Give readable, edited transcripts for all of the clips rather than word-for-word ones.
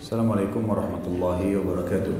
Assalamualaikum warahmatullahi wabarakatuh.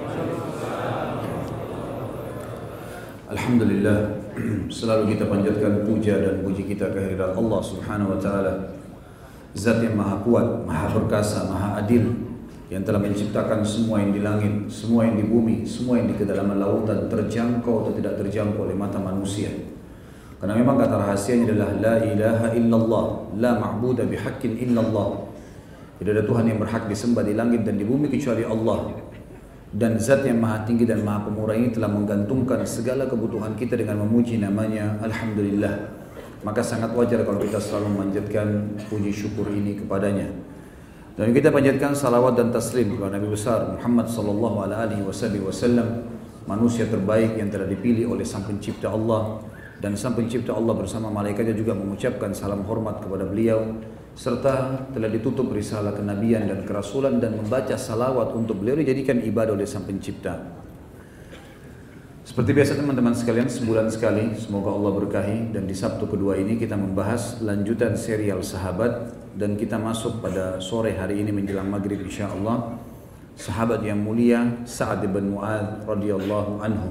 Alhamdulillah, selalu kita panjatkan puja dan puji kita kehadirat Allah Subhanahu wa taala. Zat yang maha kuat, maha perkasa, maha adil, yang telah menciptakan semua yang di langit, semua yang di bumi, semua yang di kedalaman lautan, terjangkau atau tidak terjangkau oleh mata manusia. Karena memang kata rahasianya adalah la ilaha illallah, la ma'budu bihaqqin illallah. Tidak ada Tuhan yang berhak disembah di langit dan di bumi kecuali Allah. Dan zat yang maha tinggi dan maha pemurah ini telah menggantungkan segala kebutuhan kita dengan memuji namanya Alhamdulillah. Maka sangat wajar kalau kita selalu memanjatkan puji syukur ini kepadanya. Dan kita panjatkan salawat dan taslim kepada Nabi besar Muhammad sallallahu alaihi wasallam, manusia terbaik yang telah dipilih oleh Sang Pencipta Allah. Dan Sang Pencipta Allah bersama malaikatnya juga mengucapkan salam hormat kepada beliau, serta telah ditutup risalah kenabian dan kerasulan dan membaca salawat untuk beliau dijadikan ibadah oleh Sang Pencipta. Seperti biasa teman-teman sekalian, sebulan sekali semoga Allah berkahi, dan di Sabtu kedua ini kita membahas lanjutan serial sahabat, dan kita masuk pada sore hari ini menjelang maghrib insyaallah sahabat yang mulia Sa'ad bin Mu'adz radhiyallahu anhu.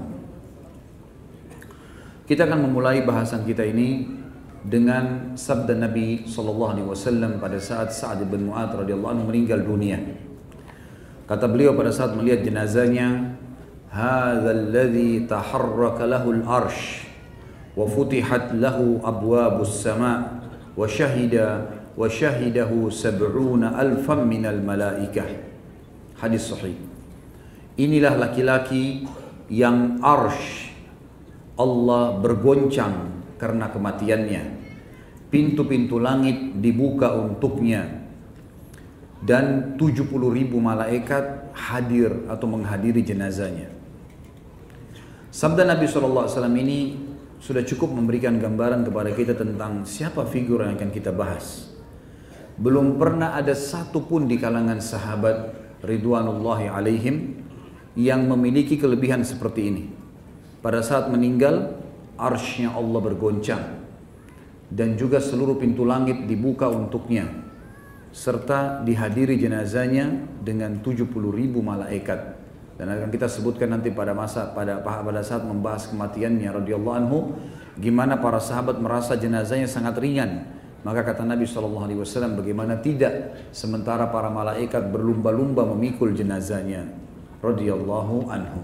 Kita akan memulai bahasan kita ini dengan sabda Nabi SAW pada saat Sa'ad bin Mu'adz radhiyallahu anhu meninggal dunia. Kata beliau pada saat melihat jenazahnya, "Hadzal ladzi taharraka lahu al-'arsy wa futihat lahu abwabus sama' wa syahidahu 70,000 minal malaikah." Hadis sahih. Inilah laki-laki yang arsy Allah bergoncang karena kematiannya. Pintu-pintu langit dibuka untuknya dan 70,000 malaikat hadir atau menghadiri jenazahnya. Sabda Nabi SAW ini sudah cukup memberikan gambaran kepada kita tentang siapa figur yang akan kita bahas. Belum pernah ada satu pun di kalangan sahabat ridwanullahi alaihim yang memiliki kelebihan seperti ini. Pada saat meninggal, arsy-Nya Allah bergoncang dan juga seluruh pintu langit dibuka untuknya, serta dihadiri jenazahnya dengan 70,000 malaikat. Dan akan kita sebutkan nanti pada saat membahas kematiannya radhiyallahu anhu, gimana para sahabat merasa jenazahnya sangat ringan. Maka kata Nabi SAW, bagaimana tidak sementara para malaikat berlumba-lumba memikul jenazahnya radhiyallahu anhu.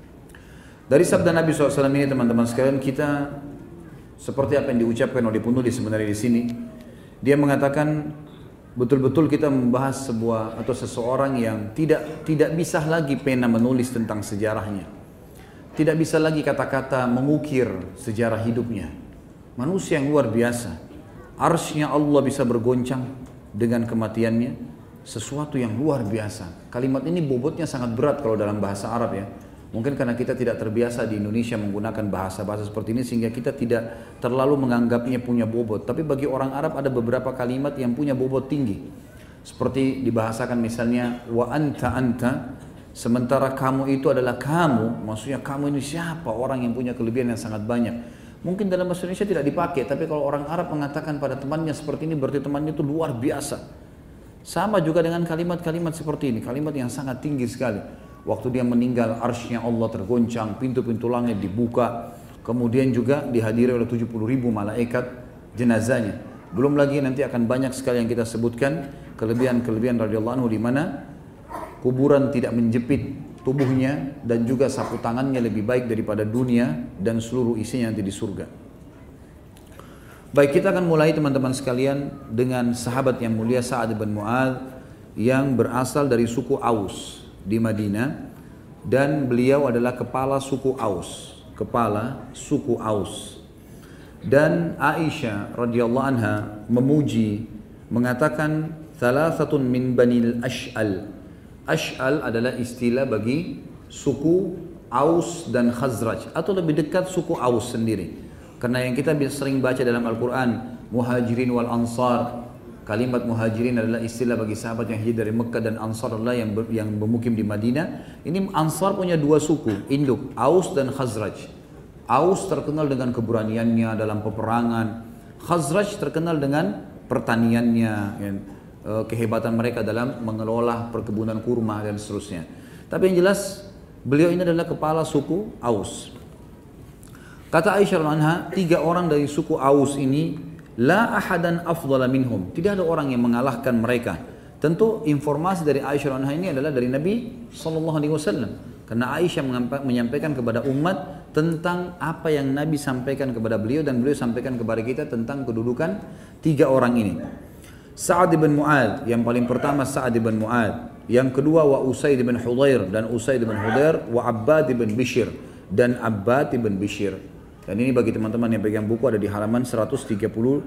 Dari sabda Nabi SAW ini teman-teman sekalian, kita seperti apa yang diucapkan oleh penulis sebenarnya di sini, dia mengatakan betul-betul kita membahas sebuah atau seseorang yang tidak bisa lagi pena menulis tentang sejarahnya, tidak bisa lagi kata-kata mengukir sejarah hidupnya. Manusia yang luar biasa, arsy-Nya Allah bisa bergoncang dengan kematiannya, sesuatu yang luar biasa. Kalimat ini bobotnya sangat berat kalau dalam bahasa Arab ya. Mungkin karena kita tidak terbiasa di Indonesia menggunakan bahasa-bahasa seperti ini sehingga kita tidak terlalu menganggapnya punya bobot. Tapi bagi orang Arab ada beberapa kalimat yang punya bobot tinggi. Seperti dibahasakan misalnya wa anta, sementara kamu itu adalah kamu. Maksudnya kamu ini siapa? Orang yang punya kelebihan yang sangat banyak. Mungkin dalam bahasa Indonesia tidak dipakai, tapi kalau orang Arab mengatakan pada temannya seperti ini, berarti temannya itu luar biasa. Sama juga dengan kalimat-kalimat seperti ini, kalimat yang sangat tinggi sekali. Waktu dia meninggal, arsy-Nya Allah tergoncang, pintu-pintu langit dibuka, kemudian juga dihadiri oleh 70,000 malaikat jenazahnya. Belum lagi nanti akan banyak sekali yang kita sebutkan kelebihan-kelebihan radhiyallahu anhu, di mana kuburan tidak menjepit tubuhnya dan juga sapu tangannya lebih baik daripada dunia dan seluruh isinya nanti di surga. Baik, kita akan mulai teman-teman sekalian dengan sahabat yang mulia Sa'ad bin Mu'adz yang berasal dari suku Aus di Madinah, dan beliau adalah kepala suku Aus. Dan Aisyah radhiyallahu anha memuji, mengatakan thalathatun min banil Ash'al. Ash'al adalah istilah bagi suku Aus dan Khazraj, atau lebih dekat suku Aus sendiri. Karena yang kita sering baca dalam Al-Quran, Muhajirin wal Ansar, kalimat Muhajirin adalah istilah bagi sahabat yang hijrah dari Mekah, dan Ansar adalah yang bermukim di Madinah. Ini Ansar punya dua suku induk, Aus dan Khazraj. Aus terkenal dengan keberaniannya dalam peperangan, Khazraj terkenal dengan pertaniannya. kehebatan mereka dalam mengelola perkebunan kurma dan seterusnya. Tapi yang jelas beliau ini adalah kepala suku Aus. Kata Aisyah radhiyallahu anha, 3 orang dari suku Aus ini la ahadan afdhala minhum, tidak ada orang yang mengalahkan mereka. Tentu informasi dari Aisyah radhiyallahu anha ini adalah dari Nabi sallallahu alaihi wasallam. Karena Aisyah menyampaikan kepada umat tentang apa yang Nabi sampaikan kepada beliau dan beliau sampaikan kepada kita tentang kedudukan 3 orang ini. Sa'ad bin Mu'adz, yang paling pertama Sa'ad bin Mu'adz, yang kedua wa Usaid bin Hudhair, dan Usaid bin Hudhair, wa Abbad bin Bishr, dan Abbad bin Bishr. Dan ini bagi teman-teman yang pegang buku ada di halaman 134.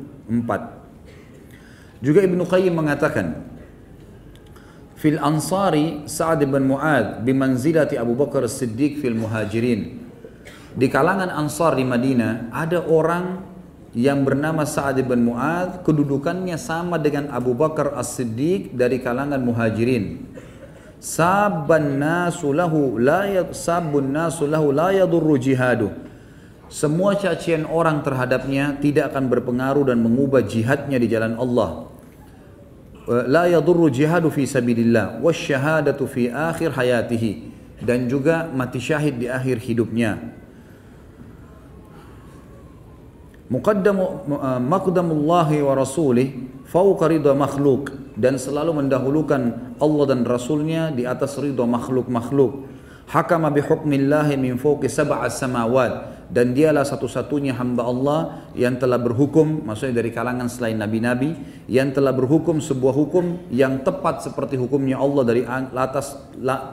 Juga Ibnu Qayyim mengatakan, fil ansari Sa'ad bin Mu'adz bimanzilati Abu Bakar As-Siddiq fil muhajirin. Di kalangan Ansar di Madinah ada orang yang bernama Sa'ad bin Mu'adz, kedudukannya sama dengan Abu Bakar As-Siddiq dari kalangan muhajirin. Sabun nasu lahu la yadurru jihadu. Semua cacian orang terhadapnya tidak akan berpengaruh dan mengubah jihadnya di jalan Allah. La yadurru jihadu fi sabilillah wasyahadatu fi akhir hayatihi, dan juga mati syahid di akhir hidupnya. Maqdamullahi wa rasulih fauqa ridha makhluk, dan selalu mendahulukan Allah dan Rasulnya di atas ridha makhluk-makhluk. Hakama bihukmillahi min fauqi sab'as samawat, dan dialah satu-satunya hamba Allah yang telah berhukum, maksudnya dari kalangan selain nabi-nabi, yang telah berhukum sebuah hukum yang tepat seperti hukumnya Allah dari atas 7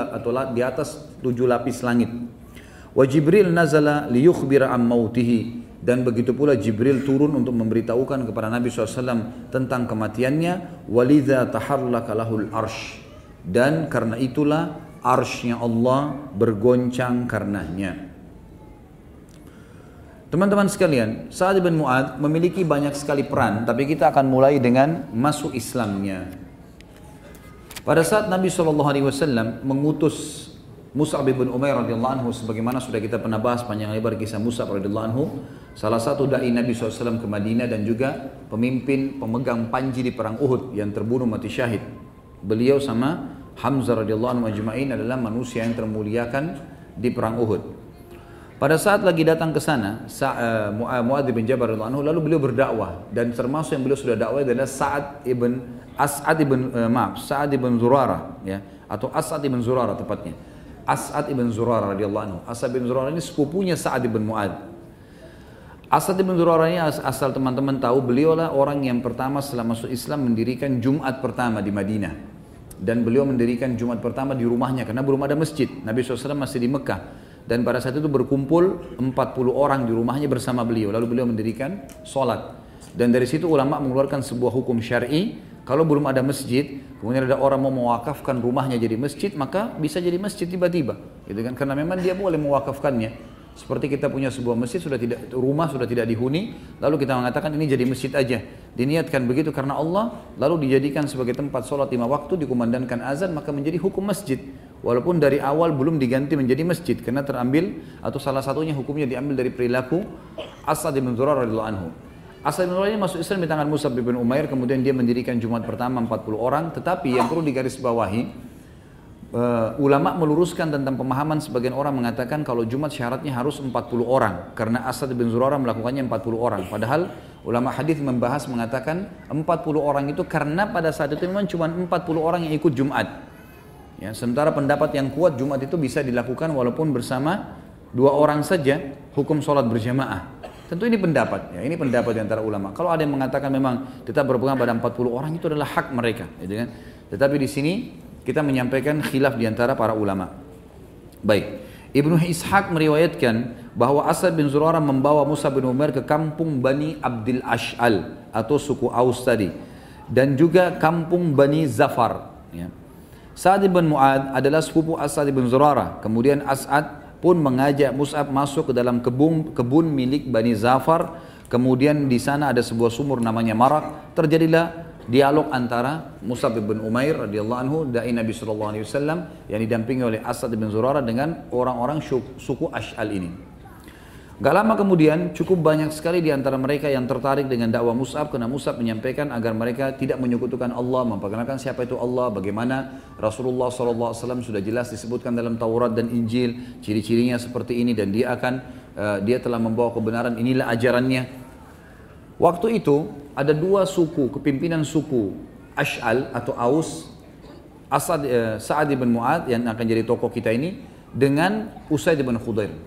lapis langit. Wa Jibril nazala liyukhbira am mautihi, dan begitu pula Jibril turun untuk memberitahukan kepada Nabi SAW tentang kematiannya. Walidha taharlaka lahul arsh, dan karena itulah arshnya Allah bergoncang karenanya. Teman-teman sekalian, Sa'ad bin Mu'adz memiliki banyak sekali peran, tapi kita akan mulai dengan masuk Islamnya. Pada saat Nabi SAW mengutus Mus'ab bin Umair radhiyallahu anhu, sebagaimana sudah kita pernah bahas panjang lebar kisah Mus'ab radhiyallahu anhu, salah satu dai Nabi SAW ke Madinah dan juga pemimpin pemegang panji di perang Uhud yang terbunuh mati syahid. Beliau sama Hamzah radhiyallahu anhu ajma'in adalah manusia yang termuliakan di perang Uhud. Pada saat lagi datang ke sana, Mu'adz bin Jabal radhiyallahu anhu, lalu beliau berdakwah, dan termasuk yang beliau sudah dakwah adalah Sa'ad ibn Zurarah, ya, atau As'ad ibn Zurarah tepatnya. As'ad ibn Zurarah radhiyallahu anhu. As'ad ibn Zurarah ini sepupunya Sa'ad ibn Mu'adz. As'ad ibn Zurarah ini, asal teman-teman tahu, beliaulah orang yang pertama setelah masuk Islam mendirikan Jumat pertama di Madinah. Dan beliau mendirikan Jumat pertama di rumahnya karena belum ada masjid. Nabi SAW masih di Mekah. Dan pada saat itu berkumpul 40 orang di rumahnya bersama beliau. Lalu beliau mendirikan sholat. Dan dari situ ulama mengeluarkan sebuah hukum syar'i. Kalau belum ada masjid, kemudian ada orang mau mewakafkan rumahnya jadi masjid, maka bisa jadi masjid tiba-tiba, gitu kan? Karena memang dia boleh mewakafkannya. Seperti kita punya sebuah masjid, rumah sudah tidak dihuni, lalu kita mengatakan ini jadi masjid aja. Diniatkan begitu karena Allah, lalu dijadikan sebagai tempat sholat 5 waktu, dikumandangkan azan, maka menjadi hukum masjid. Walaupun dari awal belum diganti menjadi masjid, karena terambil atau salah satunya hukumnya diambil dari perilaku As'ad bin Zurarah radhiyallahu anhu. As'ad bin Zurarah ini masuk Islam di tangan Mus'ab bin Umair, kemudian dia mendirikan Jumat pertama 40 orang, tetapi yang perlu digarisbawahi, ulama meluruskan tentang pemahaman sebagian orang mengatakan kalau Jumat syaratnya harus 40 orang, karena As'ad bin Zurarah melakukannya 40 orang. Padahal ulama hadis membahas mengatakan 40 orang itu karena pada saat itu memang cuma 40 orang yang ikut Jumat. Ya, sementara pendapat yang kuat Jumat itu bisa dilakukan walaupun bersama 2 orang saja, hukum sholat berjamaah. Tentu ini pendapat, ya, ini pendapat di antara ulama. Kalau ada yang mengatakan memang tetap berpegang pada 40 orang, itu adalah hak mereka, gitu kan? Tetapi di sini kita menyampaikan khilaf di antara para ulama. Baik, Ibnu Ishaq meriwayatkan bahwa As'ad bin Zurarah membawa Mus'ab bin Umair ke kampung Bani Abdil Ash'al atau suku Aus tadi, dan juga kampung Bani Zafar. Ya. Sa'ad bin Mu'adz adalah sepupu As'ad bin Zurarah. Kemudian As'ad pun mengajak Mus'ab masuk ke dalam kebun milik Bani Zafar. Kemudian di sana ada sebuah sumur namanya Marak. Terjadilah dialog antara Mus'ab bin Umair radhiyallahu anhu, dai Nabi sallallahu alaihi wasallam, yang didampingi oleh As'ad bin Zurarah dengan orang-orang suku Ash'al ini. Gak lama kemudian cukup banyak sekali di antara mereka yang tertarik dengan dakwah Mus'ab karena Mus'ab menyampaikan agar mereka tidak menyekutukan Allah, memperkenalkan siapa itu Allah, bagaimana Rasulullah SAW sudah jelas disebutkan dalam Taurat dan Injil, ciri-cirinya seperti ini dan dia telah membawa kebenaran, inilah ajarannya. Waktu itu ada dua suku, kepimpinan suku Ash'al atau Aus, Sa'ad bin Mu'ad yang akan jadi tokoh kita ini dengan Usaid bin Khudair.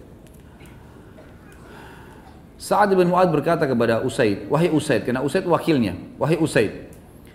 Sa'ad bin Mu'ad berkata kepada Usaid, wahai Usaid, karena Usaid wakilnya, wahai Usaid,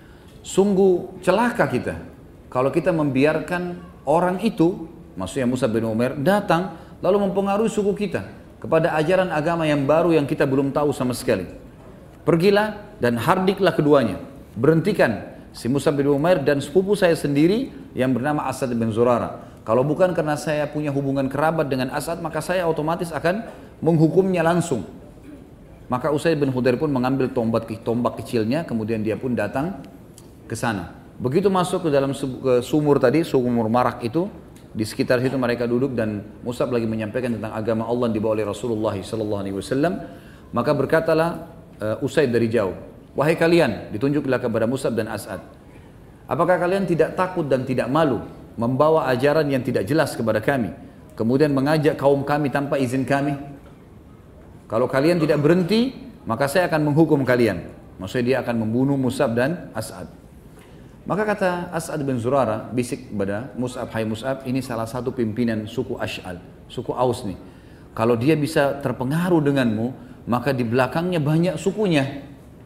sungguh celaka kita kalau kita membiarkan orang itu, maksudnya Mus'ab bin Umair, datang lalu mempengaruhi suku kita kepada ajaran agama yang baru yang kita belum tahu sama sekali. Pergilah dan hardiklah keduanya, berhentikan si Mus'ab bin Umair dan sepupu saya sendiri yang bernama Asad bin Zurara. Kalau bukan karena saya punya hubungan kerabat dengan Asad, maka saya otomatis akan menghukumnya langsung. Maka Usaid bin Khudair pun mengambil tombak kecilnya, kemudian dia pun datang ke sana. Begitu masuk ke dalam sumur tadi, sumur Marak itu, di sekitar situ mereka duduk dan Mus'ab lagi menyampaikan tentang agama Allah yang dibawa oleh Rasulullah SAW. Maka berkatalah Usaid dari jauh, wahai kalian, ditunjuklah kepada Mus'ab dan As'ad, apakah kalian tidak takut dan tidak malu membawa ajaran yang tidak jelas kepada kami, kemudian mengajak kaum kami tanpa izin kami? Kalau kalian tidak berhenti, maka saya akan menghukum kalian. Maksudnya dia akan membunuh Mus'ab dan As'ad. Maka kata As'ad bin Zurara, bisik kepada Mus'ab, hai Mus'ab, ini salah satu pimpinan suku Ash'al, suku Aus nih. Kalau dia bisa terpengaruh denganmu, maka di belakangnya banyak sukunya.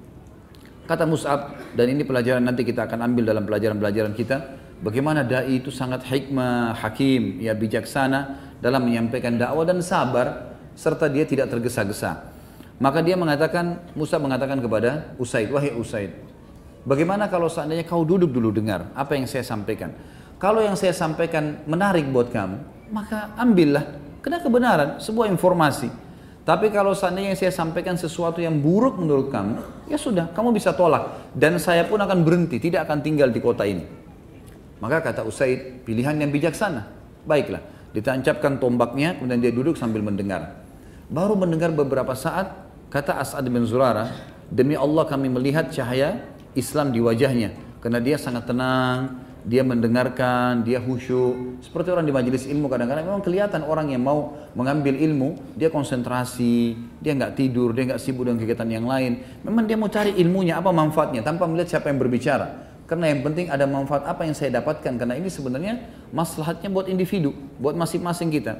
Kata Mus'ab, dan ini pelajaran nanti kita akan ambil dalam pelajaran-pelajaran kita, bagaimana da'i itu sangat hikmah, hakim, ya bijaksana dalam menyampaikan dakwah dan sabar, serta dia tidak tergesa-gesa. Maka dia mengatakan, Mus'ab mengatakan kepada Usaid, wahai Usaid, bagaimana kalau seandainya kau duduk dulu dengar apa yang saya sampaikan. Kalau yang saya sampaikan menarik buat kamu, maka ambillah, karena kebenaran, sebuah informasi. Tapi kalau seandainya yang saya sampaikan sesuatu yang buruk menurut kamu, ya sudah, kamu bisa tolak. Dan saya pun akan berhenti, tidak akan tinggal di kota ini. Maka kata Usaid, pilihan yang bijaksana. Baiklah, ditancapkan tombaknya, kemudian dia duduk sambil mendengar. Baru mendengar beberapa saat, kata As'ad bin Zurara, demi Allah kami melihat cahaya Islam di wajahnya. Karena dia sangat tenang, dia mendengarkan, dia khusyuk. Seperti orang di majelis ilmu kadang-kadang memang kelihatan orang yang mau mengambil ilmu, dia konsentrasi, dia nggak tidur, dia nggak sibuk dengan kegiatan yang lain. Memang dia mau cari ilmunya, apa manfaatnya, tanpa melihat siapa yang berbicara. Karena yang penting ada manfaat apa yang saya dapatkan, karena ini sebenarnya maslahatnya buat individu, buat masing-masing kita.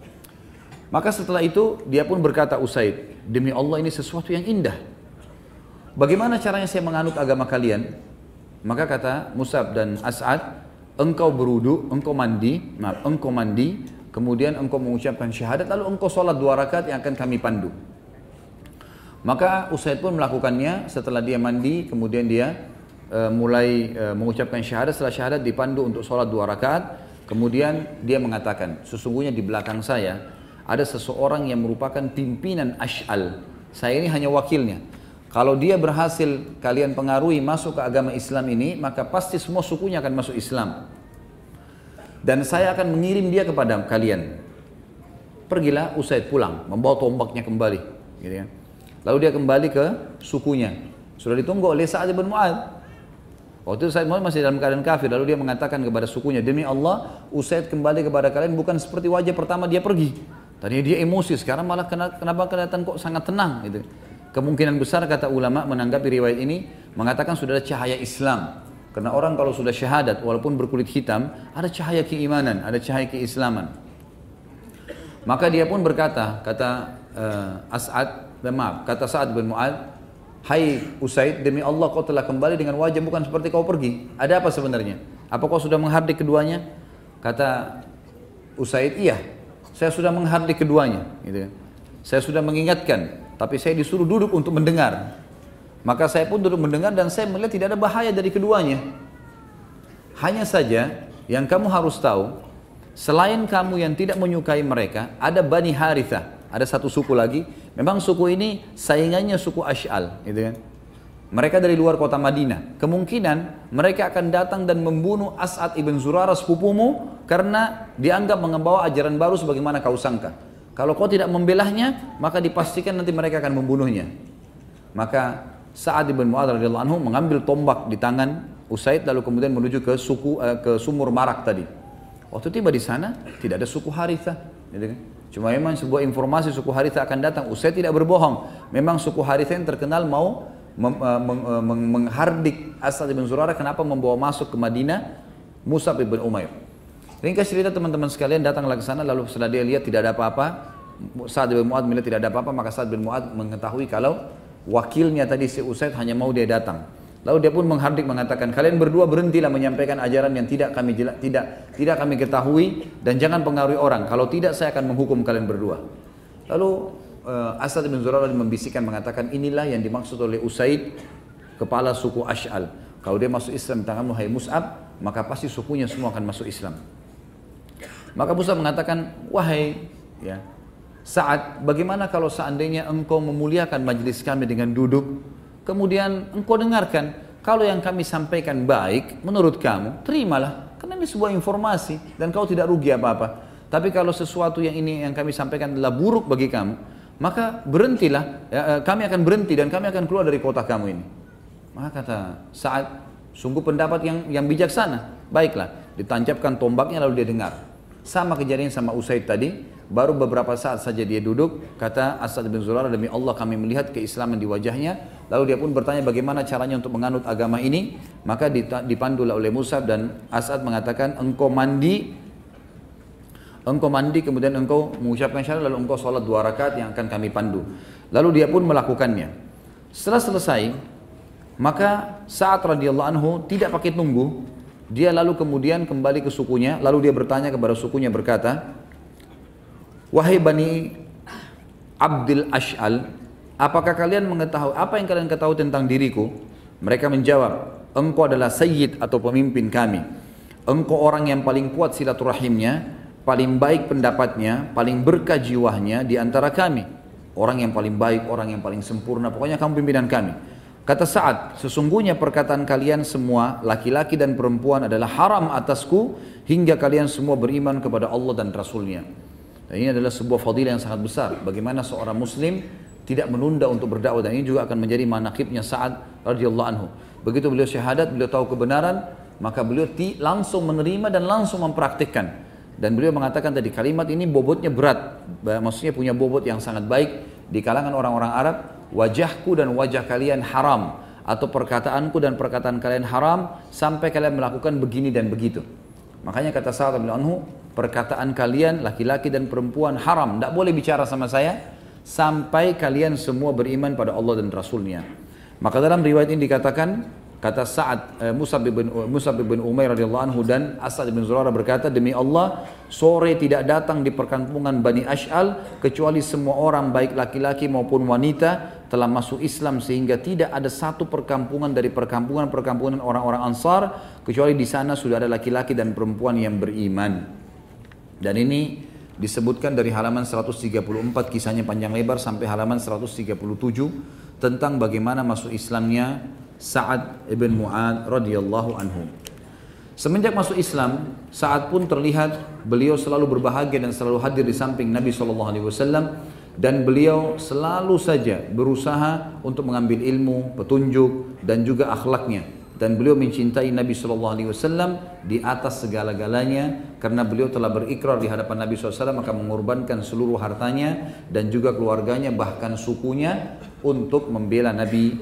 Maka setelah itu dia pun berkata Usaid, demi Allah ini sesuatu yang indah. Bagaimana caranya saya menganut agama kalian? Maka kata Mus'ab dan As'ad, engkau berwudu, engkau mandi, kemudian engkau mengucapkan syahadat, lalu engkau sholat 2 rakaat yang akan kami pandu. Maka Usaid pun melakukannya. Setelah dia mandi, kemudian dia mulai mengucapkan syahadat. Setelah syahadat dipandu untuk sholat 2 rakaat. Kemudian dia mengatakan, sesungguhnya di belakang saya ada seseorang yang merupakan pimpinan Ash'al. Saya ini hanya wakilnya. Kalau dia berhasil kalian pengaruhi masuk ke agama Islam ini, maka pasti semua sukunya akan masuk Islam. Dan saya akan mengirim dia kepada kalian. Pergilah Usaid pulang, membawa tombaknya kembali. Gitu ya. Lalu dia kembali ke sukunya. Sudah ditunggu oleh Sa'ad bin Mu'ad. Waktu itu Sa'ad bin Mu'ad masih dalam keadaan kafir. Lalu dia mengatakan kepada sukunya, demi Allah Usaid kembali kepada kalian bukan seperti wajah pertama dia pergi. Tadinya dia emosi, sekarang malah kenapa kelihatan kok sangat tenang gitu. Kemungkinan besar kata ulama menanggapi riwayat ini mengatakan sudah ada cahaya Islam. Karena orang kalau sudah syahadat walaupun berkulit hitam, ada cahaya keimanan, ada cahaya keislaman. Maka dia pun berkata, kata kata Sa'ad bin Mu'ad, hai Usaid, demi Allah kau telah kembali dengan wajah bukan seperti kau pergi. Ada apa sebenarnya? Apa kau sudah menghardik keduanya? Kata Usaid, iya. Saya sudah menghardik keduanya, gitu. Saya sudah mengingatkan, tapi saya disuruh duduk untuk mendengar. Maka saya pun duduk mendengar dan saya melihat tidak ada bahaya dari keduanya. Hanya saja yang kamu harus tahu, selain kamu yang tidak menyukai mereka, ada Bani Harithah, ada satu suku lagi. Memang suku ini saingannya suku Ash'al, gitu kan. Mereka dari luar kota Madinah. Kemungkinan mereka akan datang dan membunuh As'ad ibn Zurara sepupumu karena dianggap membawa ajaran baru sebagaimana kau sangka. Kalau kau tidak membelahnya, maka dipastikan nanti mereka akan membunuhnya. Maka Sa'ad bin Mu'adz radhiyallahu anhu mengambil tombak di tangan Usaid lalu kemudian menuju ke sumur Marak tadi. Waktu tiba di sana tidak ada suku Harithah, gitu kan? Cuma memang sebuah informasi suku Harithah akan datang. Usaid tidak berbohong. Memang suku Harithah yang terkenal mau menghardik Asad bin Zurarah kenapa membawa masuk ke Madinah Mus'ab bin Umair. Ringkas cerita teman-teman sekalian, datanglah ke sana lalu setelah dia lihat tidak ada apa-apa, Sa'ad bin Mu'adz melihat tidak ada apa-apa, maka Sa'ad bin Mu'adz mengetahui kalau wakilnya tadi si Usaid hanya mau dia datang. Lalu dia pun menghardik mengatakan, kalian berdua berhentilah menyampaikan ajaran yang tidak kami ketahui dan jangan pengaruhi orang. Kalau tidak saya akan menghukum kalian berdua. Lalu Asad bin Zurarah membisikkan mengatakan, inilah yang dimaksud oleh Usaid, kepala suku Ash'al. Kalau dia masuk Islam tanganmu hai Mus'ab, maka pasti sukunya semua akan masuk Islam. Maka Mus'ab mengatakan, wahai ya Sa'ad, bagaimana kalau seandainya engkau memuliakan majlis kami dengan duduk, kemudian engkau dengarkan, kalau yang kami sampaikan baik menurut kamu, terimalah, karena ini sebuah informasi dan kau tidak rugi apa-apa. Tapi kalau sesuatu yang ini yang kami sampaikan adalah buruk bagi kamu, maka berhentilah, ya, kami akan berhenti dan kami akan keluar dari kota kamu ini. Maka kata Sa'ad, sungguh pendapat yang bijaksana. Baiklah, ditancapkan tombaknya lalu dia dengar. Sama kejadian sama Usaid tadi, baru beberapa saat saja dia duduk, kata Asad bin Zurarah, demi Allah kami melihat keislaman di wajahnya. Lalu dia pun bertanya bagaimana caranya untuk menganut agama ini. Maka dipandulah oleh Mus'ab dan Asad mengatakan, engkau mandi kemudian engkau mengucapkan syahadat lalu engkau sholat 2 rakaat yang akan kami pandu. Lalu dia pun melakukannya. Setelah selesai, maka Sa'ad radhiyallahu anhu tidak pakai tunggu, dia lalu kemudian kembali ke sukunya, lalu dia bertanya kepada sukunya berkata, wahai Bani Abdil Ash'al, apakah kalian mengetahui apa yang kalian ketahui tentang diriku? Mereka menjawab, engkau adalah sayyid atau pemimpin kami. Engkau orang yang paling kuat silaturahimnya, paling baik pendapatnya, paling berkah jiwanya di antara kami. Orang yang paling baik, orang yang paling sempurna, pokoknya kamu pimpinan kami. Kata Sa'ad, sesungguhnya perkataan kalian semua, laki-laki dan perempuan adalah haram atasku hingga kalian semua beriman kepada Allah dan Rasulnya. Dan ini adalah sebuah fadilah yang sangat besar. Bagaimana seorang muslim tidak menunda untuk berdakwah, dan ini juga akan menjadi manaqibnya Sa'ad radhiyallahu anhu. Begitu beliau syahadat, beliau tahu kebenaran, maka beliau langsung menerima dan langsung mempraktikkan. Dan beliau mengatakan tadi kalimat ini bobotnya berat, maksudnya punya bobot yang sangat baik di kalangan orang-orang Arab. Wajahku dan wajah kalian haram, atau perkataanku dan perkataan kalian haram sampai kalian melakukan begini dan begitu. Makanya kata Sa'ad bin Anhu, perkataan kalian laki-laki dan perempuan haram, tidak boleh bicara sama saya sampai kalian semua beriman pada Allah dan Rasulnya. Maka dalam riwayat ini dikatakan, kata Sa'ad, Mus'ab bin Umair radhiyallahu anhu dan Asad bin Zurarah berkata, demi Allah, sore tidak datang di perkampungan Bani Ash'al kecuali semua orang baik laki-laki maupun wanita telah masuk Islam, sehingga tidak ada satu perkampungan dari perkampungan orang-orang Ansar kecuali di sana sudah ada laki-laki dan perempuan yang beriman. Dan ini disebutkan dari halaman 134, kisahnya panjang lebar, sampai halaman 137 tentang bagaimana masuk Islamnya Sa'ad ibn Mu'adz radhiyallahu anhu. Semenjak masuk Islam, Sa'ad pun terlihat beliau selalu berbahagia dan selalu hadir di samping Nabi SAW, dan beliau selalu saja berusaha untuk mengambil ilmu, petunjuk dan juga akhlaknya. Dan beliau mencintai Nabi SAW di atas segala-galanya, karena beliau telah berikrar di hadapan Nabi SAW maka mengorbankan seluruh hartanya dan juga keluarganya, bahkan sukunya, untuk membela Nabi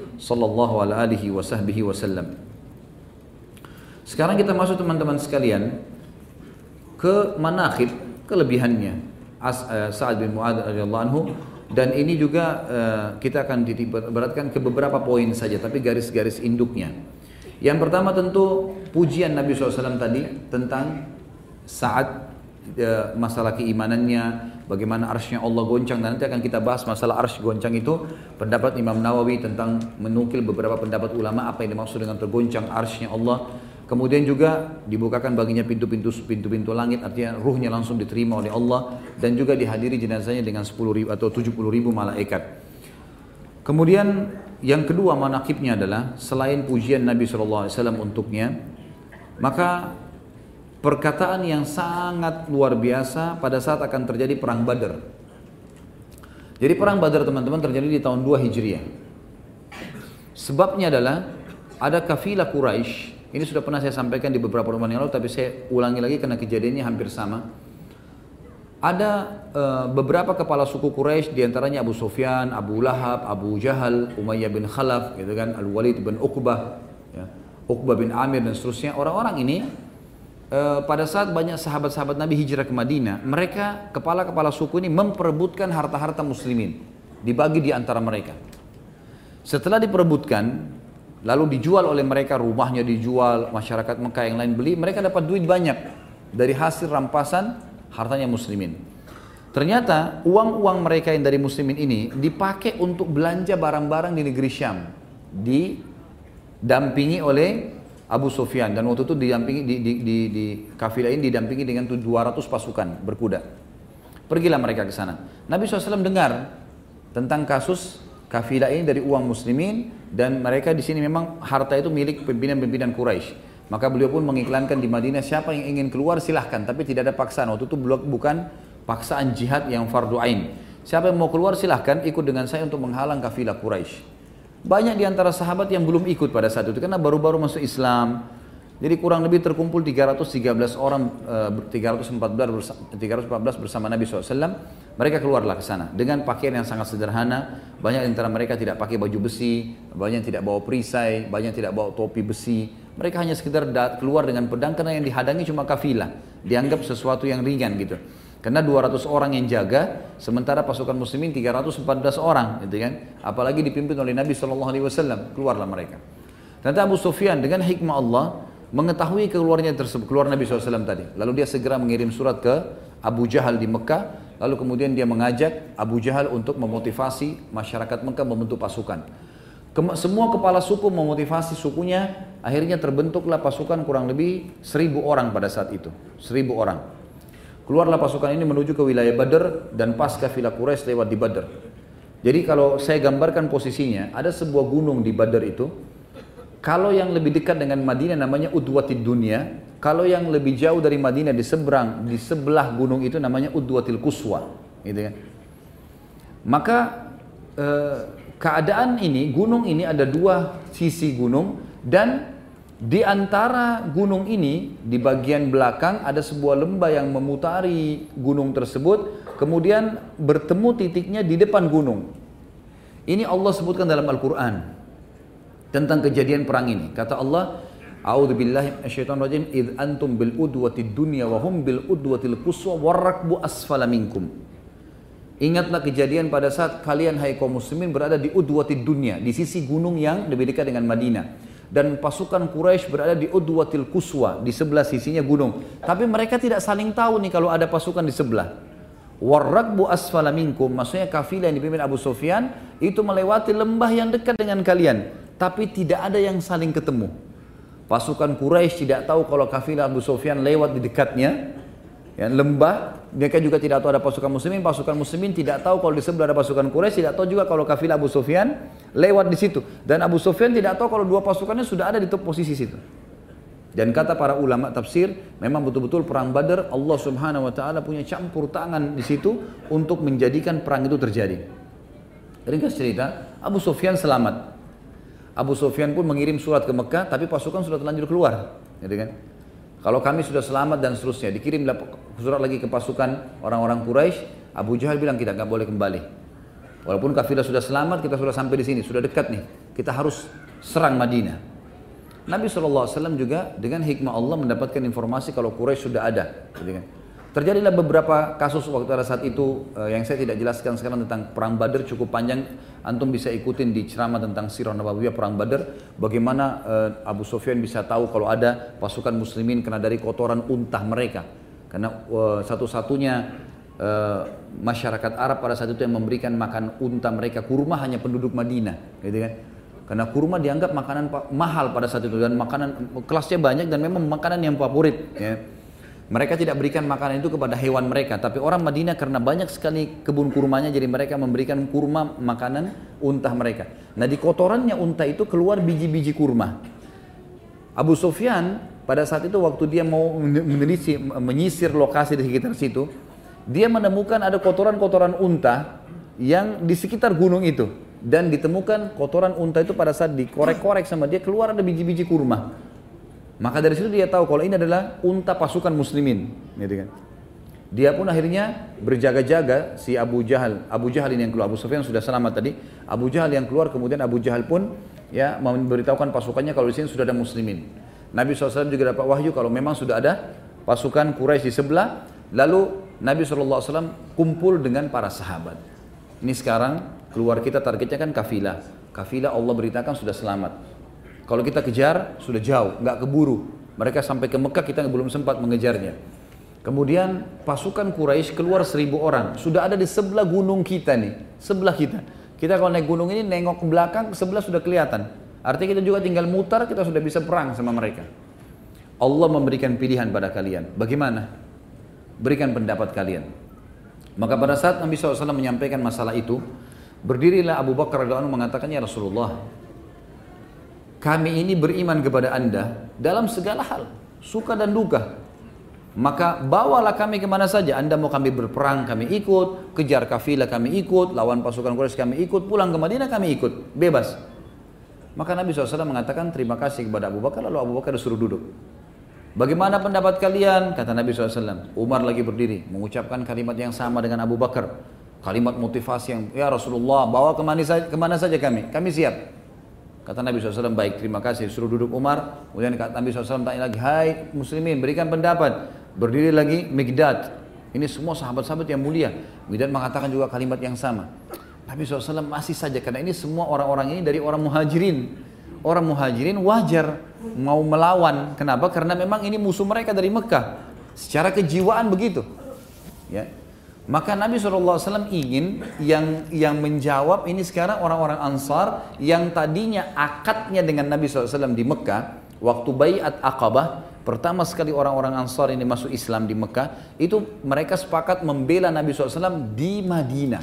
SAW. Sekarang kita masuk teman-teman sekalian ke manaqib, kelebihannya Sa'ad bin Mu'adz radhiyallahu anhu. Dan ini juga kita akan beratkan ke beberapa poin saja, tapi garis-garis induknya. Yang pertama tentu pujian Nabi SAW tadi tentang Sa'ad, masalah keimanannya, bagaimana arsy-Nya Allah goncang, dan nanti akan kita bahas masalah arsy goncang itu, pendapat Imam Nawawi tentang menukil beberapa pendapat ulama apa yang dimaksud dengan tergoncang arsy-Nya Allah. Kemudian juga dibukakan baginya pintu-pintu langit, artinya ruhnya langsung diterima oleh Allah, dan juga dihadiri jenazahnya dengan 10.000 atau 70.000 malaikat. Kemudian yang kedua manaqibnya adalah selain pujian Nabi SAW untuknya, maka perkataan yang sangat luar biasa pada saat akan terjadi perang Badar. Jadi perang Badar teman-teman terjadi di tahun 2 Hijriah. Sebabnya adalah ada kafilah Quraisy. Ini sudah pernah saya sampaikan di beberapa pertemuan yang lalu, tapi saya ulangi lagi karena kejadiannya hampir sama. Ada beberapa kepala suku Quraisy, diantaranya Abu Sufyan, Abu Lahab, Abu Jahal, Umayyah bin Khalaf, gitu kan, Al-Walid bin Uqbah, ya, Uqbah bin Amir dan seterusnya. Orang-orang ini pada saat banyak sahabat-sahabat Nabi hijrah ke Madinah, mereka kepala-kepala suku ini memperebutkan harta-harta muslimin, dibagi di antara mereka. Setelah diperebutkan, lalu dijual oleh mereka, rumahnya dijual, masyarakat Mekah yang lain beli, mereka dapat duit banyak dari hasil rampasan hartanya muslimin. Ternyata uang-uang mereka yang dari muslimin ini dipakai untuk belanja barang-barang di negeri Syam, didampingi oleh Abu Sufyan, dan waktu itu didampingi di kafilah ini didampingi dengan 200 pasukan berkuda. Pergilah mereka ke sana. Nabi SAW dengar tentang kasus kafilah ini dari uang muslimin, dan mereka di sini memang harta itu milik pimpinan-pimpinan Quraisy. Maka beliau pun mengiklankan di Madinah, siapa yang ingin keluar silahkan, tapi tidak ada paksaan. Waktu itu bukan paksaan jihad yang fardu ain. Siapa yang mau keluar silahkan ikut dengan saya untuk menghalang kafilah Quraisy. Banyak di antara sahabat yang belum ikut pada saat itu karena baru-baru masuk Islam. Jadi kurang lebih terkumpul 313 orang, 314 bersama Nabi SAW. Mereka keluarlah ke sana dengan pakaian yang sangat sederhana. Banyak di antara mereka tidak pakai baju besi, banyak yang tidak bawa perisai, banyak yang tidak bawa topi besi. Mereka hanya sekedar keluar dengan pedang karena yang dihadangi cuma kafilah. Dianggap sesuatu yang ringan gitu. Karena 200 orang yang jaga, sementara pasukan muslimin 314 orang, gitu kan? Apalagi dipimpin oleh Nabi SAW, keluarlah mereka. Ternyata Abu Sufyan dengan hikmah Allah mengetahui keluar Nabi SAW tadi. Lalu dia segera mengirim surat ke Abu Jahal di Mekah, lalu kemudian dia mengajak Abu Jahal untuk memotivasi masyarakat Mekah membentuk pasukan. Semua kepala suku memotivasi sukunya, akhirnya terbentuklah pasukan kurang lebih 1000 orang pada saat itu, 1000 orang. Keluarlah pasukan ini menuju ke wilayah Badr, dan pas kafilah Quraisy lewat di Badr. Jadi kalau saya gambarkan posisinya, ada sebuah gunung di Badr itu. Kalau yang lebih dekat dengan Madinah namanya Udwatid Dunya. Kalau yang lebih jauh dari Madinah di sebelah gunung itu namanya Udwatil Quswa, gitu kan. Maka keadaan ini, gunung ini ada 2 sisi gunung, dan di antara gunung ini, di bagian belakang ada sebuah lembah yang memutari gunung tersebut, kemudian bertemu titiknya di depan gunung. Ini Allah sebutkan dalam Al-Quran tentang kejadian perang ini. Kata Allah, A'udzubillahi minasyaitonirrajim, idh antum bil udwatid dunya wa hum bil udwatil quswa warrakbu asfala minkum. Ingatlah kejadian pada saat kalian hai kaum muslimin berada di udwatid dunya, di sisi gunung yang lebih dekat dengan Madinah. Dan pasukan Quraisy berada di Udwatil Quswa, di sebelah sisinya gunung. Tapi mereka tidak saling tahu nih kalau ada pasukan di sebelah. Warrakbu asfala minkum, maksudnya kafilah yang dipimpin Abu Sufyan itu melewati lembah yang dekat dengan kalian, tapi tidak ada yang saling ketemu. Pasukan Quraisy tidak tahu kalau kafilah Abu Sufyan lewat di dekatnya, ya, lembah. Mereka juga tidak tahu ada pasukan muslimin tidak tahu kalau di sebelah ada pasukan Quraisy, tidak tahu juga kalau kafilah Abu Sufyan lewat di situ. Dan Abu Sufyan tidak tahu kalau 2 pasukannya sudah ada di posisi situ. Dan kata para ulama tafsir, memang betul-betul perang Badar Allah Subhanahu wa taala punya campur tangan di situ untuk menjadikan perang itu terjadi. Ringkas cerita, Abu Sufyan selamat. Abu Sufyan pun mengirim surat ke Mekah, tapi pasukan sudah terlanjur keluar, gitu kan? Kalau kami sudah selamat dan seterusnya, dikirimlah surat lagi ke pasukan orang-orang Quraisy. Abu Jahal bilang kita nggak boleh kembali. Walaupun kafilah sudah selamat, kita sudah sampai di sini, sudah dekat nih. Kita harus serang Madinah. Nabi SAW juga dengan hikmah Allah mendapatkan informasi kalau Quraisy sudah ada. Terjadilah beberapa kasus waktu pada saat itu yang saya tidak jelaskan sekarang tentang perang Badar, cukup panjang. Antum bisa ikutin di ceramah tentang Sirah Nabawiyah perang Badar, bagaimana Abu Sufyan bisa tahu kalau ada pasukan muslimin kena dari kotoran untah mereka. Karena satu-satunya masyarakat Arab pada saat itu yang memberikan makan unta mereka kurma hanya penduduk Madinah, gitu kan? Karena kurma dianggap makanan mahal pada saat itu, dan makanan kelasnya banyak dan memang makanan yang favorit, ya. Mereka tidak berikan makanan itu kepada hewan mereka, tapi orang Madinah karena banyak sekali kebun kurmanya, jadi mereka memberikan kurma makanan unta mereka. Nah, di kotorannya unta itu keluar biji-biji kurma. Abu Sufyan pada saat itu waktu dia mau menyisir lokasi di sekitar situ, dia menemukan ada kotoran-kotoran unta yang di sekitar gunung itu. Dan ditemukan kotoran unta itu pada saat dikorek-korek sama dia, keluar ada biji-biji kurma. Maka dari situ dia tahu kalau ini adalah unta pasukan muslimin, gitu kan. Dia pun akhirnya berjaga-jaga, si Abu Jahal ini yang keluar, Abu Sufyan sudah selamat tadi, Abu Jahal yang keluar, kemudian Abu Jahal pun ya memberitahukan pasukannya kalau di sini sudah ada muslimin. Nabi SAW juga dapat wahyu kalau memang sudah ada pasukan Quraisy di sebelah, lalu Nabi SAW kumpul dengan para sahabat. Ini sekarang keluar kita targetnya kan kafilah. Kafilah Allah beritakan sudah selamat. Kalau kita kejar sudah jauh, nggak keburu. Mereka sampai ke Mekah kita belum sempat mengejarnya. Kemudian pasukan Quraisy keluar 1.000 orang. Sudah ada di sebelah gunung kita nih, sebelah kita. Kita kalau naik gunung ini nengok ke belakang, sebelah sudah kelihatan. Artinya kita juga tinggal mutar, kita sudah bisa perang sama mereka. Allah memberikan pilihan pada kalian. Bagaimana? Berikan pendapat kalian. Maka pada saat Nabi SAW menyampaikan masalah itu, berdirilah Abu Bakar radhiyallahu anhu mengatakan, ya Rasulullah, kami ini beriman kepada Anda dalam segala hal, suka dan duka. Maka bawalah kami kemana saja. Anda mau kami berperang, kami ikut. Kejar kafilah, kami ikut. Lawan pasukan Quraisy, kami ikut. Pulang ke Madinah, kami ikut. Bebas. Maka Nabi SAW mengatakan terima kasih kepada Abu Bakar. Lalu Abu Bakar disuruh duduk. Bagaimana pendapat kalian? Kata Nabi SAW. Umar lagi berdiri, mengucapkan kalimat yang sama dengan Abu Bakar. Kalimat motivasi yang, ya Rasulullah, bawa kemana saja kami siap. Kata Nabi SAW, baik, terima kasih. Suruh duduk Umar. Kemudian Nabi SAW tanya lagi, hai muslimin, berikan pendapat. Berdiri lagi Miqdad. Ini semua sahabat-sahabat yang mulia. Miqdad mengatakan juga kalimat yang sama. Nabi SAW masih saja, karena ini semua orang-orang ini dari orang muhajirin. Orang muhajirin wajar mau melawan. Kenapa? Karena memang ini musuh mereka dari Mekah. Secara kejiwaan begitu. Ya. Maka Nabi SAW ingin yang menjawab ini sekarang orang-orang Ansar yang tadinya akadnya dengan Nabi SAW di Mekah. Waktu Bai'at Aqabah, pertama sekali orang-orang Ansar ini masuk Islam di Mekah, itu mereka sepakat membela Nabi SAW di Madinah.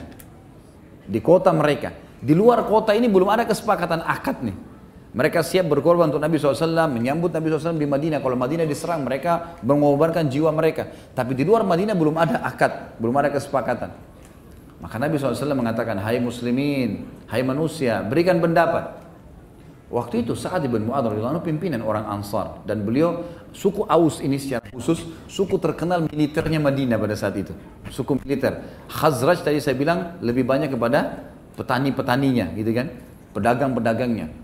Di kota mereka. Di luar kota ini belum ada kesepakatan akad nih. Mereka siap berkorban untuk Nabi SAW, menyambut Nabi SAW di Madinah. Kalau Madinah diserang, mereka mengorbankan jiwa mereka. Tapi di luar Madinah belum ada akad, belum ada kesepakatan. Maka Nabi SAW mengatakan, hai muslimin, hai manusia, berikan pendapat. Waktu itu Sa'ad bin Mu'adz radhiyallahu anhu pimpinan orang Ansar. Dan beliau, suku Aus ini secara khusus, suku terkenal militernya Madinah pada saat itu. Suku militer. Khazraj tadi saya bilang lebih banyak kepada petani-petaninya, gitu kan, pedagang-pedagangnya.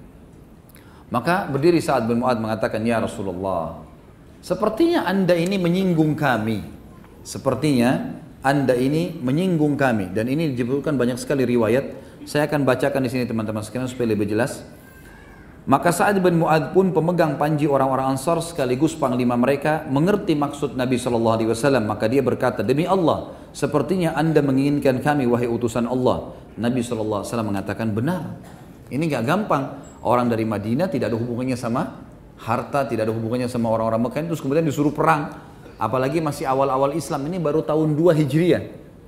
Maka berdiri Sa'ad bin Mu'adz mengatakan, ya Rasulullah, sepertinya Anda ini menyinggung kami. Sepertinya Anda ini menyinggung kami. Dan ini disebutkan banyak sekali riwayat. Saya akan bacakan di sini teman-teman sekalian supaya lebih jelas. Maka Sa'ad bin Mu'adz pun pemegang panji orang-orang Ansar sekaligus panglima mereka mengerti maksud Nabi SAW. Maka dia berkata, demi Allah, sepertinya Anda menginginkan kami wahai utusan Allah. Nabi SAW mengatakan, benar. Ini gak gampang. Orang dari Madinah tidak ada hubungannya sama harta, tidak ada hubungannya sama orang-orang Mekah, terus kemudian disuruh perang. Apalagi masih awal-awal Islam, ini baru tahun 2 Hijriah.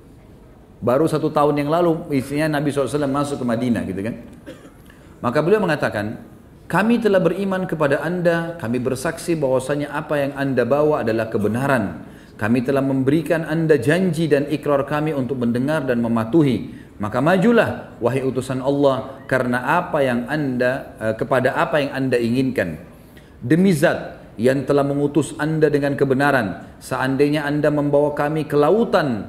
Baru 1 tahun yang lalu isinya Nabi SAW masuk ke Madinah, gitu kan. Maka beliau mengatakan, kami telah beriman kepada Anda, kami bersaksi bahwasanya apa yang Anda bawa adalah kebenaran. Kami telah memberikan Anda janji dan ikrar kami untuk mendengar dan mematuhi. Maka majulah wahai utusan Allah karena apa yang kepada apa yang Anda inginkan. Demi Zat yang telah mengutus Anda dengan kebenaran, seandainya Anda membawa kami ke lautan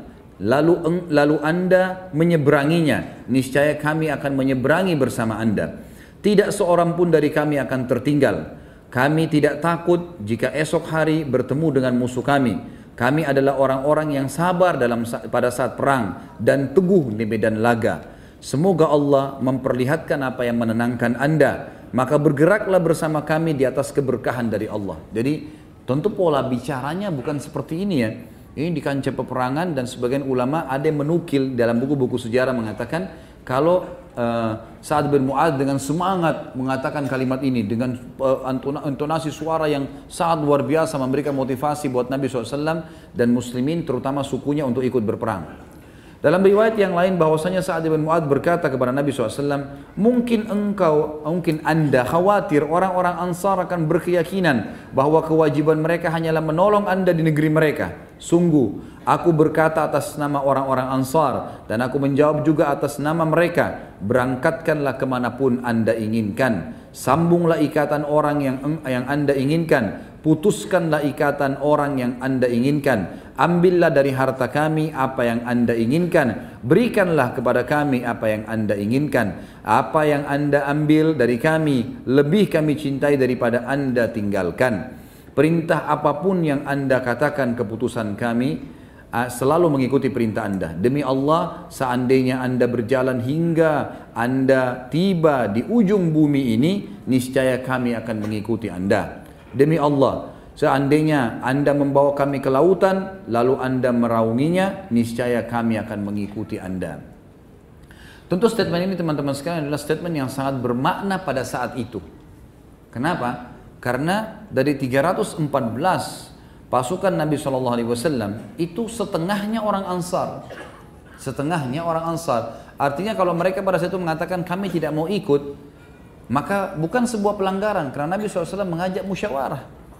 lalu Anda menyeberanginya, niscaya kami akan menyeberangi bersama Anda. Tidak seorang pun dari kami akan tertinggal. Kami tidak takut jika esok hari bertemu dengan musuh kami. Kami adalah orang-orang yang sabar pada saat perang dan teguh di medan laga. Semoga Allah memperlihatkan apa yang menenangkan Anda. Maka bergeraklah bersama kami di atas keberkahan dari Allah. Jadi tentu pola bicaranya bukan seperti ini ya. Ini di kancah peperangan dan sebagian ulama ada yang menukil dalam buku-buku sejarah mengatakan kalau Sa'ad bin Mu'adz dengan semangat mengatakan kalimat ini dengan intonasi suara yang sangat luar biasa memberikan motivasi buat Nabi SAW dan muslimin terutama sukunya untuk ikut berperang. Dalam riwayat yang lain bahwasanya Sa'ad bin Mu'adz berkata kepada Nabi SAW, mungkin Anda khawatir orang-orang Ansar akan berkeyakinan bahwa kewajiban mereka hanyalah menolong Anda di negeri mereka. Sungguh, aku berkata atas nama orang-orang Ansar dan aku menjawab juga atas nama mereka. Berangkatkanlah kemanapun anda inginkan. Sambunglah ikatan orang yang anda inginkan. Putuskanlah ikatan orang yang anda inginkan. Ambillah dari harta kami apa yang anda inginkan. Berikanlah kepada kami apa yang anda inginkan. Apa yang anda ambil dari kami, lebih kami cintai daripada anda tinggalkan. Perintah apapun yang anda katakan keputusan kami, selalu mengikuti perintah anda. Demi Allah, seandainya anda berjalan hingga anda tiba di ujung bumi ini, niscaya kami akan mengikuti anda. Demi Allah, seandainya anda membawa kami ke lautan, lalu anda meraunginya, niscaya kami akan mengikuti anda. Tentu statement ini teman-teman sekalian adalah statement yang sangat bermakna pada saat itu. Kenapa? Karena dari 314 pasukan Nabi SAW itu setengahnya orang Ansar. Setengahnya orang Ansar. Artinya kalau mereka pada saat itu mengatakan kami tidak mau ikut, maka bukan sebuah pelanggaran. Karena Nabi SAW mengajak musyawarah.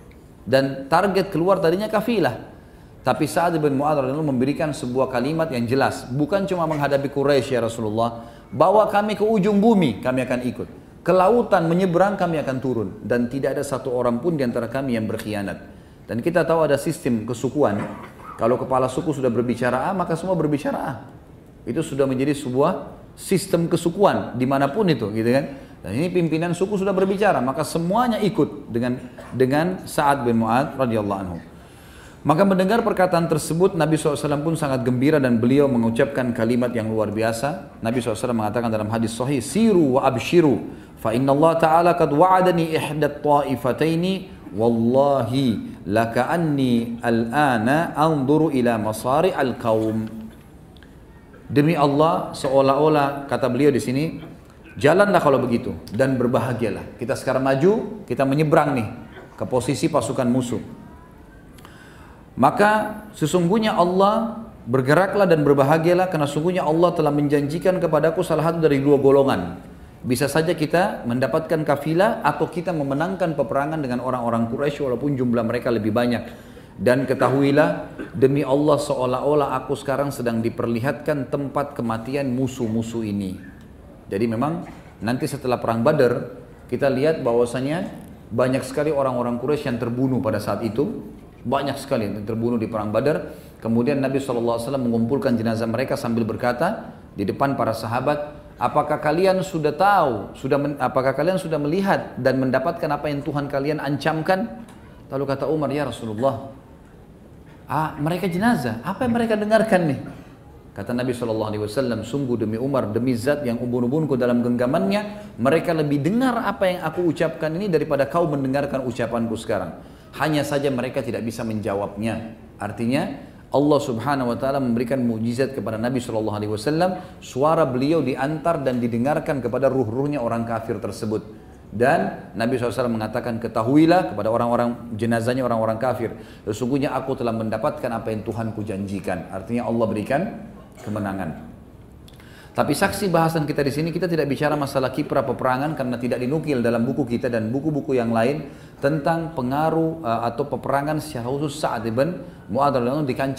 Dan target keluar tadinya kafilah. Tapi Sa'ad bin Mu'adz radhiyallahu memberikan sebuah kalimat yang jelas. Bukan cuma menghadapi Quraisy ya Rasulullah. Bawa kami ke ujung bumi, kami akan ikut. Ke lautan menyeberang kami akan turun. Dan tidak ada satu orang pun di antara kami yang berkhianat. Dan kita tahu ada sistem kesukuan. Kalau kepala suku sudah berbicara A, maka semua berbicara A. Itu sudah menjadi sebuah sistem kesukuan dimanapun itu, gitu kan? Dan ini pimpinan suku sudah berbicara, maka semuanya ikut dengan Sa'ad bin Mu'adz radhiyallahu anhu. Maka mendengar perkataan tersebut, Nabi SAW pun sangat gembira dan beliau mengucapkan kalimat yang luar biasa. Nabi SAW mengatakan dalam hadis sahih, "Siru wa abshiru, fa inna Allah Ta'ala qad wa'adani ihdat ta'ifataini, wallahi laka'anni al-ana anzuru ila masari al-qaum." Demi Allah, seolah-olah kata beliau di sini, jalanlah kalau begitu dan berbahagialah. Kita sekarang maju, kita menyeberang nih ke posisi pasukan musuh. Maka sesungguhnya Allah, bergeraklah dan berbahagialah karena sesungguhnya Allah telah menjanjikan kepadaku salah satu dari dua golongan. Bisa saja kita mendapatkan kafilah atau kita memenangkan peperangan dengan orang-orang Quraisy walaupun jumlah mereka lebih banyak. Dan ketahuilah, demi Allah seolah-olah aku sekarang sedang diperlihatkan tempat kematian musuh-musuh ini. Jadi memang nanti setelah perang Badar kita lihat bahwasanya banyak sekali orang-orang Quraisy yang terbunuh pada saat itu. Banyak sekali yang terbunuh di perang Badar. Kemudian Nabi SAW mengumpulkan jenazah mereka sambil berkata di depan para sahabat, apakah kalian sudah tahu, apakah kalian sudah melihat dan mendapatkan apa yang Tuhan kalian ancamkan? Lalu kata Umar, ya Rasulullah, mereka jenazah, apa yang mereka dengarkan nih? Kata Nabi SAW, sungguh demi Umar, demi zat yang ubun-ubunku dalam genggamannya, mereka lebih dengar apa yang aku ucapkan ini daripada kau mendengarkan ucapanku sekarang. Hanya saja mereka tidak bisa menjawabnya. Artinya Allah Subhanahu wa taala memberikan mukjizat kepada Nabi SAW, suara beliau diantar dan didengarkan kepada ruh-ruhnya orang kafir tersebut. Dan Nabi SAW mengatakan, ketahuilah kepada orang-orang jenazahnya orang-orang kafir, sesungguhnya aku telah mendapatkan apa yang Tuhanku janjikan. Artinya Allah berikan kemenangan. Tapi saksi bahasan kita di sini, kita tidak bicara masalah kiprah peperangan karena tidak dinukil dalam buku kita dan buku-buku yang lain tentang pengaruh atau peperangan secara khusus Sa'ad bin Mu'adz di kancah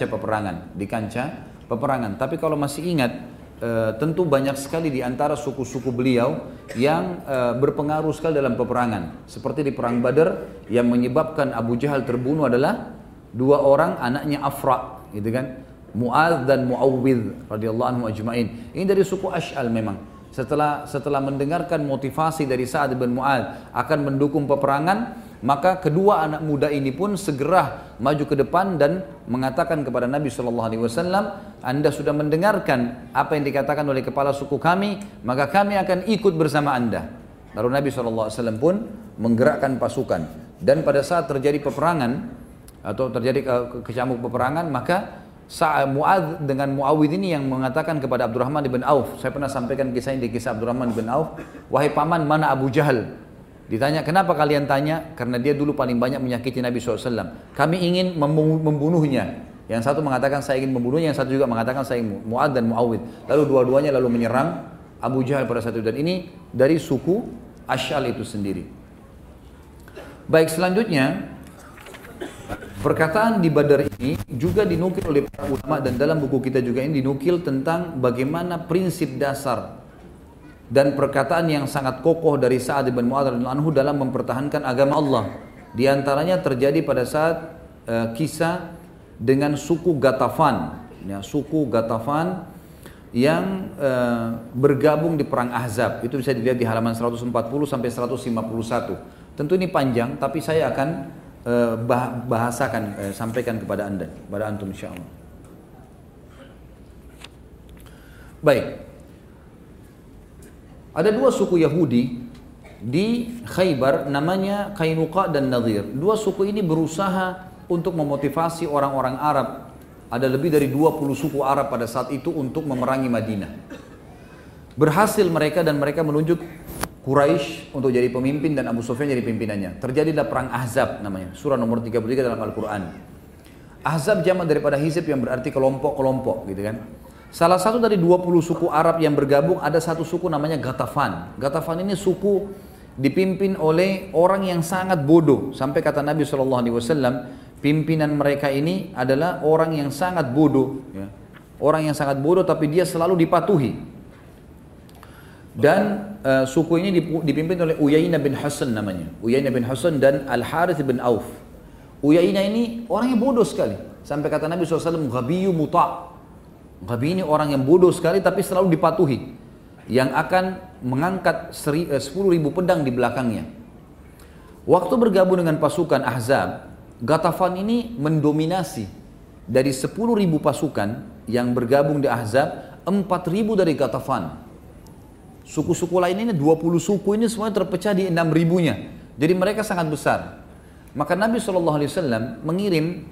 peperangan. Tapi kalau masih ingat, tentu banyak sekali di antara suku-suku beliau yang berpengaruh sekali dalam peperangan. Seperti di perang Badar yang menyebabkan Abu Jahal terbunuh adalah dua orang anaknya Afra, gitu kan? Mu'adz dan Mu'awwidh radhiyallahu anhu ajma'in. Ini dari suku Ash'al memang. Setelah mendengarkan motivasi dari Sa'ad bin Mu'adz akan mendukung peperangan, maka kedua anak muda ini pun segera maju ke depan dan mengatakan kepada Nabi SAW, Anda sudah mendengarkan apa yang dikatakan oleh kepala suku kami, maka kami akan ikut bersama Anda. Lalu Nabi SAW pun menggerakkan pasukan. Dan pada saat terjadi peperangan atau terjadi kecamuk peperangan, maka Mu'adz dengan Mu'awwidh ini yang mengatakan kepada Abdurrahman bin Auf, saya pernah sampaikan kisah ini di kisah Abdurrahman bin Auf, wahai paman, mana Abu Jahal? Ditanya, kenapa kalian tanya? Karena dia dulu paling banyak menyakiti Nabi SAW. Kami ingin membunuhnya. Yang satu mengatakan saya ingin membunuhnya, yang satu juga mengatakan saya ingin Mu'adz dan Mu'awwidh. Lalu dua-duanya menyerang Abu Jahal pada saat itu. Dan ini dari suku Ash'al itu sendiri. Baik, selanjutnya Perkataan di Badar ini juga dinukil oleh para ulama dan dalam buku kita juga ini dinukil tentang bagaimana prinsip dasar dan perkataan yang sangat kokoh dari Sa'ad bin Mu'adz radhiyallahu anhu dalam mempertahankan agama Allah. Di antaranya terjadi pada saat kisah dengan suku Ghatafan, ya, suku Ghatafan yang bergabung di perang Ahzab. Itu bisa dilihat di halaman 140 sampai 151. Tentu ini panjang, tapi saya akan bahasakan, sampaikan kepada anda, kepada antum insyaallah. Baik, ada dua suku Yahudi di Khaybar namanya Qainuqa dan Nadhir. Dua suku ini berusaha untuk memotivasi orang-orang Arab. Ada lebih dari 20 suku Arab pada saat itu untuk memerangi Madinah. Berhasil mereka dan mereka menunjuk Quraisy untuk jadi pemimpin dan Abu Sufyan jadi pimpinannya. Terjadilah perang Ahzab namanya. Surah nomor 33 dalam Al-Quran. Ahzab jamak daripada hizb yang berarti kelompok-kelompok gitu kan. Salah satu dari 20 suku Arab yang bergabung ada satu suku namanya Ghatafan. Ghatafan ini suku dipimpin oleh orang yang sangat bodoh. Sampai kata Nabi SAW, pimpinan mereka ini adalah orang yang sangat bodoh. Ya. Orang yang sangat bodoh tapi dia selalu dipatuhi. Dan suku ini dipimpin oleh Uyainah bin Hasan namanya. Uyainah bin Hasan dan Al-Harith bin Auf. Uyainah ini orang yang bodoh sekali. Sampai kata Nabi SAW, Ghabiyyu muta'. Ghabi ini orang yang bodoh sekali tapi selalu dipatuhi. Yang akan mengangkat 10.000 pedang di belakangnya. Waktu bergabung dengan pasukan Ahzab, Ghatafan ini mendominasi. Dari 10.000 pasukan yang bergabung di Ahzab, 4.000 dari Ghatafan. Suku-suku lain ini 20 suku ini semuanya terpecah di 6.000-nya. Jadi mereka sangat besar. Maka Nabi SAW mengirim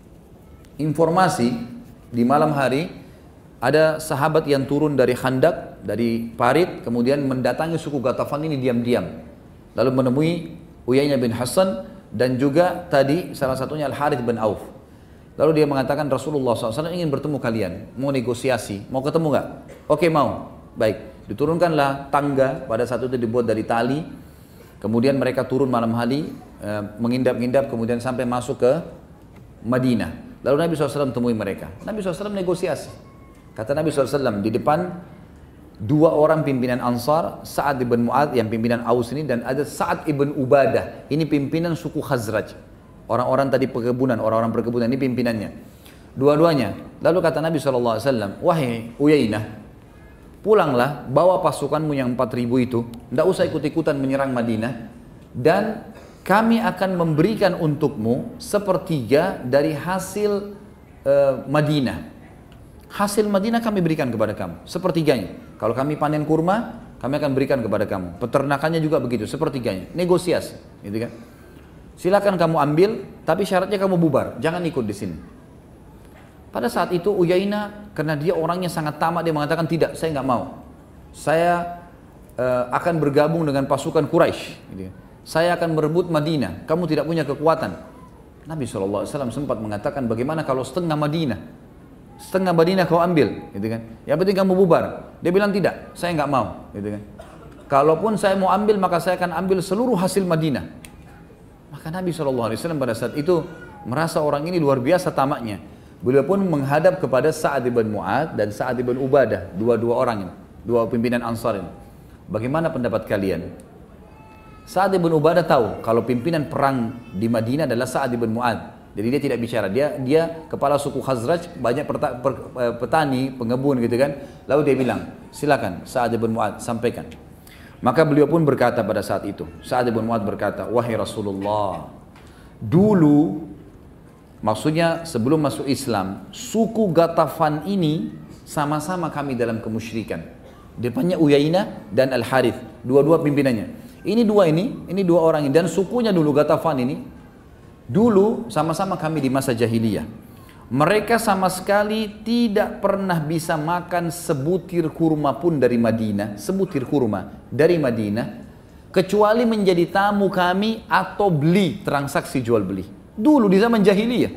informasi di malam hari. Ada sahabat yang turun dari Khandak, dari parit, kemudian mendatangi suku Ghatafan ini diam-diam. Lalu menemui Uyainah bin Hasan dan juga tadi salah satunya Al-Harith bin Auf. Lalu dia mengatakan Rasulullah SAW ingin bertemu kalian, mau negosiasi, mau ketemu nggak? Oke mau, baik. Diturunkanlah tangga, pada saat itu dibuat dari tali. Kemudian mereka turun malam hari, mengindap-indap, kemudian sampai masuk ke Madinah. Lalu Nabi SAW temui mereka. Nabi SAW negosiasi. Kata Nabi SAW, di depan dua orang pimpinan Ansar, Sa'ad ibn Mu'adz yang pimpinan Aus ini, dan ada Sa'ad ibn Ubadah, ini pimpinan suku Khazraj. Orang-orang tadi perkebunan, orang-orang perkebunan, ini pimpinannya. Dua-duanya. Lalu kata Nabi SAW, wahai Uyainah, pulanglah, bawa pasukanmu yang 4.000 itu, tidak usah ikut-ikutan menyerang Madinah, dan kami akan memberikan untukmu sepertiga dari hasil Madinah. Hasil Madinah kami berikan kepada kamu, sepertiganya. Kalau kami panen kurma, kami akan berikan kepada kamu. Peternakannya juga begitu, sepertiganya. Negosiasi, gitu kan? Silakan kamu ambil, tapi syaratnya kamu bubar, jangan ikut di sini. Pada saat itu Uyainah, karena dia orangnya sangat tamak, dia mengatakan tidak, saya nggak mau. Saya akan bergabung dengan pasukan Quraisy. Gitu. Saya akan merebut Madinah. Kamu tidak punya kekuatan. Nabi SAW sempat mengatakan, bagaimana kalau setengah Madinah? Setengah Madinah kau ambil, gitu kan? Yang penting kamu bubar. Dia bilang tidak, saya nggak mau, gitu kan? Kalaupun saya mau ambil, maka saya akan ambil seluruh hasil Madinah. Maka Nabi SAW pada saat itu merasa orang ini luar biasa tamaknya. Beliau pun menghadap kepada Sa'ad ibn Mu'adz dan Sa'ad ibn Ubadah, dua orang ini, dua pimpinan Ansar ini. Bagaimana pendapat kalian? Sa'ad ibn Ubadah tahu kalau pimpinan perang di Madinah adalah Sa'ad ibn Mu'adz. Jadi dia tidak bicara, dia kepala suku Khazraj, banyak petani, pengebun gitu kan. Lalu dia bilang, silakan Sa'ad ibn Mu'adz sampaikan. Maka beliau pun berkata pada saat itu, Sa'ad ibn Mu'adz berkata, wahai Rasulullah, dulu, maksudnya sebelum masuk Islam, suku Ghatafan ini sama-sama kami dalam kemusyrikan. Depannya Uyainah dan Al-Harith, dua-dua pimpinannya. Ini dua orang ini, dan sukunya dulu Ghatafan ini, dulu sama-sama kami di masa jahiliyah. Mereka sama sekali tidak pernah bisa makan sebutir kurma pun dari Madinah, sebutir kurma dari Madinah, kecuali menjadi tamu kami atau beli, transaksi jual beli. Dulu di zaman jahiliyah.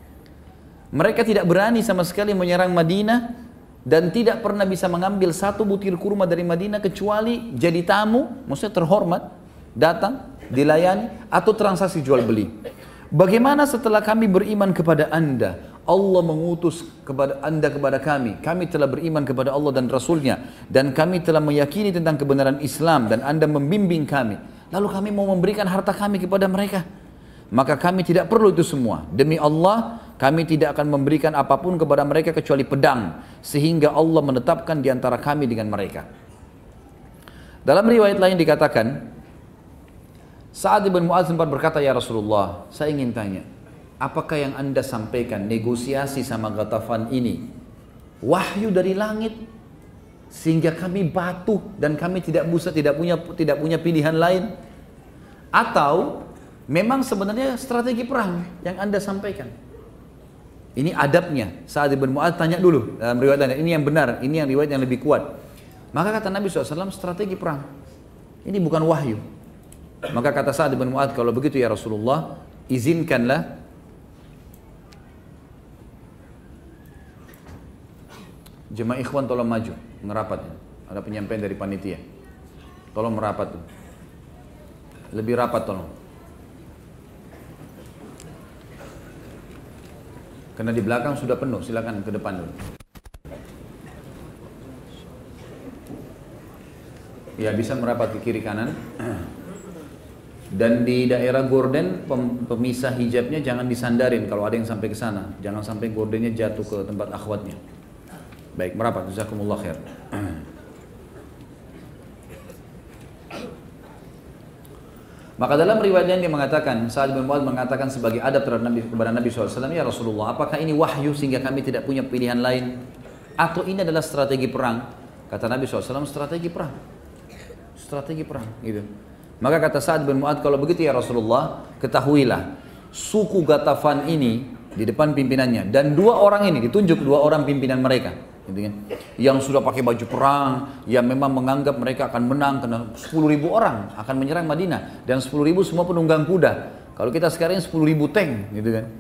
Mereka tidak berani sama sekali menyerang Madinah dan tidak pernah bisa mengambil satu butir kurma dari Madinah kecuali jadi tamu, maksudnya terhormat, datang, dilayani atau transaksi jual beli. Bagaimana setelah kami beriman kepada anda, Allah mengutus kepada anda kepada kami telah beriman kepada Allah dan Rasulnya, dan kami telah meyakini tentang kebenaran Islam, dan anda membimbing kami, lalu kami mau memberikan harta kami kepada mereka, maka kami tidak perlu itu semua. Demi Allah, kami tidak akan memberikan apapun kepada mereka kecuali pedang, sehingga Allah menetapkan di antara kami dengan mereka. Dalam riwayat lain dikatakan, Sa'ad bin Mu'adz sempat berkata, ya Rasulullah, saya ingin tanya, apakah yang anda sampaikan negosiasi sama Ghatafan ini wahyu dari langit sehingga kami batu dan kami tidak punya pilihan lain, atau memang sebenarnya strategi perang yang anda sampaikan? Ini adabnya. Sa'ad bin Mu'adz tanya dulu dalam riwayat ini yang benar, ini yang riwayat yang lebih kuat. Maka kata Nabi SAW, strategi perang, ini bukan wahyu. Maka kata Sa'ad bin Mu'adz, kalau begitu ya Rasulullah, izinkanlah jemaah ikhwan tolong maju, merapat. Ada penyampaian dari panitia. Tolong merapat tuh. Lebih rapat tolong. Karena di belakang sudah penuh, silakan ke depan dulu. Ya, bisa merapat ke kiri kanan. Dan di daerah gorden, pemisah hijabnya jangan disandarin kalau ada yang sampai ke sana. Jangan sampai gordennya jatuh ke tempat akhwatnya. Baik, merapat. Jazakumullah khair. Maka dalam riwayatnya dia mengatakan, Sa'ad bin Mu'adz mengatakan sebagai adab terhadap Nabi, kepada Nabi SAW, ya Rasulullah, apakah ini wahyu sehingga kami tidak punya pilihan lain? Atau ini adalah strategi perang? Kata Nabi SAW, strategi perang. Strategi perang, gitu. Maka kata Sa'ad bin Mu'adz, kalau begitu ya Rasulullah, ketahuilah, suku Ghatafan ini di depan pimpinannya, dan dua orang ini, ditunjuk dua orang pimpinan mereka, gitu kan, yang sudah pakai baju perang, yang memang menganggap mereka akan menang, karena 10.000 orang akan menyerang Madinah, dan 10.000 semua penunggang kuda. Kalau kita sekarang 10.000 tank, gitu kan.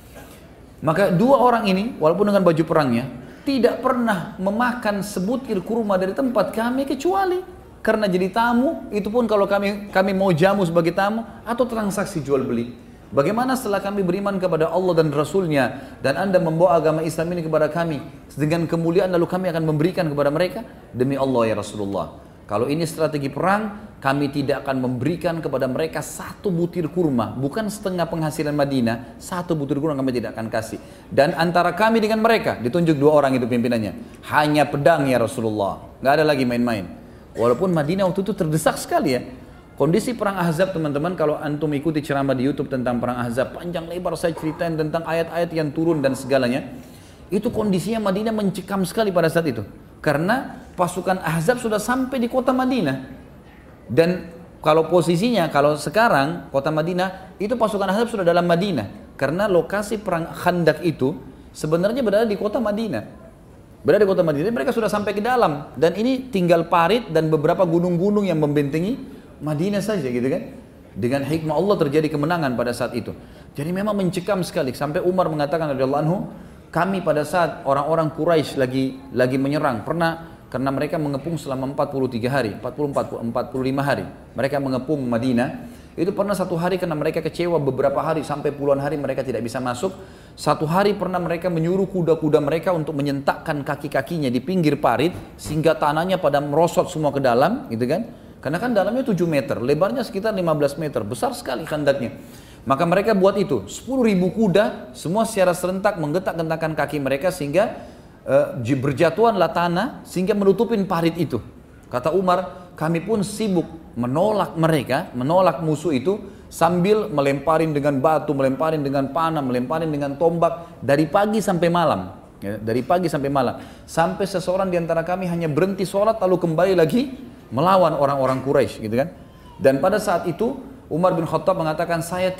Maka dua orang ini, walaupun dengan baju perangnya, tidak pernah memakan sebutir kurma dari tempat kami kecuali karena jadi tamu, itu pun kalau kami mau jamu sebagai tamu atau transaksi jual beli. Bagaimana setelah kami beriman kepada Allah dan Rasulnya, dan anda membawa agama Islam ini kepada kami dengan kemuliaan, lalu kami akan memberikan kepada mereka? Demi Allah ya Rasulullah, kalau ini strategi perang, kami tidak akan memberikan kepada mereka satu butir kurma, bukan setengah penghasilan Madinah, satu butir kurma kami tidak akan kasih. Dan antara kami dengan mereka, ditunjuk dua orang itu pimpinannya, hanya pedang ya Rasulullah, nggak ada lagi main-main. Walaupun Madinah waktu itu terdesak sekali ya. Kondisi perang Ahzab teman-teman, kalau antum ikuti ceramah di YouTube tentang perang Ahzab, panjang lebar saya ceritain tentang ayat-ayat yang turun dan segalanya. Itu kondisinya Madinah mencekam sekali pada saat itu. Karena pasukan Ahzab sudah sampai di kota Madinah. Dan kalau posisinya, kalau sekarang kota Madinah, itu pasukan Ahzab sudah dalam Madinah. Karena lokasi perang Khandak itu sebenarnya berada di kota Madinah. Berada di kota Madinah, mereka sudah sampai ke dalam, dan ini tinggal parit dan beberapa gunung-gunung yang membentengi Madinah saja, gitu kan. Dengan hikmah Allah terjadi kemenangan pada saat itu. Jadi memang mencekam sekali, sampai Umar mengatakan radhiyallahu anhu, kami pada saat orang-orang Quraisy lagi menyerang, pernah, karena mereka mengepung selama 43 hari, 45 hari, mereka mengepung Madinah. Itu pernah satu hari karena mereka kecewa, beberapa hari sampai puluhan hari mereka tidak bisa masuk. Satu hari pernah mereka menyuruh kuda-kuda mereka untuk menyentakkan kaki-kakinya di pinggir parit sehingga tanahnya pada merosot semua ke dalam, gitu kan? Karena kan dalamnya 7 meter, lebarnya sekitar 15 meter, besar sekali khandaknya. Maka mereka buat itu, 10.000 kuda semua secara serentak menggetak-getakkan kaki mereka sehingga berjatuhanlah tanah sehingga menutupin parit itu. Kata Umar, kami pun sibuk menolak mereka, menolak musuh itu sambil melemparin dengan batu, melemparin dengan panah, melemparin dengan tombak dari pagi sampai malam. Ya, dari pagi sampai malam. Sampai seseorang di antara kami hanya berhenti sholat lalu kembali lagi melawan orang-orang Quraisy, gitu kan. Dan pada saat itu Umar bin Khattab mengatakan, saya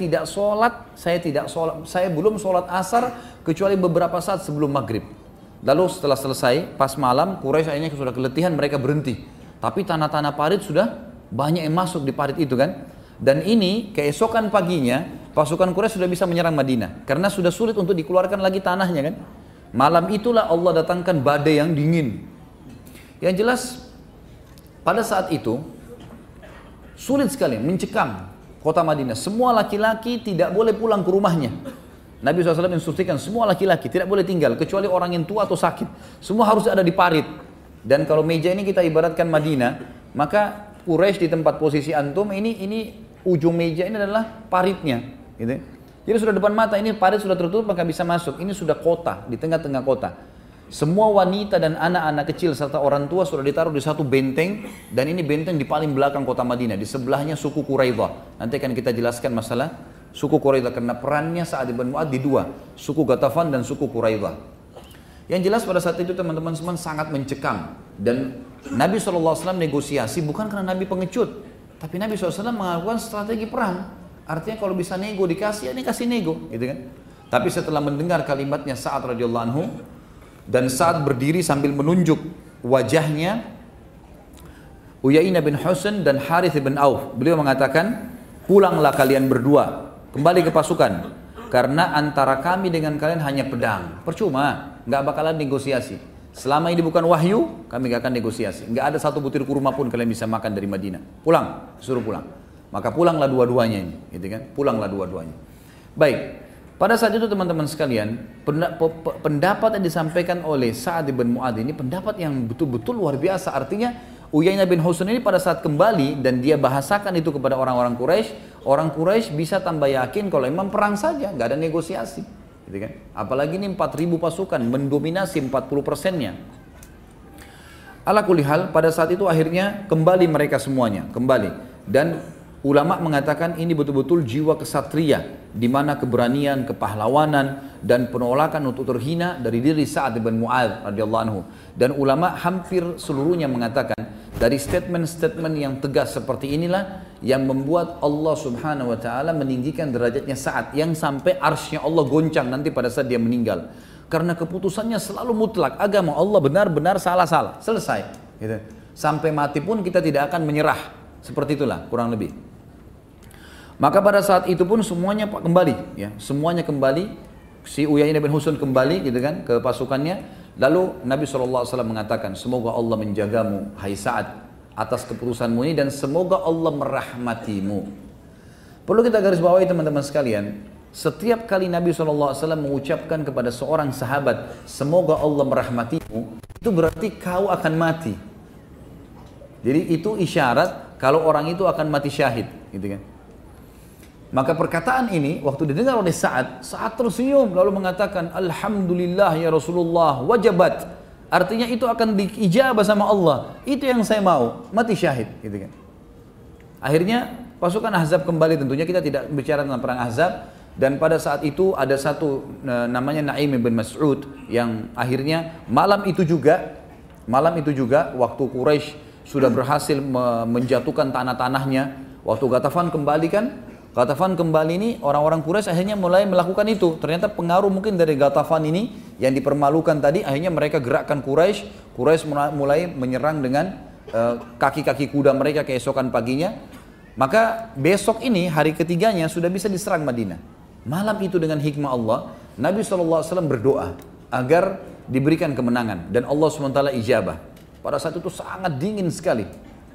belum sholat asar kecuali beberapa saat sebelum maghrib. Lalu setelah selesai, pas malam, Quraisy akhirnya sudah keletihan, mereka berhenti. Tapi tanah-tanah parit sudah banyak yang masuk di parit itu kan. Dan ini keesokan paginya, pasukan Quraisy sudah bisa menyerang Madinah. Karena sudah sulit untuk dikeluarkan lagi tanahnya kan. Malam itulah Allah datangkan badai yang dingin. Yang jelas, pada saat itu, sulit sekali, mencekam. kota Madinah. Semua laki-laki tidak boleh pulang ke rumahnya. Nabi SAW instruksikan semua laki-laki tidak boleh tinggal kecuali orang yang tua atau sakit. Semua harus ada di parit. Dan kalau meja ini kita ibaratkan Madinah, maka Quraisy di tempat posisi antum ini ujung meja ini adalah paritnya, gitu. Jadi sudah depan mata, ini parit sudah tertutup maka bisa masuk. Ini sudah kota, di tengah-tengah kota. Semua wanita dan anak-anak kecil serta orang tua sudah ditaruh di satu benteng, dan ini benteng di paling belakang kota Madinah. Di sebelahnya suku Quraidah. Nanti akan kita jelaskan masalah suku Quraidah karena perannya Sa'ad bin Mu'adz di dua, suku Ghatafan dan suku Quraidah. Yang jelas pada saat itu teman-teman semua sangat mencekam, dan Nabi SAW negosiasi bukan karena Nabi pengecut, tapi Nabi SAW melakukan strategi perang. Artinya kalau bisa nego dikasih, ya ini kasih nego, gitu kan? Tapi setelah mendengar kalimatnya Sa'ad radhiyallahu anhu, dan Sa'ad berdiri sambil menunjuk wajahnya Uyainah bin Husain dan Harith bin Auf. Beliau mengatakan, pulanglah kalian berdua, kembali ke pasukan, karena antara kami dengan kalian hanya pedang. Percuma, nggak bakalan negosiasi. Selama ini bukan wahyu, kami nggak akan negosiasi. Nggak ada satu butir kurma pun kalian bisa makan dari Madinah. Pulang, suruh pulang. Maka pulanglah dua-duanya ini, gitu kan? Pulanglah dua-duanya. Baik. Pada saat itu teman-teman sekalian, pendapat yang disampaikan oleh Sa'ad bin Mu'adz ini pendapat yang betul-betul luar biasa. Artinya Uyainah bin Husain ini pada saat kembali dan dia bahasakan itu kepada orang-orang Quraisy bisa tambah yakin kalau memang perang saja, nggak ada negosiasi, gitu kan? Apalagi ini 4.000 pasukan mendominasi 40%-nya. Ala kulli hal, pada saat itu akhirnya kembali mereka semuanya, kembali. Dan ulama mengatakan ini betul-betul jiwa kesatria, di mana keberanian, kepahlawanan, dan penolakan untuk terhina dari diri Sa'ad bin Mu'adz radhiyallahu anhu. Dan ulama hampir seluruhnya mengatakan dari statement-statement yang tegas seperti inilah yang membuat Allah Subhanahu wa taala meninggikan derajatnya Sa'ad, yang sampai arsy-Nya Allah goncang nanti pada saat dia meninggal. Karena keputusannya selalu mutlak, agama Allah benar-benar salah-salah, selesai, gitu. Sampai mati pun kita tidak akan menyerah. Seperti itulah kurang lebih. Maka pada saat itu pun semuanya kembali, ya, semuanya kembali. Si Uyainah bin Husain kembali, gitu kan, ke pasukannya. Lalu Nabi SAW mengatakan, semoga Allah menjagamu, hai Sa'ad, atas keputusanmu ini, dan semoga Allah merahmatimu. Perlu kita garis bawahi teman-teman sekalian, setiap kali Nabi SAW mengucapkan kepada seorang sahabat, semoga Allah merahmatimu, itu berarti kau akan mati. Jadi itu isyarat kalau orang itu akan mati syahid, gitu kan. Maka perkataan ini waktu didengar oleh Sa'ad tersenyum lalu mengatakan, Alhamdulillah ya Rasulullah, wajabat. Artinya itu akan diijabah sama Allah. Itu yang saya mau, mati syahid, gitu kan. Akhirnya pasukan Ahzab kembali, tentunya kita tidak bicara tentang perang Ahzab. Dan pada saat itu ada satu namanya Naim bin Mas'ud yang akhirnya malam itu juga waktu Quraisy sudah berhasil menjatuhkan tanah-tanahnya, waktu Ghatafan kembali kan, Ghatafan kembali ini, orang-orang Quraisy akhirnya mulai melakukan itu. Ternyata pengaruh mungkin dari Ghatafan ini yang dipermalukan tadi, akhirnya mereka gerakkan Quraisy mulai menyerang dengan kaki-kaki kuda mereka keesokan paginya. Maka besok ini hari ketiganya sudah bisa diserang Madinah. Malam itu dengan hikmah Allah, Nabi SAW berdoa agar diberikan kemenangan, dan Allah SWT ijabah. Pada saat itu sangat dingin sekali.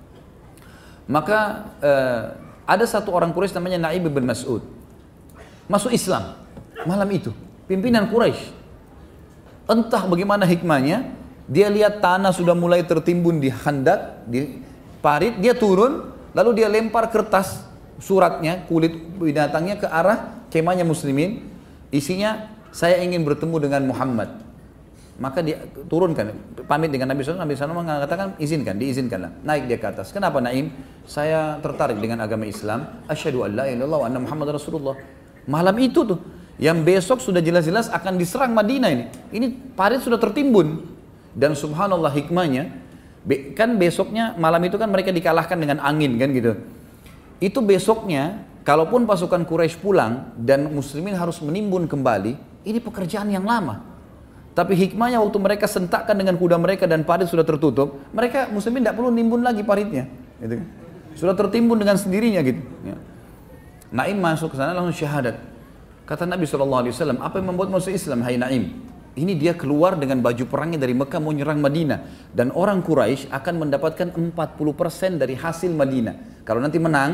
Maka ada satu orang Quraisy namanya Naim bin Mas'ud masuk Islam malam itu, pimpinan Quraisy. Entah bagaimana hikmahnya, dia lihat tanah sudah mulai tertimbun di khandak, di parit, dia turun, lalu dia lempar kertas suratnya, kulit binatangnya ke arah kemahnya muslimin, isinya, saya ingin bertemu dengan Muhammad. Maka dia turunkan, pamit dengan Nabi SAW. Nabi SAW mengatakan, diizinkanlah. Naik dia ke atas. Kenapa Naim? Saya tertarik dengan agama Islam. Asyhadu an la ilaha illallah wa anna Muhammad Rasulullah. Malam itu tuh, yang besok sudah jelas-jelas akan diserang Madinah ini. Ini parit sudah tertimbun. Dan subhanallah hikmahnya, kan besoknya, malam itu kan mereka dikalahkan dengan angin kan gitu. Itu besoknya, kalaupun pasukan Quraisy pulang dan muslimin harus menimbun kembali, ini pekerjaan yang lama. Tapi hikmahnya waktu mereka sentakkan dengan kuda mereka dan parit sudah tertutup, mereka muslimin tidak perlu nimbun lagi paritnya, gitu. Sudah tertimbun dengan sendirinya gitu. Ya. Naim masuk ke sana langsung syahadat. Kata Nabi SAW, apa yang membuat masuk Islam, hai Naim? Ini dia keluar dengan baju perangnya dari Mekah mau nyerang Madinah, dan orang Quraisy akan mendapatkan 40% dari hasil Madinah. Kalau nanti menang,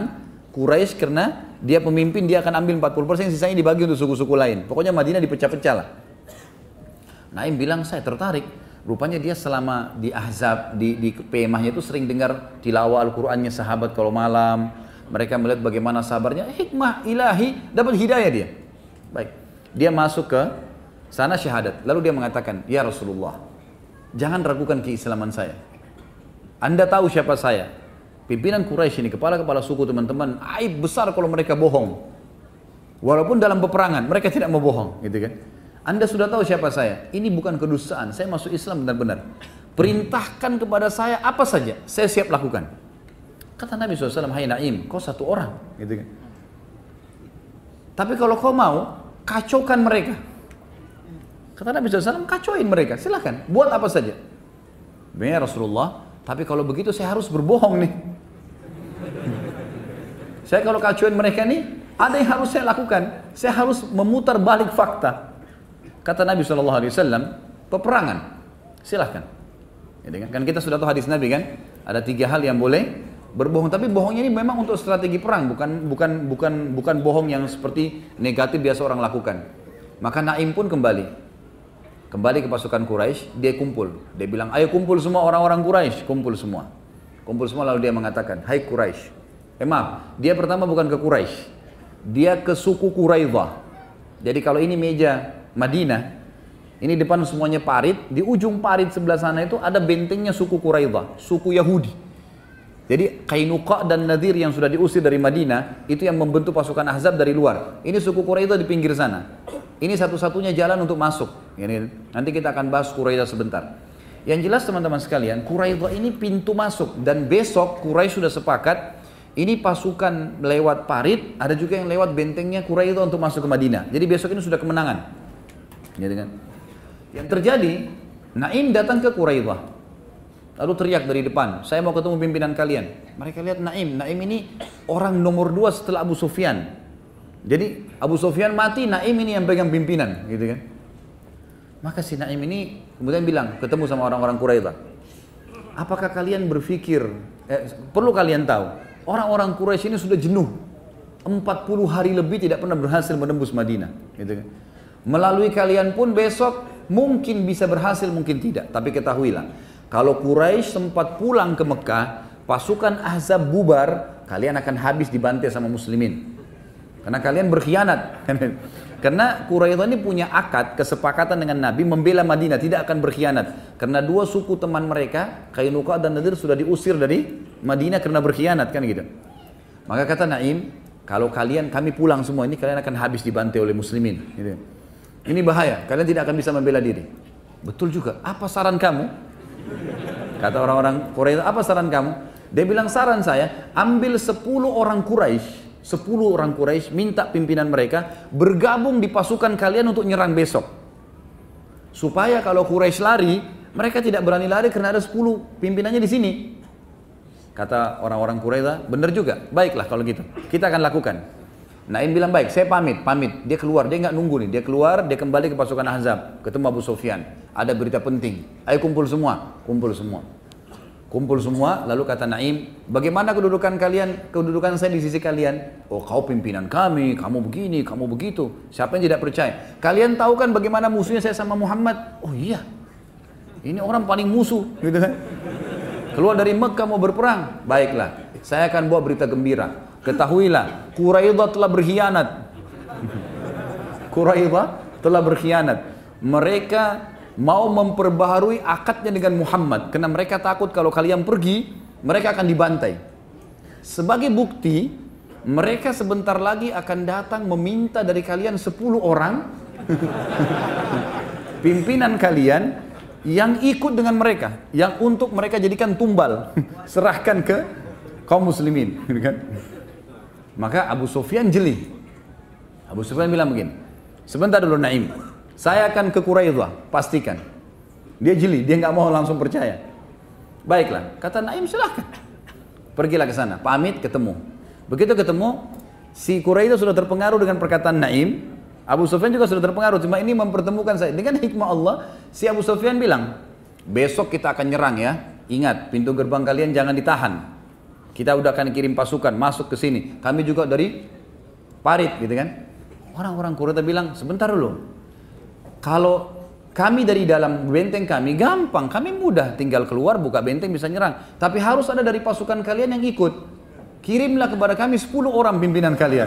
Quraisy karena dia pemimpin, dia akan ambil 40%, sisanya dibagi untuk suku-suku lain. Pokoknya Madinah dipecah-pecah lah. Naim bilang, saya tertarik. Rupanya dia selama di Ahzab, di kemahnya itu sering dengar tilawah Al-Qur'annya sahabat kalau malam. Mereka melihat bagaimana sabarnya, hikmah ilahi, dapat hidayah dia. Baik, dia masuk ke sana syahadat. Lalu dia mengatakan, ya Rasulullah, jangan ragukan keislaman saya. Anda tahu siapa saya? Pimpinan Quraisy ini, kepala-kepala suku teman-teman, aib besar kalau mereka bohong. Walaupun dalam peperangan, mereka tidak mau bohong, gitu kan? Anda sudah tahu siapa saya. Ini bukan kedustaan, saya masuk Islam benar-benar. Perintahkan kepada saya apa saja, saya siap lakukan. Kata Nabi SAW, hai Naim, kau satu orang, gitu kan? Tapi kalau kau mau, kacaukan mereka. Kata Nabi SAW, kacauin mereka, silakan, buat apa saja. Ya Rasulullah, tapi kalau begitu saya harus berbohong nih. Saya kalau kacauin mereka nih, ada yang harus saya lakukan. Saya harus memutar balik fakta. Kata Nabi SAW, peperangan, silahkan. Kan kita sudah tahu hadis Nabi kan, ada 3 hal yang boleh berbohong. Tapi bohongnya ini memang untuk strategi perang, bukan bohong yang seperti negatif biasa orang lakukan. Maka Naim pun kembali ke pasukan Quraisy, dia kumpul. Dia bilang, ayo kumpul semua orang-orang Quraisy, kumpul semua. Kumpul semua lalu dia mengatakan, hai Quraisy. Maaf, dia pertama bukan ke Quraisy. Dia ke suku Quraidah. Jadi kalau ini meja Madinah, ini depan semuanya parit, di ujung parit sebelah sana itu ada bentengnya suku Quraidah, suku Yahudi. Jadi Qainuqa dan Nadir yang sudah diusir dari Madinah, itu yang membentuk pasukan Ahzab dari luar. Ini suku Quraidah di pinggir sana. Ini satu-satunya jalan untuk masuk. Nanti kita akan bahas Quraidah sebentar. Yang jelas teman-teman sekalian, Quraidah ini pintu masuk. Dan besok Quraisy sudah sepakat, ini pasukan lewat parit, ada juga yang lewat bentengnya Quraidah untuk masuk ke Madinah. Jadi besok ini sudah kemenangan. Yang terjadi, Naim datang ke Quraidah. Lalu teriak dari depan, saya mau ketemu pimpinan kalian. Mereka lihat Naim ini orang nomor 2 setelah Abu Sufyan. Jadi Abu Sufyan mati, Naim ini yang pegang pimpinan, gitu kan. Maka si Naim ini kemudian bilang, ketemu sama orang-orang Quraidah. Apakah kalian berpikir, perlu kalian tahu, orang-orang Quraisy ini sudah jenuh. 40 hari lebih tidak pernah berhasil menembus Madinah, gitu kan. Melalui kalian pun besok mungkin bisa berhasil, mungkin tidak. Tapi ketahuilah, kalau Quraisy sempat pulang ke Mekah, pasukan Ahzab bubar, kalian akan habis dibantai sama muslimin. Karena kalian berkhianat. Karena Quraidah ini punya akad, kesepakatan dengan Nabi membela Madinah, tidak akan berkhianat. Karena 2 suku teman mereka, Qainuqa dan Nadir sudah diusir dari Madinah karena berkhianat, kan gitu. Maka kata Naim, kalau kami pulang semua ini, kalian akan habis dibantai oleh muslimin. Gitu. Ini bahaya, kalian tidak akan bisa membela diri. Betul juga, apa saran kamu? Kata orang-orang Quraidah, apa saran kamu? Dia bilang, saran saya, ambil 10 orang Quraisy, 10 orang Quraisy, minta pimpinan mereka bergabung di pasukan kalian untuk nyerang besok. Supaya kalau Quraisy lari, mereka tidak berani lari karena ada 10 pimpinannya di sini. Kata orang-orang Quraidah, benar juga, baiklah kalau gitu, kita akan lakukan. Naim bilang, baik, saya pamit. Dia keluar, dia nggak nunggu nih, dia keluar, dia kembali ke pasukan Ahzab, ketemu Abu Sufyan. Ada berita penting, ayo kumpul semua. Kumpul semua, lalu kata Naim, bagaimana kedudukan kalian, kedudukan saya di sisi kalian? Oh, kau pimpinan kami, kamu begini, kamu begitu. Siapa yang tidak percaya? Kalian tahu kan bagaimana musuhnya saya sama Muhammad? Oh iya, ini orang paling musuh, gitu kan? Keluar dari Mekah mau berperang, baiklah, saya akan bawa berita gembira. Ketahuilah, Quraidah telah berkhianat. Quraidah telah berkhianat. Mereka mau memperbaharui akadnya dengan Muhammad karena mereka takut kalau kalian pergi mereka akan dibantai. Sebagai bukti, mereka sebentar lagi akan datang meminta dari kalian 10 orang pimpinan kalian yang ikut dengan mereka, yang untuk mereka jadikan tumbal, serahkan ke kaum muslimin, kan? Maka Abu Sufyan jeli. Abu Sufyan bilang begini, sebentar dulu Naim, saya akan ke Quraidah, pastikan. Dia jeli, dia nggak mau langsung percaya. Baiklah, kata Naim, silahkan. Pergilah ke sana, pamit, ketemu. Begitu ketemu, si Quraidah sudah terpengaruh dengan perkataan Naim. Abu Sufyan juga sudah terpengaruh, cuma ini mempertemukan saya. Dengan hikmah Allah, si Abu Sufyan bilang, besok kita akan nyerang ya. Ingat, pintu gerbang kalian jangan ditahan. Kita udah akan kirim pasukan masuk ke sini. Kami juga dari parit gitu kan. Orang-orang Quraisy bilang, sebentar dulu. Kalau kami dari dalam benteng kami gampang, kami mudah tinggal keluar buka benteng bisa nyerang. Tapi harus ada dari pasukan kalian yang ikut. Kirimlah kepada kami 10 orang pimpinan kalian.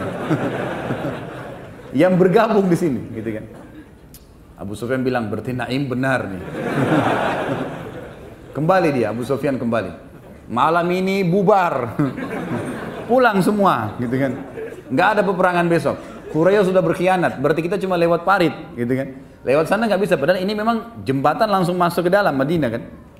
Yang bergabung di sini gitu kan. Abu Sufyan bilang, berarti Naim benar nih. Kembali dia, Abu Sufyan kembali. Malam ini bubar. Pulang semua gitu kan. Nggak ada peperangan besok. Quraisy sudah berkhianat, berarti kita cuma lewat parit gitu kan. Lewat sana nggak bisa, padahal ini memang jembatan langsung masuk ke dalam Madinah kan.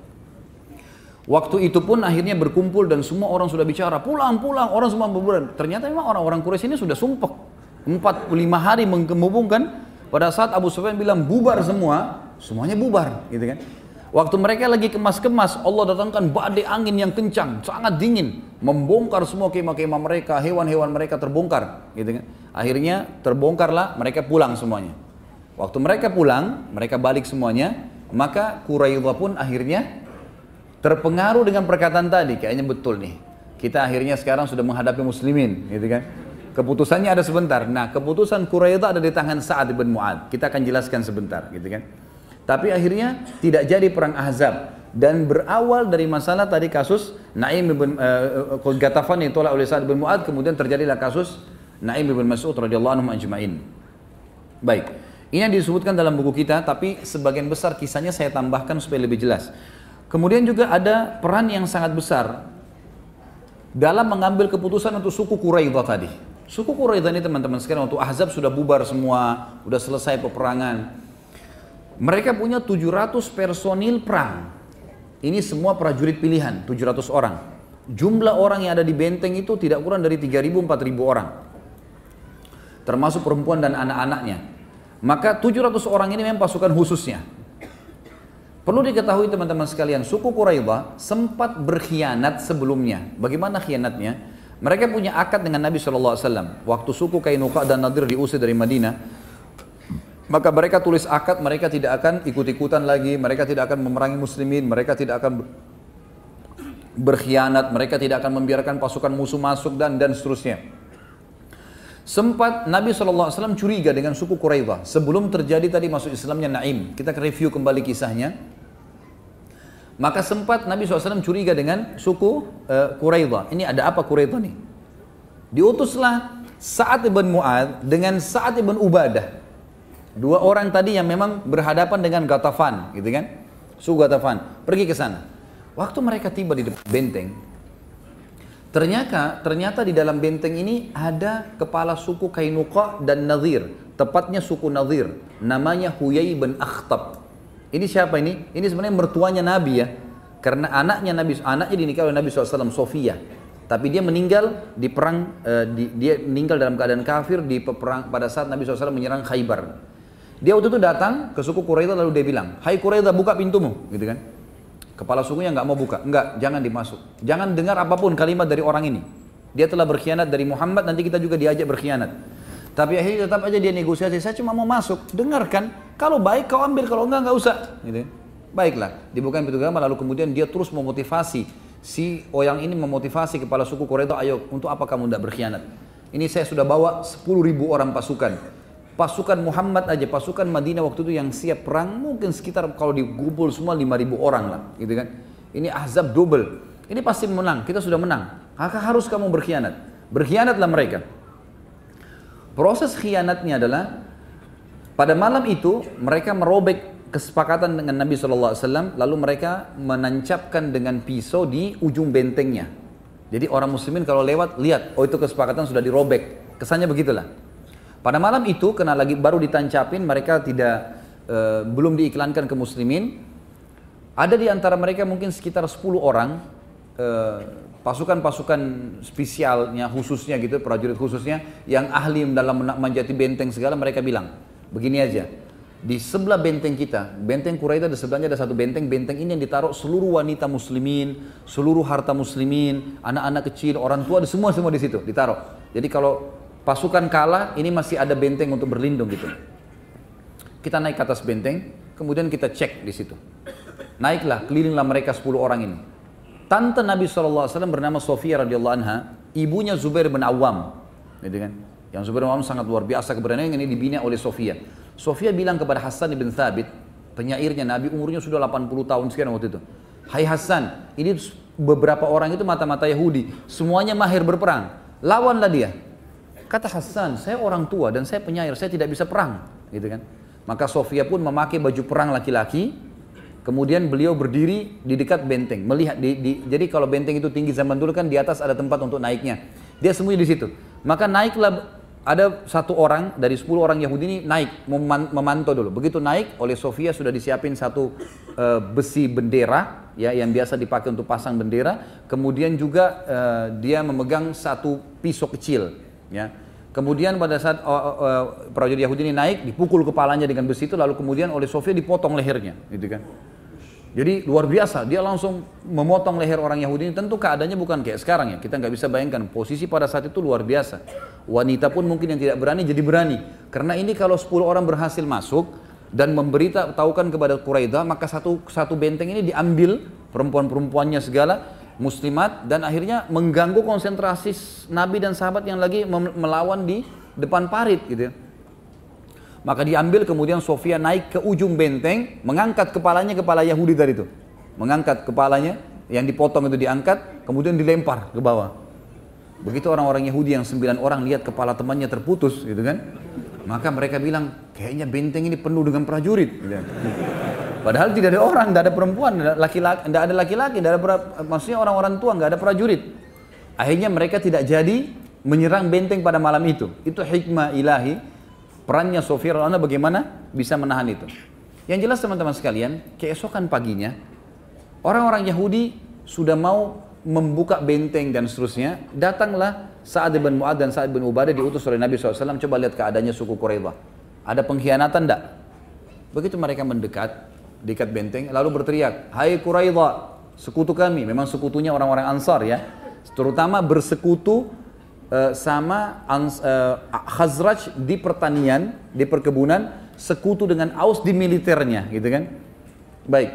Waktu itu pun akhirnya berkumpul dan semua orang sudah bicara, pulang, orang semua berbulan. Ternyata memang orang-orang Quraisy ini sudah sumpah 45 hari menghubungkan. Pada saat Abu Sufyan bilang bubar semua, semuanya bubar gitu kan. Waktu mereka lagi kemas-kemas, Allah datangkan badai angin yang kencang, sangat dingin, membongkar semua kemah-kemah mereka, hewan-hewan mereka terbongkar, gitu kan. Akhirnya terbongkarlah, mereka pulang semuanya. Waktu mereka pulang, mereka balik semuanya, maka Quraidah pun akhirnya terpengaruh dengan perkataan tadi, kayaknya betul nih. Kita akhirnya sekarang sudah menghadapi muslimin, gitu kan. Keputusannya ada sebentar. Nah, keputusan Quraidah ada di tangan Sa'ad bin Mu'adz. Kita akan jelaskan sebentar, gitu kan. Tapi akhirnya tidak jadi perang Ahzab dan berawal dari masalah tadi kasus Naim bin Ghatafan yang ditolak oleh Sa'ad bin Mu'adz, kemudian terjadilah kasus Naim bin Mas'ud radhiyallahu anhu ajma'in. Baik, ini yang disebutkan dalam buku kita, tapi sebagian besar kisahnya saya tambahkan supaya lebih jelas. Kemudian juga ada peran yang sangat besar dalam mengambil keputusan untuk suku Quraidah tadi. Suku Quraidah ini teman-teman sekalian, waktu Ahzab sudah bubar semua, sudah selesai peperangan. Mereka punya 700 personil perang. Ini semua prajurit pilihan, 700 orang. Jumlah orang yang ada di benteng itu tidak kurang dari 3.000-4.000 orang. Termasuk perempuan dan anak-anaknya. Maka 700 orang ini memang pasukan khususnya. Perlu diketahui teman-teman sekalian, suku Quraidah sempat berkhianat sebelumnya. Bagaimana khianatnya? Mereka punya akad dengan Nabi SAW. Waktu suku Qainuqa dan Nadir diusir dari Madinah, maka mereka tulis akad, mereka tidak akan ikut-ikutan lagi, mereka tidak akan memerangi muslimin, mereka tidak akan berkhianat, mereka tidak akan membiarkan pasukan musuh masuk dan seterusnya. Sempat Nabi SAW curiga dengan suku Quraidah sebelum terjadi tadi masuk Islamnya Naim. Kita review kembali kisahnya. Maka sempat Nabi SAW curiga dengan suku Quraidah. Ini ada apa Quraidah nih? Diutuslah Sa'ad bin Mu'adz dengan Sa'ad bin Ubadah. Dua orang tadi yang memang berhadapan dengan Ghatafan, gitu kan? Suku Ghatafan, pergi ke sana. Waktu mereka tiba di benteng, ternyata di dalam benteng ini ada kepala suku Qainuqa dan Nadir, tepatnya suku Nadir, namanya Huyai bin Akhtab. Ini siapa ini? Ini sebenarnya mertuanya Nabi ya, karena anaknya dinikahi oleh Nabi SAW, Sofia. Tapi dia meninggal di perang, dia meninggal dalam keadaan kafir di perang pada saat Nabi SAW menyerang Khaybar. Dia waktu itu datang ke suku Quraidah lalu dia bilang, "Hai Quraidah, buka pintumu," gitu kan. Kepala sukunya nggak mau buka, enggak, jangan dimasuk. Jangan dengar apapun kalimat dari orang ini. Dia telah berkhianat dari Muhammad, nanti kita juga diajak berkhianat. Tapi akhirnya tetap aja dia negosiasi, saya cuma mau masuk, dengarkan. Kalau baik kau ambil, kalau enggak usah. Gitu. Baiklah, dibukain pintu gerbang, lalu kemudian dia terus memotivasi. Si orang ini memotivasi kepala suku Quraidah, ayo, untuk apa kamu tidak berkhianat? Ini saya sudah bawa 10.000 orang pasukan. Pasukan Muhammad aja, pasukan Madinah waktu itu yang siap perang mungkin sekitar kalau dikumpul semua 5.000 orang lah, gitu kan. Ini Ahzab double. Ini pasti menang, kita sudah menang. Maka harus kamu berkhianat. Berkhianatlah mereka. Proses khianatnya adalah pada malam itu mereka merobek kesepakatan dengan Nabi SAW, lalu mereka menancapkan dengan pisau di ujung bentengnya. Jadi orang muslimin kalau lewat lihat, oh itu kesepakatan sudah dirobek. Kesannya begitulah. Pada malam itu, karena lagi baru ditancapin, mereka belum diiklankan ke muslimin. Ada di antara mereka mungkin sekitar 10 orang, pasukan-pasukan spesialnya, khususnya gitu, prajurit khususnya, yang ahli dalam menjati benteng segala, mereka bilang, begini aja, di sebelah benteng kita, benteng Quraidah di sebelahnya ada satu benteng ini yang ditaruh seluruh wanita muslimin, seluruh harta muslimin, anak-anak kecil, orang tua, semua di situ ditaruh. Jadi kalau pasukan kalah, ini masih ada benteng untuk berlindung gitu. Kita naik ke atas benteng, kemudian kita cek di situ. Naiklah, kelilinglah mereka 10 orang ini. Tante Nabi SAW bernama Sofia radhiyallahu anha, ibunya Zubair bin Awam, gitu kan? Yang Zubair bin Awam sangat luar biasa keberanian, ini dibina oleh Sofia. Sofia bilang kepada Hasan bin Thabit, penyairnya Nabi, umurnya sudah 80 tahun sekian waktu itu. Hai Hasan, ini beberapa orang itu mata-mata Yahudi, semuanya mahir berperang, lawanlah dia. Kata Hasan, saya orang tua dan saya penyair, saya tidak bisa perang, gitu kan? Maka Sofia pun memakai baju perang laki-laki, kemudian beliau berdiri di dekat benteng, melihat jadi kalau benteng itu tinggi zaman dulu kan di atas ada tempat untuk naiknya. Dia sembunyi di situ. Maka naiklah, ada satu orang dari 10 orang Yahudi ini naik memantau dulu. Begitu naik, oleh Sofia sudah disiapin satu besi bendera ya yang biasa dipakai untuk pasang bendera. Kemudian juga dia memegang satu pisau kecil ya. Kemudian pada saat prajurit Yahudi ini naik, dipukul kepalanya dengan besi itu, lalu kemudian oleh Sofia dipotong lehernya, gitu kan. Jadi luar biasa, dia langsung memotong leher orang Yahudi ini. Tentu keadaannya bukan kayak sekarang ya, kita nggak bisa bayangkan posisi pada saat itu luar biasa. Wanita pun mungkin yang tidak berani jadi berani, karena ini kalau 10 orang berhasil masuk dan memberitahukan kepada Quraidah, maka satu benteng ini diambil perempuan-perempuannya segala, muslimat, dan akhirnya mengganggu konsentrasi Nabi dan sahabat yang lagi melawan di depan parit gitu ya. Maka diambil, kemudian Sofia naik ke ujung benteng, mengangkat kepalanya, kepala Yahudi tadi itu, mengangkat kepalanya yang dipotong itu, diangkat kemudian dilempar ke bawah. Begitu orang-orang Yahudi yang 9 orang lihat kepala temannya terputus gitu kan, maka mereka bilang kayaknya benteng ini penuh dengan prajurit gitu. Padahal tidak ada orang, tidak ada perempuan, tidak ada laki-laki, maksudnya orang-orang tua, nggak ada prajurit. Akhirnya mereka tidak jadi menyerang benteng pada malam itu. Itu hikmah ilahi, perannya Sofia radhiyallahu anha bagaimana bisa menahan itu. Yang jelas teman-teman sekalian, keesokan paginya orang-orang Yahudi sudah mau membuka benteng dan seterusnya. Datanglah Sa'ad bin Mu'adz dan Sa'ad bin Ubadah diutus oleh Nabi SAW. Coba lihat keadaannya suku Quraidah. Ada pengkhianatan enggak? Begitu mereka mendekat, dekat benteng, lalu berteriak, hai Quraidah, sekutu kami. Memang sekutunya orang-orang Ansar ya, terutama bersekutu sama Khazraj di pertanian, di perkebunan, sekutu dengan Aus di militernya, gitu kan. Baik,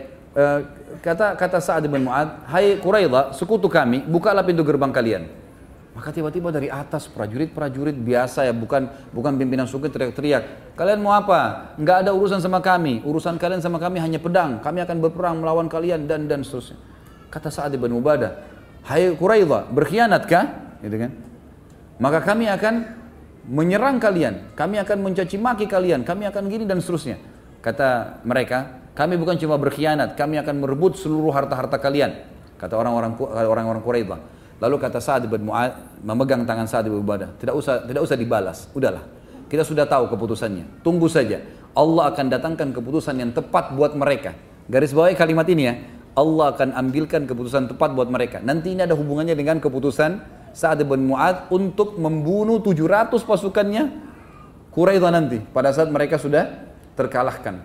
kata Sa'ad bin Mu'adz, hai Quraidah, sekutu kami, bukalah pintu gerbang kalian. Maka tiba-tiba dari atas prajurit-prajurit biasa ya, bukan pimpinan suku, teriak-teriak, kalian mau apa? Enggak ada urusan sama kami, urusan kalian sama kami hanya pedang, kami akan berperang melawan kalian dan seterusnya. Kata Sa'ad bin Ubadah, hai Quraidah, berkhianatkah? Gitu kan? Maka kami akan menyerang kalian, kami akan mencaci maki kalian, kami akan gini dan seterusnya. Kata mereka, kami bukan cuma berkhianat, kami akan merebut seluruh harta-harta kalian. Kata orang-orang Quraidah. Lalu kata Sa'ad bin Mu'adz, memegang tangan Sa'ad bin Ubadah, tidak usah dibalas, udahlah. Kita sudah tahu keputusannya, tunggu saja. Allah akan datangkan keputusan yang tepat buat mereka. Garis bawahi kalimat ini ya, Allah akan ambilkan keputusan tepat buat mereka. Nanti ini ada hubungannya dengan keputusan Sa'ad bin Mu'adz untuk membunuh 700 pasukannya Quraidah nanti, pada saat mereka sudah terkalahkan.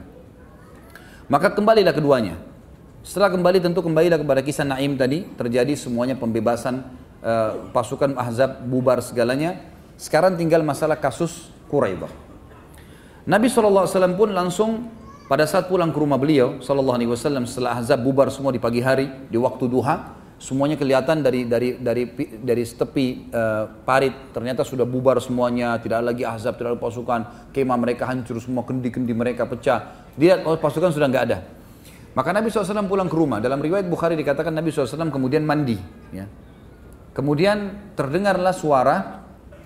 Maka kembalilah keduanya. Setelah kembali, tentu kembalilah kepada kisah Naim tadi, terjadi semuanya pembebasan, pasukan Ahzab bubar segalanya. Sekarang tinggal masalah kasus Quraidah. Nabi SAW pun langsung pada saat pulang ke rumah beliau SAW setelah Ahzab bubar semua di pagi hari, di waktu duha, semuanya kelihatan dari tepi parit, ternyata sudah bubar semuanya, tidak ada lagi Ahzab, tidak ada pasukan, kemah mereka hancur semua, kendi-kendi mereka pecah. Dia pasukan sudah nggak ada. Maka Nabi SAW pulang ke rumah. Dalam riwayat Bukhari dikatakan Nabi SAW kemudian mandi. Ya. Kemudian terdengarlah suara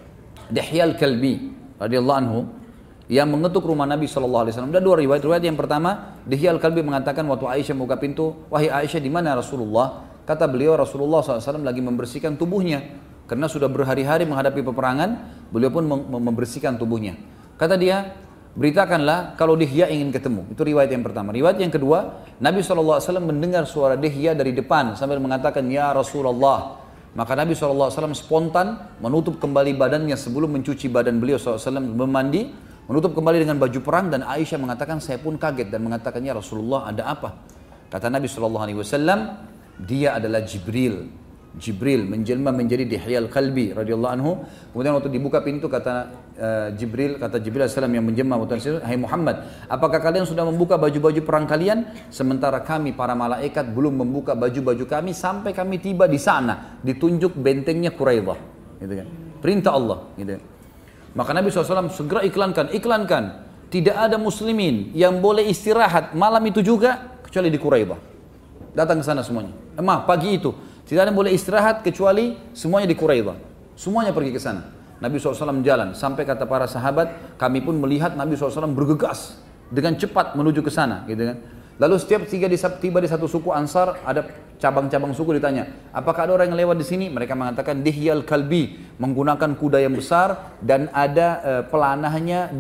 Dihya al-Kalbi radhiyallahu anhu yang mengetuk rumah Nabi SAW. Ada dua riwayat. Riwayat yang pertama, Dihya al-Kalbi mengatakan waktu Aisyah membuka pintu, wahai Aisyah, di mana Rasulullah? Kata beliau, Rasulullah SAW lagi membersihkan tubuhnya. Karena sudah berhari-hari menghadapi peperangan, beliau pun membersihkan tubuhnya. Kata dia, beritakanlah kalau Dihya ingin ketemu. Itu riwayat yang pertama. Riwayat yang kedua, Nabi SAW mendengar suara Dihya dari depan sambil mengatakan, ya Rasulullah. Maka Nabi SAW spontan menutup kembali badannya sebelum mencuci badan beliau SAW, memandi, menutup kembali dengan baju perang, dan Aisyah mengatakan, saya pun kaget dan mengatakan, ya Rasulullah, ada apa? Kata Nabi SAW, dia adalah Jibril. Jibril menjelma menjadi Dihyal Kalbi radhiyallahu anhu. Kemudian waktu dibuka pintu kata Jibril alaihissalam yang menjelma, "Hai Muhammad, apakah kalian sudah membuka baju-baju perang kalian? Sementara kami para malaikat belum membuka baju-baju kami sampai kami tiba di sana." Ditunjuk bentengnya Quraidah, gitu kan. Perintah Allah, gitu. Maka Nabi SAW segera iklankan. Tidak ada muslimin yang boleh istirahat malam itu juga kecuali di Quraidah. Datang ke sana semuanya. Pagi itu tidak ada yang boleh istirahat kecuali semuanya di Quraidah. Semuanya pergi ke sana. Nabi SAW jalan sampai kata para sahabat, kami pun melihat Nabi SAW bergegas dengan cepat menuju ke sana, gitu kan. Lalu setiap tiba di satu suku Ansar, ada cabang-cabang suku ditanya, apakah ada orang yang lewat di sini? Mereka mengatakan Dihyal Kalbi, menggunakan kuda yang besar dan ada pelanahnya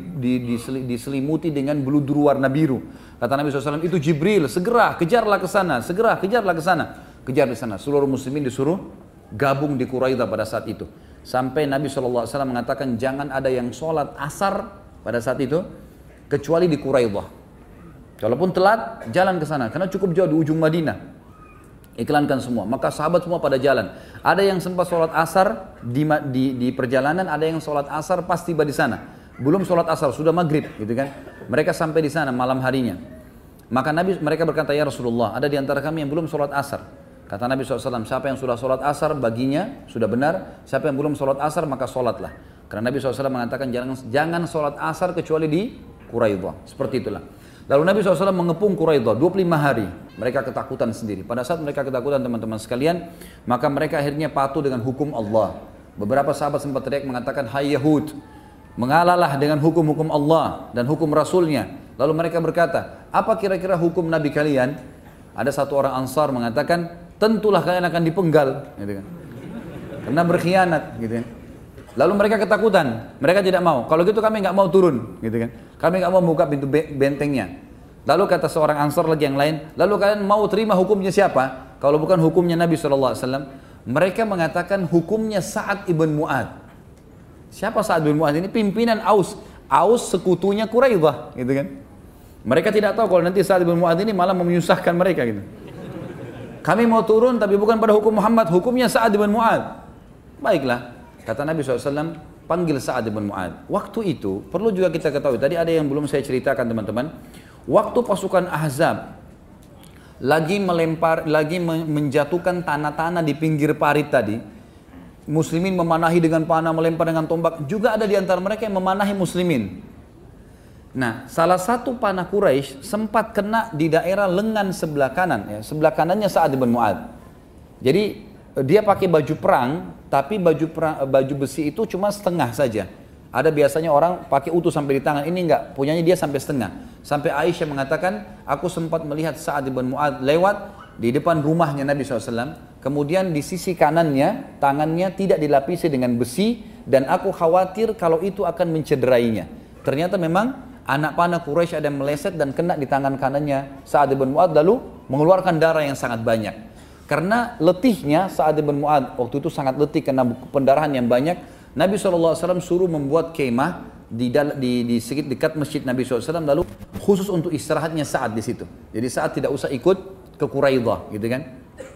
diselimuti dengan buludur warna biru. Kata Nabi SAW, itu Jibril, segera kejarlah ke sana, kejar di sana. Seluruh muslimin disuruh gabung di Quraidah pada saat itu. Sampai Nabi SAW mengatakan jangan ada yang sholat asar pada saat itu kecuali di Quraidah. Kalaupun telat, jalan ke sana karena cukup jauh di ujung Madinah. Iklankan semua. Maka sahabat semua pada jalan. Ada yang sempat sholat asar di perjalanan, ada yang sholat asar pas tiba di sana. Belum sholat asar, sudah maghrib, gitu kan? Mereka sampai di sana malam harinya. Maka mereka berkata, ya Rasulullah, ada di antara kami yang belum sholat asar. Kata Nabi SAW, siapa yang sudah sholat asar baginya sudah benar, siapa yang belum sholat asar maka sholatlah. Karena Nabi SAW mengatakan jangan sholat asar kecuali di Quraidah. Seperti itulah. Lalu Nabi SAW mengepung Quraidah 25 hari. Mereka ketakutan sendiri. Pada saat mereka ketakutan teman-teman sekalian, maka mereka akhirnya patuh dengan hukum Allah. Beberapa sahabat sempat teriak mengatakan, hai Yahud, mengalahlah dengan hukum-hukum Allah dan hukum Rasulnya. Lalu mereka berkata, apa kira-kira hukum Nabi kalian? Ada satu orang Ansar mengatakan, tentulah kalian akan dipenggal, gitu kan. Karena berkhianat, gitu kan. Lalu mereka ketakutan, mereka tidak mau. Kalau gitu kami nggak mau turun, gitu kan. Kami nggak mau buka pintu bentengnya. Lalu kata seorang Ansar lagi yang lain, lalu kalian mau terima hukumnya siapa? Kalau bukan hukumnya Nabi SAW. Mereka mengatakan hukumnya Sa'ad ibn Mu'ad. Siapa Sa'ad ibn Mu'ad ini? Pimpinan Aus. Aus sekutunya Quraidah, gitu kan. Mereka tidak tahu kalau nanti Sa'ad ibn Mu'ad ini malah menyusahkan mereka, gitu. Kami mau turun tapi bukan pada hukum Muhammad, hukumnya Sa'ad bin Mu'ad. Baiklah, kata Nabi SAW, panggil Sa'ad bin Mu'ad. Waktu itu, perlu juga kita ketahui, tadi ada yang belum saya ceritakan teman-teman. Waktu pasukan Ahzab lagi menjatuhkan tanah-tanah di pinggir parit tadi, muslimin memanahi dengan panah, melempar dengan tombak, juga ada di antara mereka yang memanahi muslimin. Nah, salah satu panah Quraisy sempat kena di daerah lengan sebelah kanan, ya, sebelah kanannya Sa'ad bin Mu'ad. Jadi dia pakai baju perang, tapi baju besi itu cuma setengah saja. Ada biasanya orang pakai utuh sampai di tangan, ini enggak, punyanya dia sampai setengah. Sampai Aisyah mengatakan, aku sempat melihat Sa'ad bin Mu'ad lewat di depan rumahnya Nabi SAW. Kemudian di sisi kanannya, tangannya tidak dilapisi dengan besi, dan aku khawatir kalau itu akan mencederainya. Ternyata memang anak panah Quraisy ada yang meleset dan kena di tangan kanannya Sa'ad bin Mu'ad, lalu mengeluarkan darah yang sangat banyak. Karena letihnya Sa'ad bin Mu'ad waktu itu sangat letih karena pendarahan yang banyak. Nabi SAW suruh membuat kemah di sedikit dekat masjid Nabi SAW, lalu khusus untuk istirahatnya Sa'ad di situ. Jadi Sa'ad tidak usah ikut ke Quraidah, gitu kan.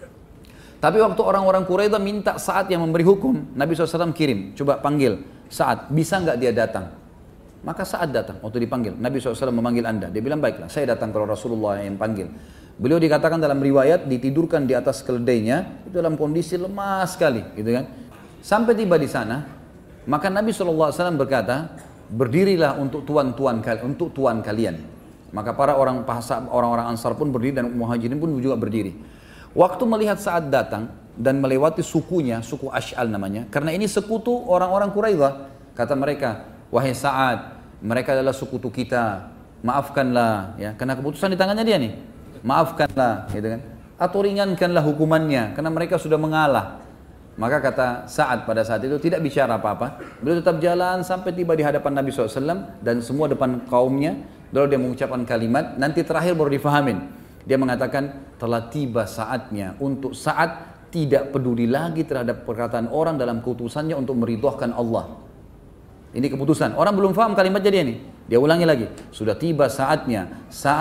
Tapi waktu orang-orang Quraidah minta Sa'ad yang memberi hukum, Nabi SAW kirim, coba panggil Sa'ad, bisa nggak dia datang? Maka Sa'ad datang, waktu dipanggil, Nabi SAW memanggil anda. Dia bilang, baiklah, saya datang kalau Rasulullah yang panggil. Beliau dikatakan dalam riwayat, ditidurkan di atas keledainya, itu dalam kondisi lemah sekali, gitu kan. Sampai tiba di sana, maka Nabi SAW berkata, berdirilah untuk tuan kalian. Maka para orang-orang Ansar pun berdiri dan Muhajirin pun juga berdiri. Waktu melihat Sa'ad datang dan melewati sukunya, suku Ash'al namanya, karena ini sekutu orang-orang Quraidah, kata mereka, wahai Sa'ad, mereka adalah sekutu kita, maafkanlah, ya, karena keputusan di tangannya dia nih, maafkanlah, gitu kan, atau ringankanlah hukumannya, karena mereka sudah mengalah. Maka kata Sa'ad pada saat itu tidak bicara apa-apa, beliau tetap jalan sampai tiba di hadapan Nabi SAW dan semua depan kaumnya, lalu dia mengucapkan kalimat, nanti terakhir baru difahamin. Dia mengatakan, telah tiba saatnya untuk Sa'ad tidak peduli lagi terhadap perkataan orang dalam keputusannya untuk meridhokan Allah. Ini keputusan. Orang belum paham kalimatnya dia nih. Dia ulangi lagi. Sudah tiba saatnya Sa'ad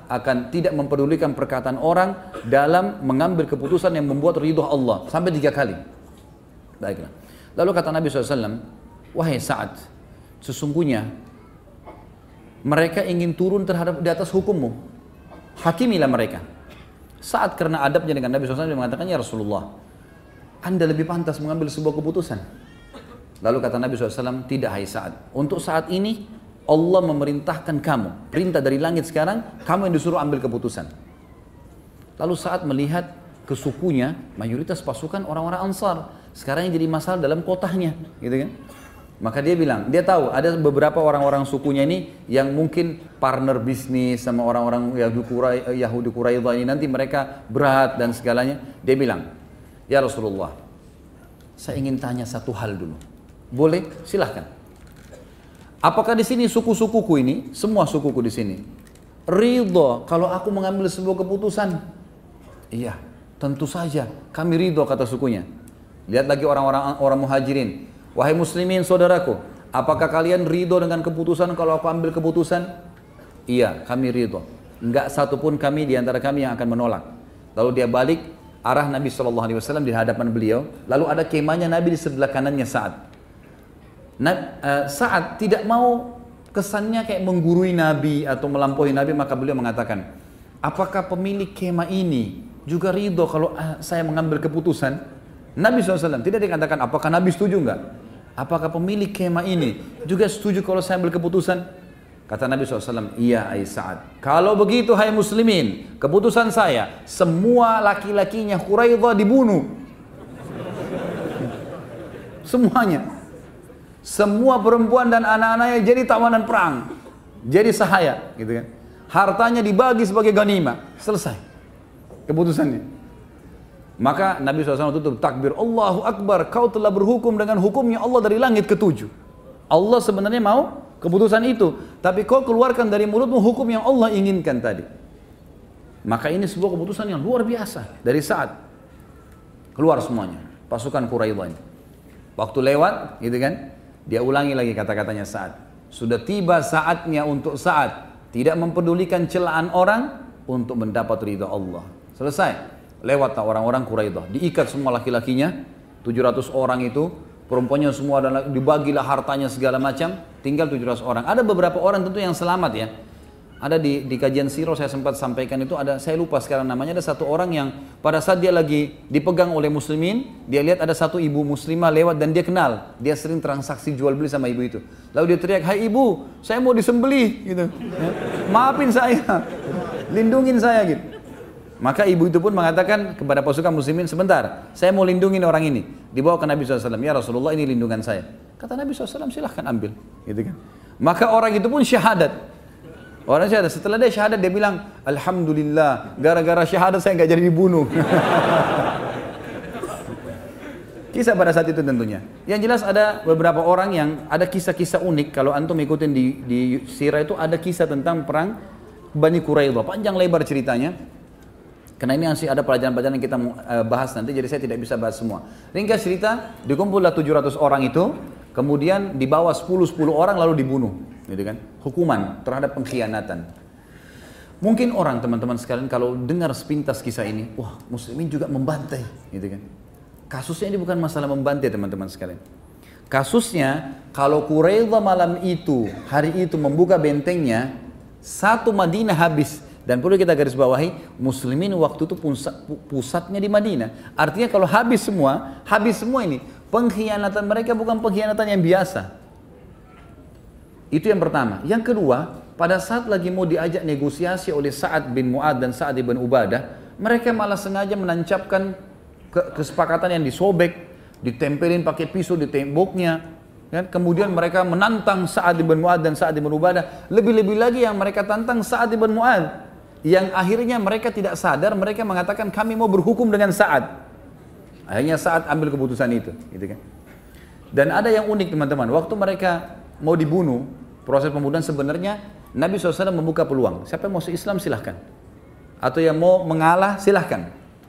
akan tidak mempedulikan perkataan orang dalam mengambil keputusan yang membuat ridho Allah sampai 3 kali. Baiklah. Lalu kata Nabi SAW, wahai Sa'ad, sesungguhnya mereka ingin turun terhadap di atas hukummu, hakimilah mereka. Sa'ad karena adabnya dengan Nabi SAW dia mengatakan, ya Rasulullah, Anda lebih pantas mengambil sebuah keputusan. Lalu kata Nabi SAW, tidak hai Sa'ad, untuk saat ini Allah memerintahkan kamu, perintah dari langit sekarang, kamu yang disuruh ambil keputusan. Lalu saat melihat ke sukunya, mayoritas pasukan orang-orang Ansar, sekarang yang jadi masalah dalam kotanya, gitu kan? Maka dia bilang, dia tahu ada beberapa orang-orang sukunya ini yang mungkin partner bisnis sama orang-orang Yahudi Quraidah ini, nanti mereka berat dan segalanya. Dia bilang, ya Rasulullah, saya ingin tanya satu hal dulu. Boleh? Silahkan. Apakah di sini suku-sukuku ini, semua sukuku di sini, ridho kalau aku mengambil sebuah keputusan? Iya, tentu saja kami ridho, kata sukunya. Lihat lagi orang muhajirin. Wahai muslimin saudaraku, apakah kalian ridho dengan keputusan kalau aku ambil keputusan? Iya, kami ridho. Enggak satupun kami di antara kami yang akan menolak. Lalu dia balik arah Nabi SAW di hadapan beliau. Lalu ada kemahnya Nabi di sebelah kanannya Sa'ad. Sa'ad tidak mau kesannya kayak menggurui Nabi atau melampaui Nabi, maka beliau mengatakan, apakah pemilik kemah ini juga ridho kalau saya mengambil keputusan? Nabi SAW tidak dikatakan apakah Nabi setuju enggak? Apakah pemilik kemah ini juga setuju kalau saya ambil keputusan? Kata Nabi SAW, iya hai Sa'ad, kalau begitu hai muslimin, keputusan saya, semua laki-lakinya Quraidah dibunuh. Semuanya. Semua perempuan dan anak-anaknya jadi tawanan perang, jadi sahaya, gitu kan? Hartanya dibagi sebagai ghanimah, selesai keputusannya. Maka Nabi SAW tutup takbir, Allahu Akbar, kau telah berhukum dengan hukumnya Allah dari langit ke-7. Allah sebenarnya mau keputusan itu, tapi kau keluarkan dari mulutmu hukum yang Allah inginkan tadi. Maka ini sebuah keputusan yang luar biasa dari Sa'ad. Keluar semuanya pasukan Quraidah ini. Waktu lewat, gitu kan? Dia ulangi lagi kata-katanya Sa'ad. Sudah tiba saatnya untuk Sa'ad tidak mempedulikan celaan orang untuk mendapat ridha Allah. Selesai. Lewatlah orang-orang Quraidah. Diikat semua laki-lakinya, 700 orang itu. Perempuannya semua dibagilah hartanya segala macam. Tinggal 700 orang. Ada beberapa orang tentu yang selamat ya. Ada di kajian sirah saya sempat sampaikan itu, ada, saya lupa sekarang namanya, ada satu orang yang pada saat dia lagi dipegang oleh muslimin, dia lihat ada satu ibu muslimah lewat dan dia kenal, dia sering transaksi jual beli sama ibu itu. Lalu dia teriak, hai ibu, saya mau disembelih gitu. Ya, maafin saya, lindungin saya gitu. Maka ibu itu pun mengatakan kepada pasukan muslimin, sebentar, saya mau lindungin orang ini. Dibawa ke Nabi SAW, ya Rasulullah ini lindungan saya. Kata Nabi SAW, silahkan ambil, gitu kan. Maka orang itu pun syahadat. Orang syahadat, setelah dia syahadat dia bilang, alhamdulillah, gara-gara syahadat saya nggak jadi dibunuh. Kisah pada saat itu tentunya. Yang jelas ada beberapa orang yang ada kisah-kisah unik. Kalau antum ikutin di sirah itu ada kisah tentang perang Bani Quraidah. Panjang lebar ceritanya. Karena ini masih ada pelajaran-pelajaran yang kita bahas nanti, jadi saya tidak bisa bahas semua. Ringkas cerita, dikumpullah 700 orang itu, kemudian dibawa 10 orang lalu dibunuh, gitu kan? Hukuman terhadap pengkhianatan. Mungkin orang teman-teman sekalian kalau dengar sepintas kisah ini, wah muslimin juga membantai, gitu kan? Kasusnya ini bukan masalah membantai teman-teman sekalian. Kasusnya kalau Quraidah malam itu, hari itu membuka bentengnya, satu Madinah habis. Dan perlu kita garis bawahi, muslimin waktu itu pusatnya di Madinah. Artinya kalau habis semua ini. Pengkhianatan mereka bukan pengkhianatan yang biasa. Itu yang pertama. Yang kedua, pada saat lagi mau diajak negosiasi oleh Sa'ad bin Mu'ad dan Sa'ad bin Ubadah, mereka malah sengaja menancapkan kesepakatan yang disobek, ditempelin pakai pisau di temboknya. Kan? Kemudian mereka menantang Sa'ad bin Mu'ad dan Sa'ad bin Ubadah. Lebih-lebih lagi yang mereka tantang Sa'ad bin Mu'ad. Yang akhirnya mereka tidak sadar, mereka mengatakan kami mau berhukum dengan Sa'ad. Akhirnya Sa'ad ambil keputusan itu, gitu kan. Dan ada yang unik teman-teman, waktu mereka mau dibunuh, proses pembunuhan sebenarnya Nabi SAW membuka peluang. Siapa yang mau se-Islam silahkan. Atau yang mau mengalah silahkan.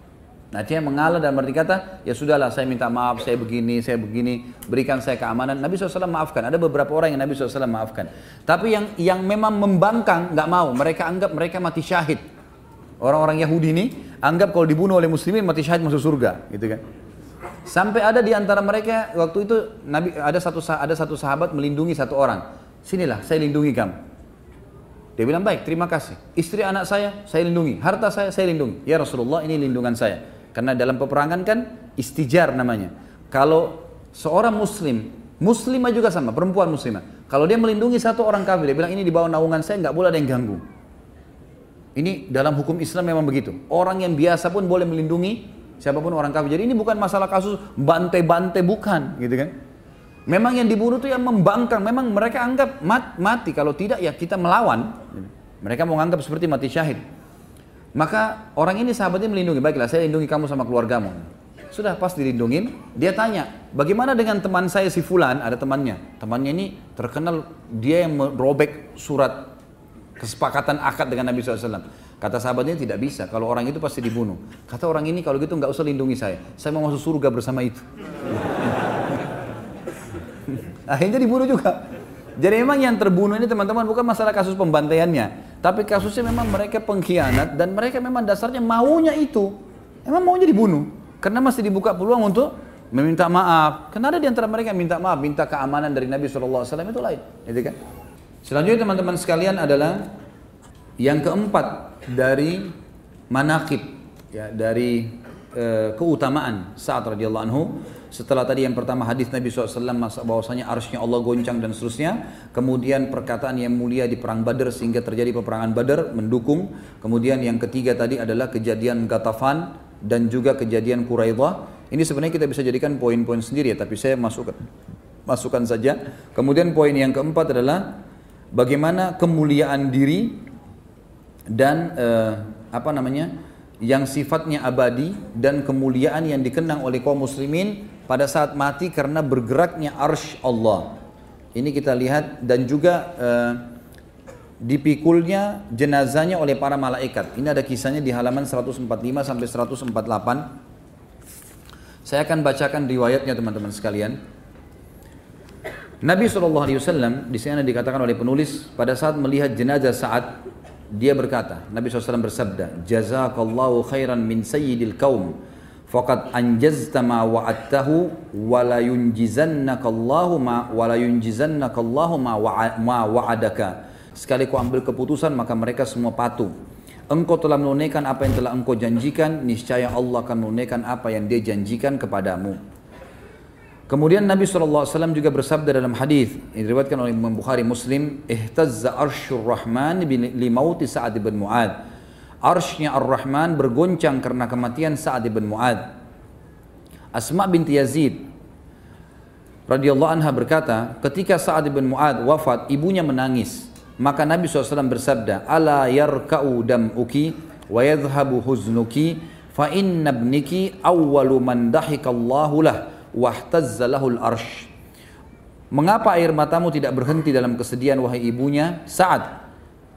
Nah, dia mengalah dan berarti kata, ya sudahlah saya minta maaf, saya begini, berikan saya keamanan. Nabi SAW maafkan. Ada beberapa orang yang Nabi SAW maafkan. Tapi yang memang membangkang, nggak mau. Mereka anggap mereka mati syahid. Orang-orang Yahudi ini anggap kalau dibunuh oleh muslimin mati syahid masuk surga, gitu kan? Sampai ada di antara mereka waktu itu ada satu sahabat melindungi satu orang. Sinilah, saya lindungi kamu. Dia bilang, baik, terima kasih. Istri anak saya lindungi. Harta saya lindungi. Ya Rasulullah, ini lindungan saya. Karena dalam peperangan kan istijar namanya. Kalau seorang muslimah juga sama, perempuan muslimah. Kalau dia melindungi satu orang kafir, dia bilang ini di bawah naungan saya, nggak boleh ada yang ganggu. Ini dalam hukum Islam memang begitu. Orang yang biasa pun boleh melindungi siapapun orang kafir. Jadi ini bukan masalah kasus bantai-bantai, bukan, gitu kan? Memang yang dibunuh itu yang membangkang. Memang mereka anggap mati. Kalau tidak ya kita melawan. Mereka mau anggap seperti mati syahid. Maka orang ini sahabatnya melindungi. Baiklah, saya lindungi kamu sama keluargamu. Sudah pas dilindungin, dia tanya, bagaimana dengan teman saya si Fulan? Ada temannya. Temannya ini terkenal dia yang merobek surat kesepakatan akad dengan Nabi SAW. Kata sahabatnya, tidak bisa, kalau orang itu pasti dibunuh. Kata orang ini, kalau gitu nggak usah lindungi saya mau masuk surga bersama itu. Akhirnya dibunuh juga. Jadi memang yang terbunuh ini teman-teman bukan masalah kasus pembantaiannya, tapi kasusnya memang mereka pengkhianat dan mereka memang dasarnya maunya itu. Memang maunya dibunuh, karena masih dibuka peluang untuk meminta maaf. Karena ada di antara mereka yang minta maaf, minta keamanan dari Nabi SAW, itu lain, gitu kan? Selanjutnya teman-teman sekalian adalah yang keempat dari manaqib, ya, dari keutamaan Sa'ad radhiyallahu anhu. Setelah tadi yang pertama hadis Nabi SAW bahwasanya arsy-Nya Allah goncang dan seterusnya. Kemudian perkataan yang mulia di perang Badar sehingga terjadi peperangan Badar mendukung. Kemudian yang ketiga tadi adalah kejadian Ghatafan dan juga kejadian Quraidah. Ini sebenarnya kita bisa jadikan poin-poin sendiri ya, tapi saya masukkan saja. Kemudian poin yang keempat adalah bagaimana kemuliaan diri dan yang sifatnya abadi dan kemuliaan yang dikenang oleh kaum muslimin pada saat mati karena bergeraknya arsy Allah. Ini kita lihat dan juga dipikulnya jenazahnya oleh para malaikat. Ini ada kisahnya di halaman 145 sampai 148. Saya akan bacakan riwayatnya teman-teman sekalian. Nabi SAW di sini dikatakan oleh penulis pada saat melihat jenazah Sa'ad, dia berkata, Nabi SAW bersabda, jazakallahu khairan min sayyidil kaum faqad anjazta ma wa'adtahu wa la yunjizannakallahu ma wa'adaka. Sekali kau ambil keputusan maka mereka semua patuh. Engkau telah menunaikan apa yang telah engkau janjikan, niscaya Allah akan menunaikan apa yang dia janjikan kepadamu. Kemudian Nabi SAW juga bersabda dalam hadis yang diriwayatkan oleh Imam Bukhari Muslim, ihtazza arsyur rahman li mauti Sa'ad bin Mu'ad. Arsynya Ar-Rahman bergoncang karena kematian Sa'ad bin Mu'ad. Asma binti Yazid radhiyallahu anha berkata, ketika Sa'ad bin Mu'ad wafat, ibunya menangis. Maka Nabi SAW bersabda, ala yarka'u dam'uki wa yadhhabu huznuki fa inna ibniki awwalu man dahikallahu lah wahtazza lahul arsh. Mengapa air matamu tidak berhenti dalam kesedihan wahai ibunya Sa'ad?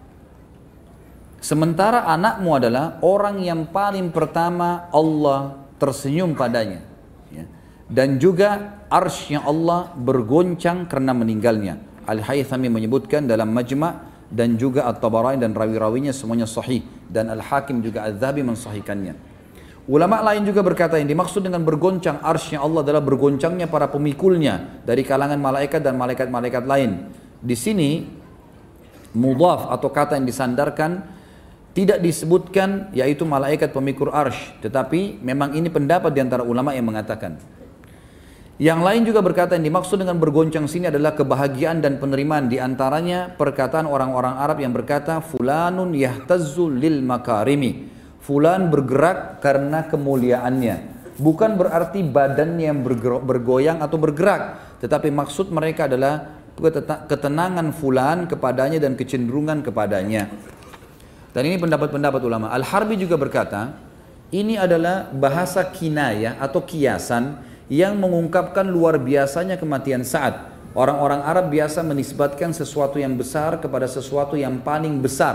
Sementara anakmu adalah orang yang paling pertama Allah tersenyum padanya, ya. Dan juga arshnya Allah bergoncang karena meninggalnya. Al-Haythami menyebutkan dalam Majma' dan juga At-Tabarani dan rawi-rawinya semuanya sahih, dan Al-Hakim juga Al-Dhahabi mensahihkannya. Ulama lain juga berkata yang dimaksud dengan bergoncang arsy-Nya Allah adalah bergoncangnya para pemikulnya dari kalangan malaikat dan malaikat-malaikat lain. Di sini mudhaf atau kata yang disandarkan tidak disebutkan yaitu malaikat pemikul arsy, tetapi memang ini pendapat di antara ulama yang mengatakan. Yang lain juga berkata yang dimaksud dengan bergoncang sini adalah kebahagiaan dan penerimaan, di antaranya perkataan orang-orang Arab yang berkata fulanun yahtazzu lil makarimi. Fulan bergerak karena kemuliaannya. Bukan berarti badannya yang bergoyang atau bergerak, tetapi maksud mereka adalah ketenangan fulan kepadanya dan kecenderungan kepadanya. Dan ini pendapat-pendapat ulama. Al-Harbi juga berkata, ini adalah bahasa kinayah atau kiasan yang mengungkapkan luar biasanya kematian Sa'ad. Orang-orang Arab biasa menisbatkan sesuatu yang besar kepada sesuatu yang paling besar.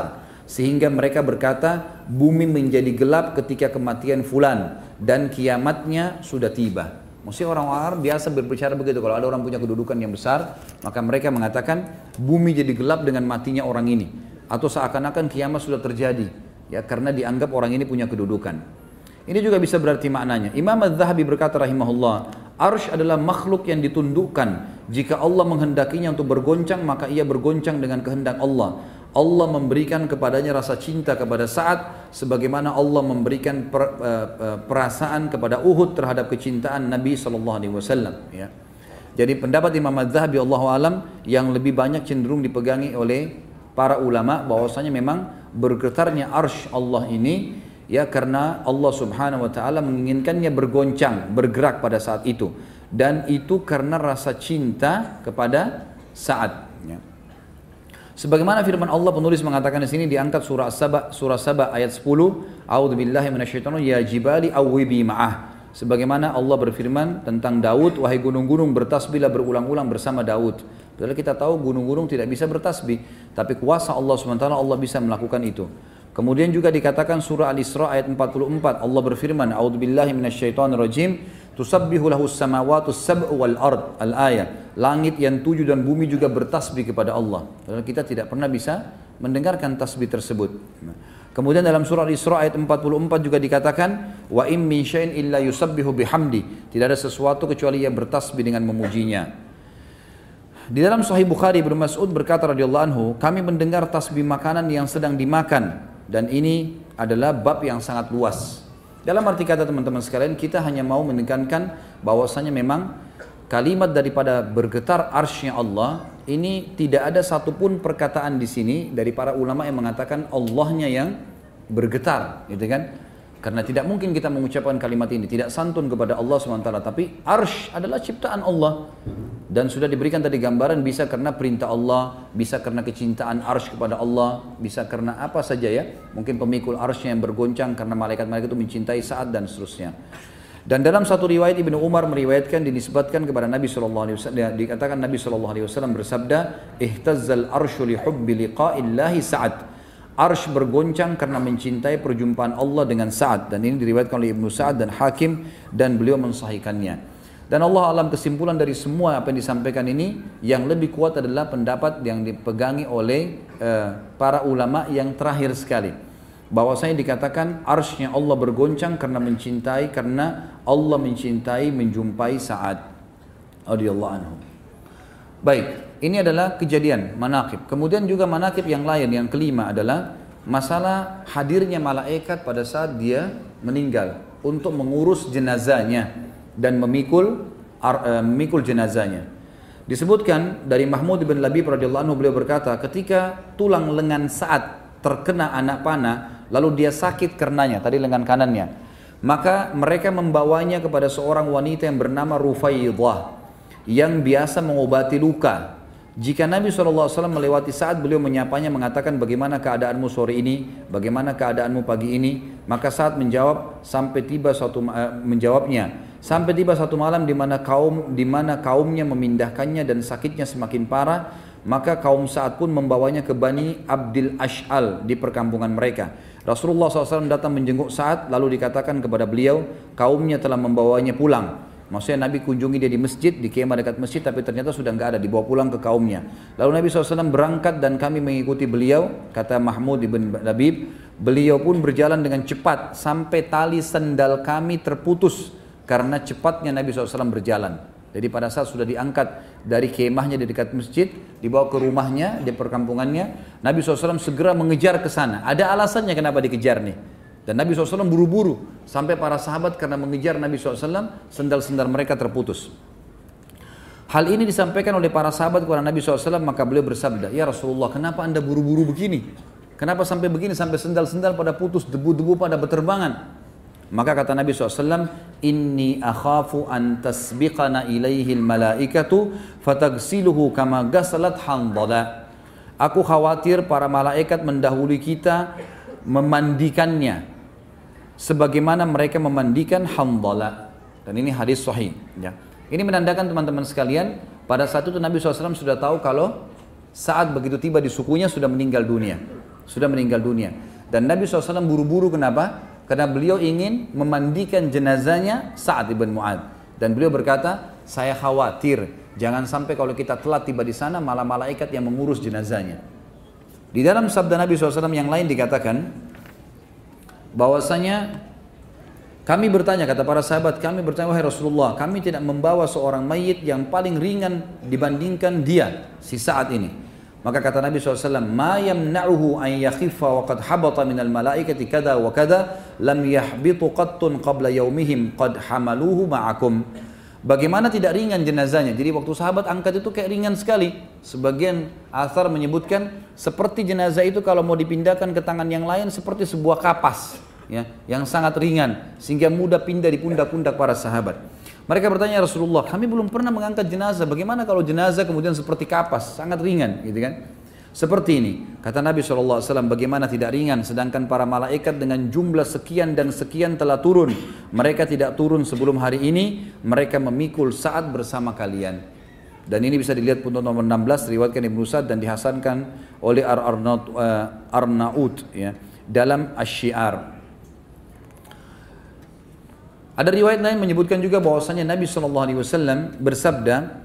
sehingga mereka berkata, bumi menjadi gelap ketika kematian fulan dan kiamatnya sudah tiba. Maksudnya orang Arab biasa berbicara begitu, kalau ada orang punya kedudukan yang besar, maka mereka mengatakan bumi jadi gelap dengan matinya orang ini, atau seakan-akan kiamat sudah terjadi, ya karena dianggap orang ini punya kedudukan. Ini juga bisa berarti maknanya. Imam Az-Zahabi berkata rahimahullah, arsy adalah makhluk yang ditundukkan. Jika Allah menghendakinya untuk bergoncang, maka ia bergoncang dengan kehendak Allah. Allah memberikan kepadanya rasa cinta kepada Sa'ad, sebagaimana Allah memberikan perasaan kepada Uhud terhadap kecintaan Nabi SAW. Ya. Jadi pendapat Imam Az-Zahabi Allahu alam yang lebih banyak cenderung dipegangi oleh para ulama, bahwasanya memang bergetarnya arsy Allah ini, ya karena Allah Subhanahu wa taala menginginkannya bergoncang, bergerak pada saat itu, dan itu karena rasa cinta kepada Sa'ad, ya. Sebagaimana firman Allah, penulis mengatakan di sini diangkat surah Saba ayat 10, A'udzubillahi minasyaitonir ya jibali awwibi ma'ah. Sebagaimana Allah berfirman tentang Daud, wahai gunung-gunung bertasbihlah berulang-ulang bersama Daud. Padahal kita tahu gunung-gunung tidak bisa bertasbih, tapi kuasa Allah SWT, Allah bisa melakukan itu. Kemudian juga dikatakan surah Al-Isra ayat 44, Allah berfirman, A'udzubillahi minasyaitonirrajim, tusabbihu lahus samawati sab'u wal ard, al-ayat. Langit yang 7 dan bumi juga bertasbih kepada Allah. Padahal kita tidak pernah bisa mendengarkan tasbih tersebut. Kemudian dalam surah Al-Isra ayat 44 juga dikatakan, wa in min syai'in illa yusabbihu bihamdi. Tidak ada sesuatu kecuali ia bertasbih dengan memujinya. Di dalam Sahih Bukhari, Ibnu Mas'ud berkata radhiyallahu anhu, kami mendengar tasbih makanan yang sedang dimakan, dan ini adalah bab yang sangat luas. Dalam arti kata teman-teman sekalian, kita hanya mau menekankan bahwasanya memang kalimat daripada bergetar arsy-Nya Allah ini tidak ada satupun perkataan di sini dari para ulama yang mengatakan Allahnya yang bergetar, gitu kan? Karena tidak mungkin kita mengucapkan kalimat ini, tidak santun kepada Allah SWT. Tapi arsy adalah ciptaan Allah. Dan sudah diberikan tadi gambaran, bisa karena perintah Allah, bisa karena kecintaan arsy kepada Allah, bisa karena apa saja ya. Mungkin pemikul arsy yang bergoncang karena malaikat-malaikat itu mencintai Sa'ad dan seterusnya. Dan dalam satu riwayat Ibnu Umar meriwayatkan, dinisbatkan kepada Nabi SAW, dikatakan Nabi SAW bersabda, ihtazzal arsyu li hubbi liqa'illahi Sa'ad. Arsy bergoncang karena mencintai perjumpaan Allah dengan Sa'ad, dan ini diriwayatkan oleh Ibnu Sa'ad dan Hakim, dan beliau mensahihkannya. Dan Allah alam, kesimpulan dari semua apa yang disampaikan ini, yang lebih kuat adalah pendapat yang dipegangi oleh para ulama yang terakhir sekali, bahwasanya dikatakan arsy-Nya Allah bergoncang karena mencintai, karena Allah mencintai menjumpai Sa'ad radhiyallahu anhu. Baik, ini adalah kejadian manaqib. Kemudian juga manaqib yang lain, yang kelima adalah masalah hadirnya malaikat pada saat dia meninggal untuk mengurus jenazahnya dan memikul jenazahnya. Disebutkan dari Mahmud bin Labib radhiyallahu anhu, beliau berkata, ketika tulang lengan Sa'ad terkena anak panah, lalu dia sakit karenanya, tadi lengan kanannya, maka mereka membawanya kepada seorang wanita yang bernama Rufaidah, yang biasa mengobati luka. Jika Nabi SAW melewati Sa'ad, beliau menyapanya, mengatakan, bagaimana keadaanmu sore ini, bagaimana keadaanmu pagi ini. Maka Sa'ad menjawab, sampai tiba satu malam di mana kaumnya memindahkannya dan sakitnya semakin parah. Maka kaum Sa'ad pun membawanya ke Bani Abdil Ash'al di perkampungan mereka. Rasulullah SAW datang menjenguk Sa'ad, lalu dikatakan kepada beliau, kaumnya telah membawanya pulang. Maksudnya Nabi kunjungi dia di masjid, di kemah dekat masjid, tapi ternyata sudah enggak ada, dibawa pulang ke kaumnya. Lalu Nabi SAW berangkat dan kami mengikuti beliau, kata Mahmud bin Labib. Beliau pun berjalan dengan cepat sampai tali sendal kami terputus karena cepatnya Nabi SAW berjalan. Jadi pada saat sudah diangkat dari kemahnya di dekat masjid, dibawa ke rumahnya di perkampungannya, Nabi SAW segera mengejar ke sana. Ada alasannya kenapa dikejar nih. Dan Nabi SAW buru-buru sampai para sahabat karena mengejar Nabi SAW, sendal-sendal mereka terputus. Hal ini disampaikan oleh para sahabat kepada Nabi SAW, maka beliau bersabda, ya Rasulullah, kenapa anda buru-buru begini? Kenapa sampai begini, sampai sendal-sendal pada putus, debu-debu pada berterbangan? Maka kata Nabi SAW, inni akhafu an tasbiqana ilaihil malaikatu fatagsiluhu kama gasalat handala. Aku khawatir para malaikat mendahului kita memandikannya sebagaimana mereka memandikan Handala. Dan ini hadis sahih, ya. Ini menandakan teman-teman sekalian, pada saat itu Nabi SAW sudah tahu kalau saat begitu tiba di sukunya sudah meninggal dunia. sudah meninggal dunia. Dan Nabi SAW buru-buru kenapa? Karena beliau ingin memandikan jenazahnya Sa'ad ibn Mu'adz. Dan beliau berkata, saya khawatir jangan sampai kalau kita telat tiba di sana malah malaikat yang mengurus jenazahnya. Di dalam sabda Nabi SAW yang lain dikatakan bahwasanya kami bertanya, kata para sahabat, kami bertanya, wahai Rasulullah, kami tidak membawa seorang mayit yang paling ringan dibandingkan dia, si Sa'ad ini. Maka kata Nabi SAW, ma yamna'uhu an yakhiffa wa qad habata minal malaikati kada wa kada lam yahbitu qattun qabla yaumihim qad hamaluhu ma'akum. Bagaimana tidak ringan jenazahnya? Jadi waktu sahabat angkat itu kayak ringan sekali. Sebagian athar menyebutkan seperti jenazah itu kalau mau dipindahkan ke tangan yang lain seperti sebuah kapas, ya, yang sangat ringan sehingga mudah pindah di pundak-pundak para sahabat. Mereka bertanya, Rasulullah, kami belum pernah mengangkat jenazah. Bagaimana kalau jenazah kemudian seperti kapas, sangat ringan, gitu kan? Seperti ini, kata Nabi SAW, bagaimana tidak ringan, sedangkan para malaikat dengan jumlah sekian dan sekian telah turun. Mereka tidak turun sebelum hari ini, mereka memikul Sa'ad bersama kalian. Dan ini bisa dilihat pun nomor 16, riwayatkan Ibnu Sa'd dan dihasankan oleh Arnaut, ya, dalam Asy-Syiar. Ada riwayat lain menyebutkan juga bahwasanya Nabi SAW bersabda,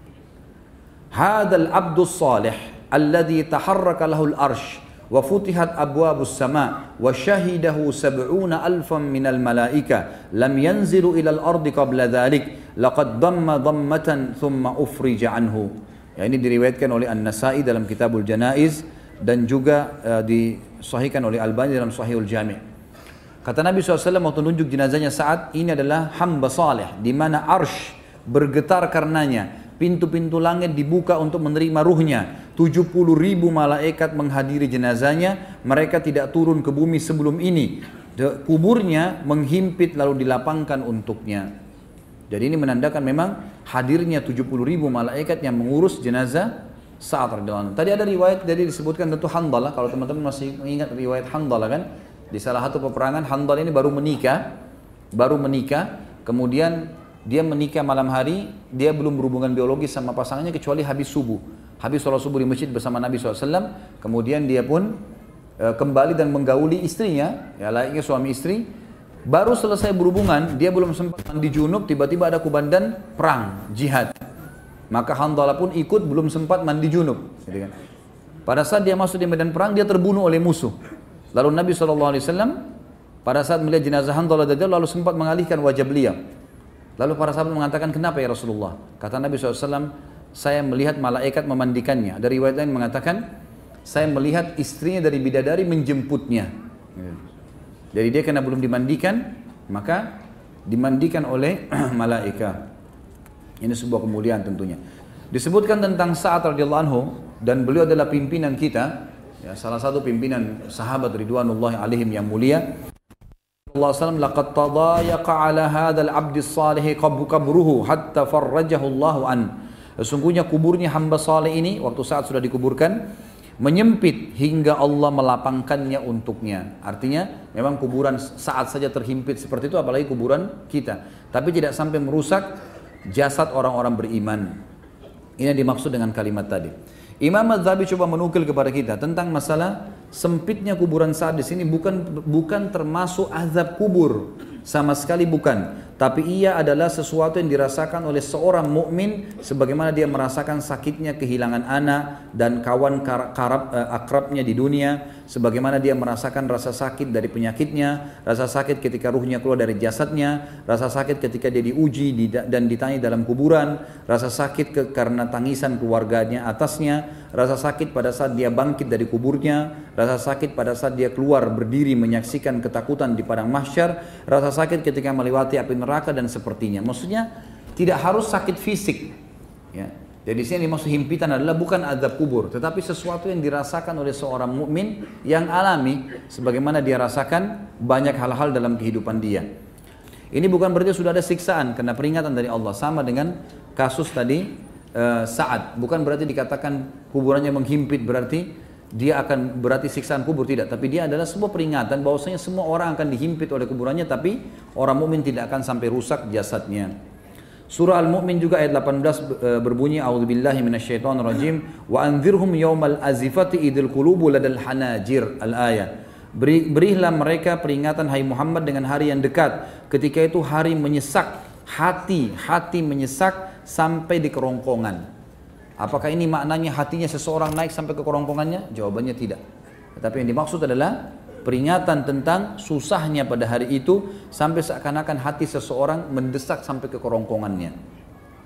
"Hadzal abdus salih alladhi taharraka lahul arsh wa futihat abwabus sama wa syahidahu 70,000 minal malaika lam yanzilu ilal ardi qabla dhalik laqad damma dammatan thumma ufrija anhu." Ya, ini diriwayatkan oleh An-Nasa'i dalam Kitabul Janaiz dan juga disahihkan oleh Albani dalam Sahihul Jami'. Kata Nabi SAW waktu tunjuk jenazahnya Sa'ad, ini adalah hamba saleh di mana arsh bergetar karenanya, pintu-pintu langit dibuka untuk menerima ruhnya, 70,000 malaikat menghadiri jenazahnya, mereka tidak turun ke bumi sebelum ini, kuburnya menghimpit lalu dilapangkan untuknya. Jadi ini menandakan memang hadirnya 70,000 malaikat yang mengurus jenazah Sa'ad radhiyallahu anhu. Tadi ada riwayat, jadi disebutkan tentu Handalah, kalau teman-teman masih ingat riwayat Handalah kan, di salah satu peperangan Handalah ini baru menikah, kemudian dia menikah malam hari, dia belum berhubungan biologis sama pasangannya kecuali habis subuh. Habis sholat subuh di masjid bersama Nabi SAW, kemudian dia pun kembali dan menggauli istrinya, ya layaknya suami istri. Baru selesai berhubungan, dia belum sempat mandi junub, tiba-tiba ada kubandan perang, jihad. Maka Handalah pun ikut, belum sempat mandi junub. Pada saat dia masuk di medan perang, dia terbunuh oleh musuh. Lalu Nabi SAW pada saat melihat jenazah Handalah lalu sempat mengalihkan wajah beliau. Lalu para sahabat mengatakan, kenapa ya Rasulullah? Kata Nabi SAW, saya melihat malaikat memandikannya. Ada riwayat lain mengatakan, saya melihat istrinya dari bidadari menjemputnya. Jadi dia karena belum dimandikan, maka dimandikan oleh malaikat. Ini sebuah kemuliaan tentunya. Disebutkan tentang Sa'ad radhiyallahu anhu, dan beliau adalah pimpinan kita, ya, salah satu pimpinan sahabat ridwanullahi alaihim yang mulia. Allah SAW, laqad tadayaqa ala hadzal abdi salih qabruhu hatta farrajahu Allahu an. Sesungguhnya kuburnya hamba saleh ini waktu saat sudah dikuburkan menyempit hingga Allah melapangkannya untuknya. Artinya memang kuburan saat saja terhimpit seperti itu, apalagi kuburan kita. Tapi tidak sampai merusak jasad orang-orang beriman. Ini yang dimaksud dengan kalimat tadi. Imam Az-Zahabi coba menukil kepada kita tentang masalah sempitnya kuburan Sa'ad di sini bukan termasuk azab kubur, sama sekali bukan. Tapi ia adalah sesuatu yang dirasakan oleh seorang mukmin sebagaimana dia merasakan sakitnya kehilangan anak dan kawan akrabnya di dunia, sebagaimana dia merasakan rasa sakit dari penyakitnya, rasa sakit ketika ruhnya keluar dari jasadnya, rasa sakit ketika dia diuji dan ditanya dalam kuburan, rasa sakit karena tangisan keluarganya atasnya, rasa sakit pada saat dia bangkit dari kuburnya, rasa sakit pada saat dia keluar berdiri menyaksikan ketakutan di padang mahsyar, rasa sakit ketika melewati api neraka dan sepertinya. Maksudnya tidak harus sakit fisik, ya. Jadi sini dimaksud himpitan adalah bukan azab kubur, tetapi sesuatu yang dirasakan oleh seorang mukmin yang alami, sebagaimana dia rasakan banyak hal-hal dalam kehidupan dia. Ini bukan berarti sudah ada siksaan karena peringatan dari Allah, sama dengan kasus tadi Sa'ad. Bukan berarti dikatakan kuburannya menghimpit berarti dia akan berarti siksaan kubur, tidak. Tapi dia adalah sebuah peringatan bahwasanya semua orang akan dihimpit oleh kuburannya, tapi orang mukmin tidak akan sampai rusak jasadnya. Surah Al-Mu'min juga ayat 18 berbunyi a'udzubillahi minasyaitonirrajim wa anzirhum yaumal azifati idil qulubu ladal hanajir al-ayat. Berilah mereka peringatan hai Muhammad dengan hari yang dekat, ketika itu hari menyesak, hati menyesak sampai di kerongkongan. Apakah ini maknanya hatinya seseorang naik sampai ke kerongkongannya? Jawabannya tidak. Tetapi yang dimaksud adalah peringatan tentang susahnya pada hari itu sampai seakan-akan hati seseorang mendesak sampai ke kerongkongannya.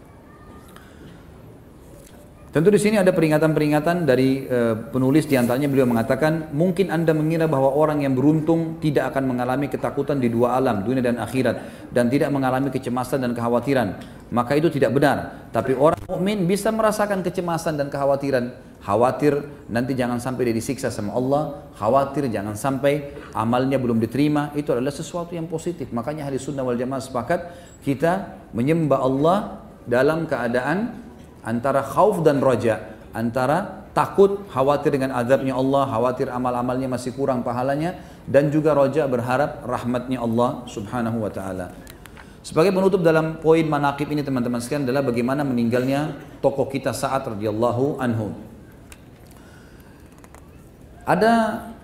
Tentu di sini ada peringatan-peringatan dari penulis, diantaranya beliau mengatakan mungkin anda mengira bahwa orang yang beruntung tidak akan mengalami ketakutan di dua alam, dunia dan akhirat, dan tidak mengalami kecemasan dan kekhawatiran. Maka itu tidak benar. Tapi orang mukmin bisa merasakan kecemasan dan kekhawatiran. Khawatir nanti jangan sampai dia disiksa sama Allah, khawatir jangan sampai amalnya belum diterima. Itu adalah sesuatu yang positif. Makanya ahli sunnah wal jamaah sepakat kita menyembah Allah dalam keadaan antara khauf dan raja, antara takut, khawatir dengan azabnya Allah, khawatir amal-amalnya masih kurang pahalanya, dan juga raja berharap rahmatnya Allah subhanahu wa ta'ala. Sebagai penutup dalam poin manaqib ini teman-teman sekalian adalah bagaimana meninggalnya tokoh kita Sa'ad radhiyallahu anhu. Ada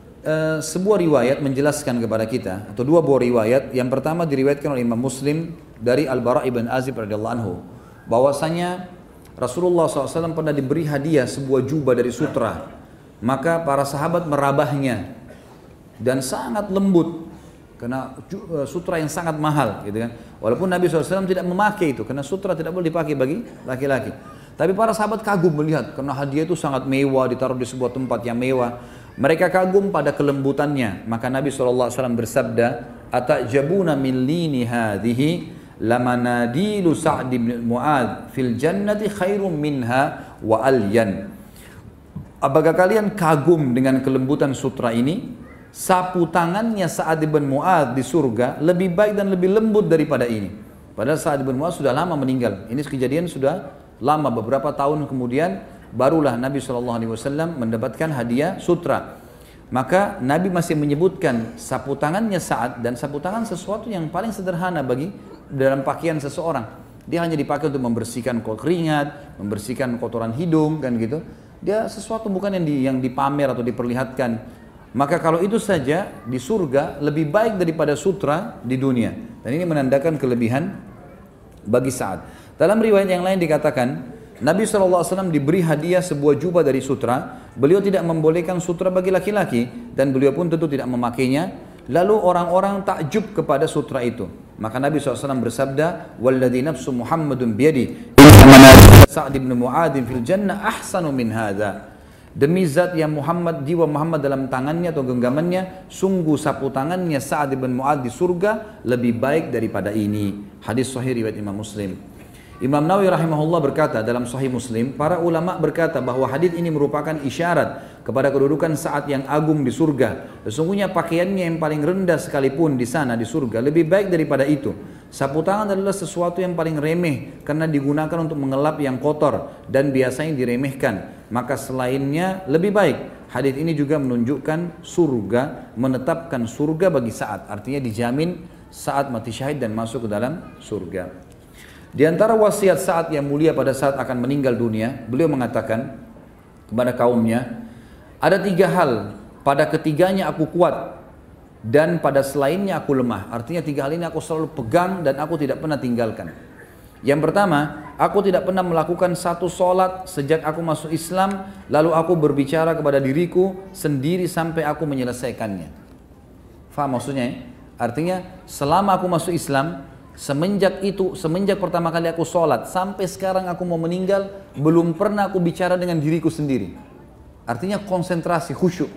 sebuah riwayat menjelaskan kepada kita, atau dua buah riwayat. Yang pertama diriwayatkan oleh Imam Muslim dari Al-Bara' ibn Azib radhiyallahu anhu, bahwasanya Rasulullah SAW pernah diberi hadiah sebuah jubah dari sutra, maka para sahabat merabahnya dan sangat lembut karena sutra yang sangat mahal, gitu kan. Walaupun Nabi SAW tidak memakai itu karena sutra tidak boleh dipakai bagi laki-laki. Tapi para sahabat kagum melihat karena hadiah itu sangat mewah, ditaruh di sebuah tempat yang mewah. Mereka kagum pada kelembutannya. Maka Nabi SAW bersabda, "Atajabuna min lini hadhihi lamanadilu Sa'd bin Mu'adz fil jannati khairum minha wa alyan." Apakah kalian kagum dengan kelembutan sutra ini? Sapu tangannya Sa'd bin Mu'adz di surga lebih baik dan lebih lembut daripada ini. Padahal Sa'd bin Mu'adz sudah lama meninggal. Ini kejadian sudah lama, beberapa tahun kemudian barulah Nabi SAW mendapatkan hadiah sutra. Maka Nabi masih menyebutkan sapu tangannya Sa'ad, dan sapu tangan sesuatu yang paling sederhana bagi dalam pakaian seseorang. Dia hanya dipakai untuk membersihkan keringat, membersihkan kotoran hidung, kan gitu. Dia sesuatu bukan yang dipamer atau diperlihatkan. Maka kalau itu saja di surga lebih baik daripada sutra di dunia. Dan ini menandakan kelebihan bagi Sa'ad. Dalam riwayat yang lain dikatakan Nabi SAW diberi hadiah sebuah jubah dari sutra. Beliau tidak membolehkan sutra bagi laki-laki dan beliau pun tentu tidak memakainya. Lalu orang-orang takjub kepada sutra itu. Maka Nabi SAW bersabda, "Walladzi nafsu Muhammadun biyadi, inna manazil Sa'd bin Mu'adz fil jannah ahsanu min hadza." Demi zat yang jiwa Muhammad dalam tangannya atau genggamannya, sungguh sapu tangannya Sa'd bin Mu'adz di surga lebih baik daripada ini. Hadis sahih riwayat Imam Muslim. Imam Nawawi rahimahullah berkata dalam Sahih Muslim, para ulama berkata bahwa hadis ini merupakan isyarat kepada kedudukan Sa'ad yang agung di surga. Sesungguhnya pakaiannya yang paling rendah sekalipun di sana di surga lebih baik daripada itu. Sapu tangan adalah sesuatu yang paling remeh karena digunakan untuk mengelap yang kotor dan biasanya diremehkan. Maka selainnya lebih baik. Hadis ini juga menunjukkan surga, menetapkan surga bagi Sa'ad. Artinya dijamin Sa'ad mati syahid dan masuk ke dalam surga. Di antara wasiat Sa'ad yang mulia pada saat akan meninggal dunia, beliau mengatakan kepada kaumnya, ada 3 hal, pada ketiganya aku kuat dan pada selainnya aku lemah. Artinya 3 hal ini aku selalu pegang dan aku tidak pernah tinggalkan. Yang pertama, aku tidak pernah melakukan satu solat sejak aku masuk Islam, lalu aku berbicara kepada diriku sendiri sampai aku menyelesaikannya. Faham maksudnya ya? Artinya selama aku masuk Islam, semenjak pertama kali aku sholat sampai sekarang aku mau meninggal, belum pernah aku bicara dengan diriku sendiri. Artinya konsentrasi, khusyuk,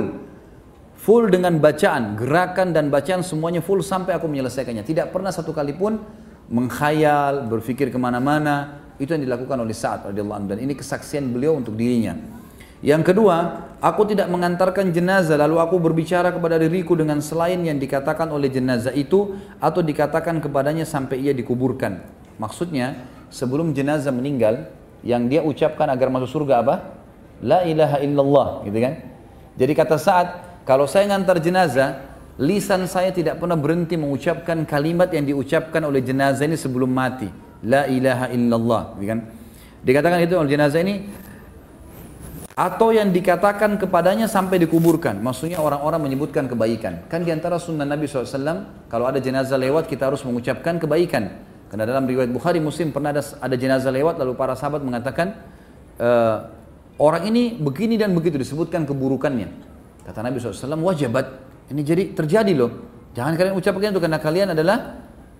full dengan bacaan, gerakan dan bacaan semuanya full sampai aku menyelesaikannya. Tidak pernah satu kali pun mengkhayal, berpikir kemana-mana. Itu yang dilakukan oleh Sa'ad radhiyallahu anhu, dan ini kesaksian beliau untuk dirinya. Yang kedua, aku tidak mengantarkan jenazah lalu aku berbicara kepada diriku dengan selain yang dikatakan oleh jenazah itu atau dikatakan kepadanya sampai ia dikuburkan. Maksudnya, sebelum jenazah meninggal, yang dia ucapkan agar masuk surga apa? La ilaha illallah, gitu kan? Jadi kata Sa'ad, kalau saya ngantar jenazah, lisan saya tidak pernah berhenti mengucapkan kalimat yang diucapkan oleh jenazah ini sebelum mati. la ilaha illallah, kan? Dikatakan itu oleh jenazah ini, atau yang dikatakan kepadanya sampai dikuburkan. Maksudnya orang-orang menyebutkan kebaikan. Kan diantara sunnah Nabi SAW, kalau ada jenazah lewat kita harus mengucapkan kebaikan. Karena dalam riwayat Bukhari Muslim pernah ada jenazah lewat, lalu para sahabat mengatakan, orang ini begini dan begitu, disebutkan keburukannya. Kata Nabi SAW, wajabat, ini jadi terjadi loh. Jangan kalian ucapkan itu karena kalian adalah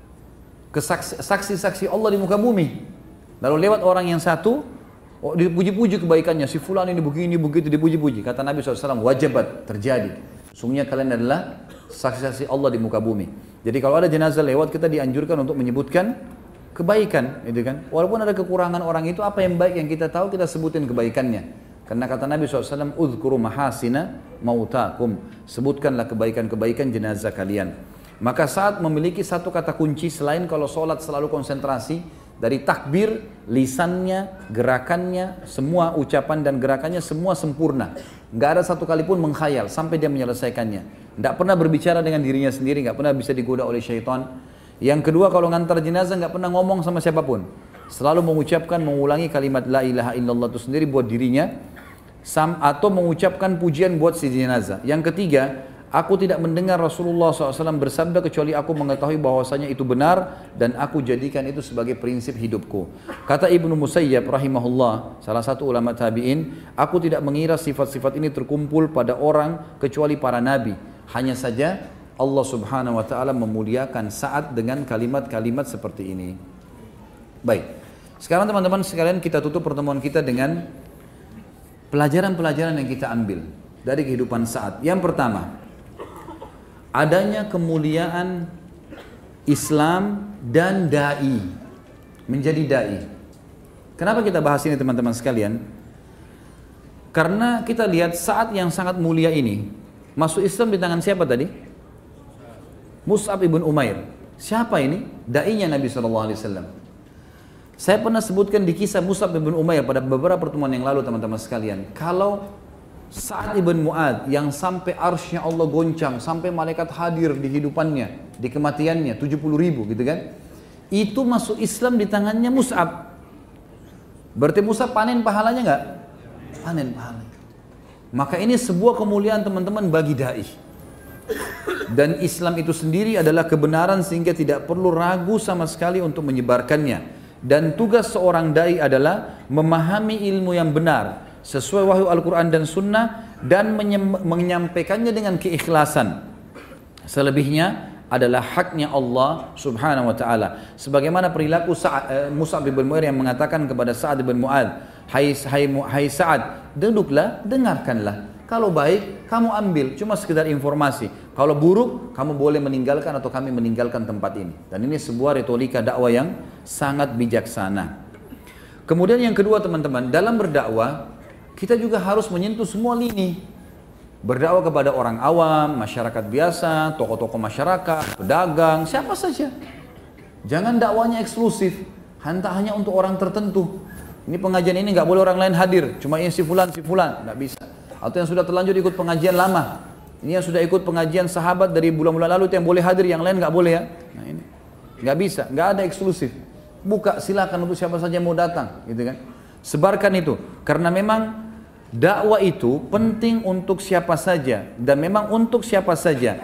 saksi-saksi Allah di muka bumi. Lalu lewat orang yang satu, dipuji-puji kebaikannya, si fulan ini begini, begitu, dipuji-puji. Kata Nabi SAW, wajabat, terjadi. Sungguhnya kalian adalah saksi-saksi Allah di muka bumi. Jadi kalau ada jenazah lewat, kita dianjurkan untuk menyebutkan kebaikan, gitu kan? Walaupun ada kekurangan orang itu, apa yang baik yang kita tahu, kita sebutin kebaikannya. Karena kata Nabi SAW, udhkuru mahasina mautakum. Sebutkanlah kebaikan-kebaikan jenazah kalian. Maka saat memiliki satu kata kunci, selain kalau sholat selalu konsentrasi, dari takbir, lisannya, gerakannya, semua ucapan dan gerakannya semua sempurna. Nggak ada satu kali pun mengkhayal sampai dia menyelesaikannya. Nggak pernah berbicara dengan dirinya sendiri, nggak pernah bisa digoda oleh syaitan. Yang kedua, kalau ngantar jenazah nggak pernah ngomong sama siapapun. Selalu mengucapkan, mengulangi kalimat la ilaha illallah itu sendiri buat dirinya, atau mengucapkan pujian buat si jenazah. Yang ketiga, aku tidak mendengar Rasulullah SAW bersabda kecuali aku mengetahui bahwasanya itu benar dan aku jadikan itu sebagai prinsip hidupku. Kata Ibnu Musayyab rahimahullah, salah satu ulama tabi'in, aku tidak mengira sifat-sifat ini terkumpul pada orang kecuali para nabi. Hanya saja Allah Subhanahu wa taala memuliakan saat dengan kalimat-kalimat seperti ini. Baik. Sekarang teman-teman sekalian, kita tutup pertemuan kita dengan pelajaran-pelajaran yang kita ambil dari kehidupan saat. Yang pertama, adanya kemuliaan Islam dan dai, menjadi dai. Kenapa kita bahas ini teman-teman sekalian? Karena kita lihat saat yang sangat mulia ini, masuk Islam di tangan siapa tadi? Mus'ab ibn Umair. Siapa ini? Dai-nya Nabi SAW. Saya pernah sebutkan di kisah Mus'ab ibn Umair pada beberapa pertemuan yang lalu teman-teman sekalian. Kalau Sa'ad ibn Mu'ad yang sampai arsy-nya Allah goncang, sampai malaikat hadir di hidupannya, di kematiannya, 70.000 gitu kan. Itu masuk Islam di tangannya Mus'ab. Berarti Mus'ab panen pahalanya enggak? Panen pahalanya. Maka ini sebuah kemuliaan teman-teman bagi da'i. Dan Islam itu sendiri adalah kebenaran sehingga tidak perlu ragu sama sekali untuk menyebarkannya. Dan tugas seorang da'i adalah memahami ilmu yang benar sesuai wahyu Al-Quran dan Sunnah dan menyampaikannya dengan keikhlasan. Selebihnya adalah haknya Allah Subhanahu wa taala. Sebagaimana perilaku Mus'ab bin Umair yang mengatakan kepada Sa'ad bin Mu'ad, hai Sa'ad, duduklah, dengarkanlah. Kalau baik, kamu ambil, cuma sekedar informasi. Kalau buruk, kamu boleh meninggalkan atau kami meninggalkan tempat ini. Dan ini sebuah retorika dakwah yang sangat bijaksana. Kemudian yang kedua teman-teman, dalam berdakwah, kita juga harus menyentuh semua lini. Berdakwah kepada orang awam, masyarakat biasa, tokoh-tokoh masyarakat, pedagang, siapa saja. Jangan dakwanya eksklusif, hanya untuk orang tertentu. Ini pengajian ini nggak boleh orang lain hadir, cuma ini si fulan, nggak bisa. Atau yang sudah terlanjur ikut pengajian lama, ini yang sudah ikut pengajian sahabat dari bulan-bulan lalu itu yang boleh hadir, yang lain nggak boleh ya. Nah ini nggak bisa, nggak ada eksklusif. Buka silakan untuk siapa saja yang mau datang, gitu kan. Sebarkan itu, karena memang dakwah itu penting untuk siapa saja dan memang untuk siapa saja.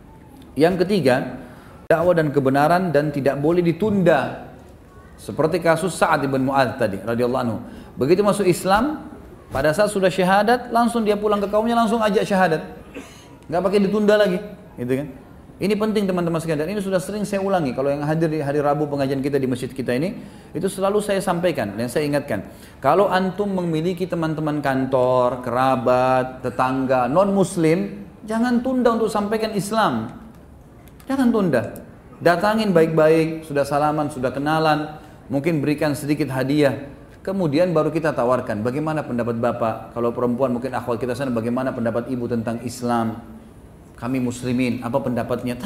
Yang ketiga, dakwah dan kebenaran dan tidak boleh ditunda. Seperti kasus Sa'ad bin Mu'ad tadi radhiyallahu anhu. Begitu masuk Islam, pada saat sudah syahadat, langsung dia pulang ke kaumnya, langsung ajak syahadat. Nggak pakai ditunda lagi, gitu kan? Ini penting teman-teman sekalian, dan ini sudah sering saya ulangi. Kalau yang hadir di hari Rabu pengajian kita di masjid kita ini, itu selalu saya sampaikan dan saya ingatkan. Kalau antum memiliki teman-teman kantor, kerabat, tetangga, non-muslim, jangan tunda untuk sampaikan Islam. Jangan tunda. Datangin baik-baik, sudah salaman, sudah kenalan, mungkin berikan sedikit hadiah. Kemudian baru kita tawarkan, bagaimana pendapat bapak? Kalau perempuan mungkin akhwat kita sana, bagaimana pendapat ibu tentang Islam? Kami muslimin, apa pendapatnya?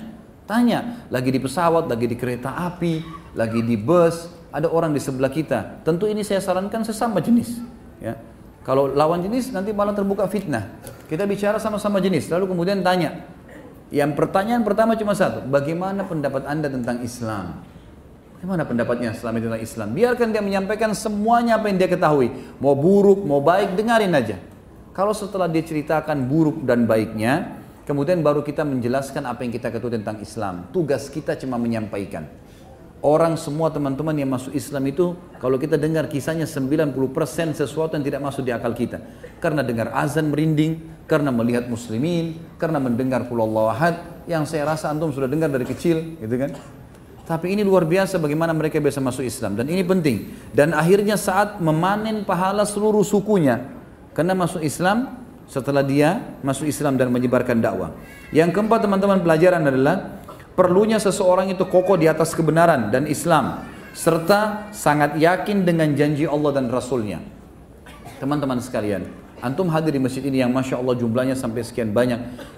Tanya. Lagi di pesawat, lagi di kereta api, lagi di bus, ada orang di sebelah kita. Tentu ini saya sarankan sesama jenis. Ya. Kalau lawan jenis nanti malah terbuka fitnah. Kita bicara sama-sama jenis, lalu kemudian tanya. Yang pertanyaan pertama cuma satu, bagaimana pendapat anda tentang Islam? Gimana pendapatnya selama itu tentang Islam? Biarkan dia menyampaikan semuanya apa yang dia ketahui. Mau buruk, mau baik, dengarin aja. Kalau setelah dia ceritakan buruk dan baiknya, kemudian baru kita menjelaskan apa yang kita ketahui tentang Islam. Tugas kita cuma menyampaikan. Orang semua teman-teman yang masuk Islam itu, kalau kita dengar kisahnya 90% sesuatu yang tidak masuk di akal kita. Karena dengar azan merinding, karena melihat muslimin, karena mendengar qul huwallahu ahad, yang saya rasa antum sudah dengar dari kecil, gitu kan? Tapi ini luar biasa bagaimana mereka bisa masuk Islam. Dan ini penting. Dan akhirnya saat memanen pahala seluruh sukunya. Karena masuk Islam setelah dia masuk Islam dan menyebarkan dakwah. Yang keempat teman-teman pelajaran adalah perlunya seseorang itu kokoh di atas kebenaran dan Islam. Serta sangat yakin dengan janji Allah dan Rasulnya. Teman-teman sekalian. Antum hadir di masjid ini yang Masya Allah jumlahnya sampai sekian banyak.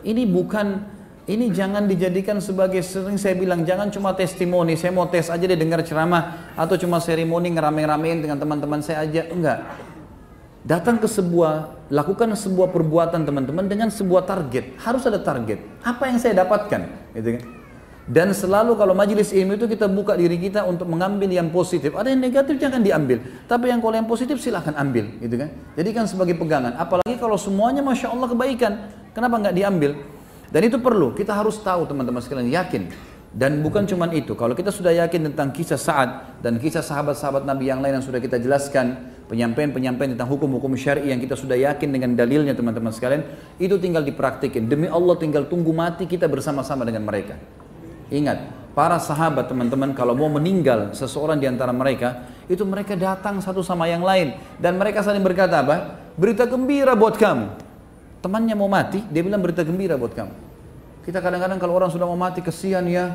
Ini jangan dijadikan sebagai, sering saya bilang, jangan cuma testimoni, saya mau tes aja deh dengar ceramah, atau cuma seremoni ngerame-ramein dengan teman-teman saya aja, enggak. Datang ke lakukan sebuah perbuatan teman-teman dengan sebuah target, harus ada target, apa yang saya dapatkan, gitu kan. Dan selalu kalau majelis ilmu itu kita buka diri kita untuk mengambil yang positif, ada yang negatif jangan diambil, tapi yang kalau yang positif silahkan ambil, gitu kan. Jadikan sebagai pegangan, apalagi kalau semuanya Masya Allah kebaikan, kenapa nggak diambil? Dan itu perlu, kita harus tahu teman-teman sekalian, yakin. Dan bukan cuma itu, kalau kita sudah yakin tentang kisah Sa'ad dan kisah sahabat-sahabat Nabi yang lain yang sudah kita jelaskan, penyampaian-penyampaian tentang hukum-hukum syar'i yang kita sudah yakin dengan dalilnya teman-teman sekalian, itu tinggal dipraktikin. Demi Allah tinggal tunggu mati kita bersama-sama dengan mereka. Ingat, para sahabat teman-teman kalau mau meninggal seseorang di antara mereka, itu mereka datang satu sama yang lain. Dan mereka saling berkata apa? Berita gembira buat kamu. Temannya mau mati, dia bilang berita gembira buat kamu. Kita kadang-kadang kalau orang sudah mau mati, kesian ya.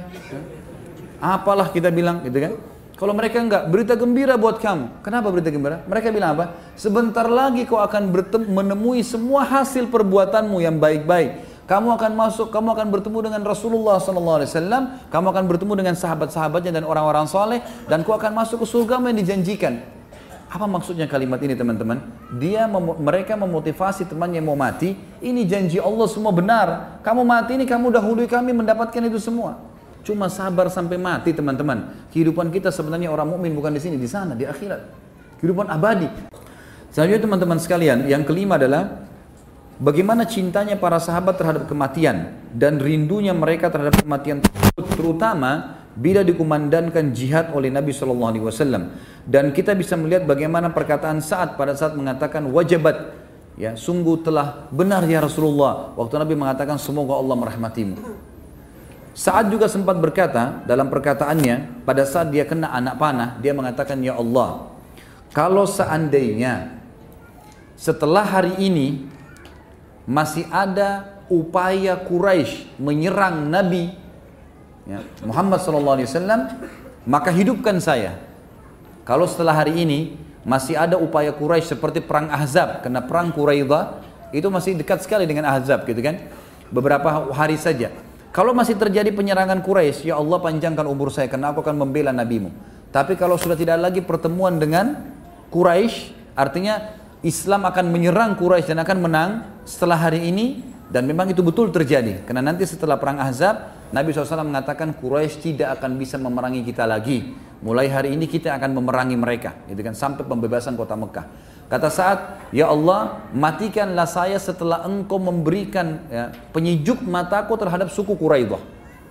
Apalah kita bilang, gitu kan. Kalau mereka enggak, berita gembira buat kamu. Kenapa berita gembira? Mereka bilang apa? Sebentar lagi kau akan menemui semua hasil perbuatanmu yang baik-baik. Kamu akan masuk, kamu akan bertemu dengan Rasulullah SAW, kamu akan bertemu dengan sahabat-sahabatnya dan orang-orang soleh, dan kau akan masuk ke surga yang dijanjikan. Apa maksudnya kalimat ini teman-teman? Mereka memotivasi temannya mau mati. Ini janji Allah semua benar. Kamu mati ini kamu dahului kami mendapatkan itu semua. Cuma sabar sampai mati teman-teman. Kehidupan kita sebenarnya orang mukmin bukan di sini, di sana, di akhirat. Kehidupan abadi. Selanjutnya teman-teman sekalian, yang kelima adalah bagaimana cintanya para sahabat terhadap kematian dan rindunya mereka terhadap kematian tersebut, terutama bila dikumandangkan jihad oleh Nabi SAW. Dan kita bisa melihat bagaimana perkataan Sa'ad pada saat mengatakan wajabat, ya sungguh telah benar ya Rasulullah, waktu Nabi mengatakan semoga Allah merahmatimu. Sa'ad juga sempat berkata dalam perkataannya pada saat dia kena anak panah, dia mengatakan ya Allah, kalau seandainya setelah hari ini masih ada upaya Quraisy menyerang Nabi ya, Muhammad SAW, maka hidupkan saya. Kalau setelah hari ini masih ada upaya Quraisy seperti perang Ahzab, karena perang Quraidah itu masih dekat sekali dengan Ahzab, gitu kan? Beberapa hari saja. Kalau masih terjadi penyerangan Quraisy, ya Allah panjangkan umur saya karena aku akan membela nabimu. Tapi kalau sudah tidak lagi pertemuan dengan Quraisy, artinya Islam akan menyerang Quraisy dan akan menang setelah hari ini. Dan memang itu betul terjadi, karena nanti setelah perang Ahzab Nabi SAW mengatakan Quraisy tidak akan bisa memerangi kita lagi. Mulai hari ini kita akan memerangi mereka, gitu kan, sampai pembebasan kota Mekah. Kata Sa'ad, ya Allah, matikanlah saya setelah engkau memberikan ya, penyejuk mataku terhadap suku Quraidah.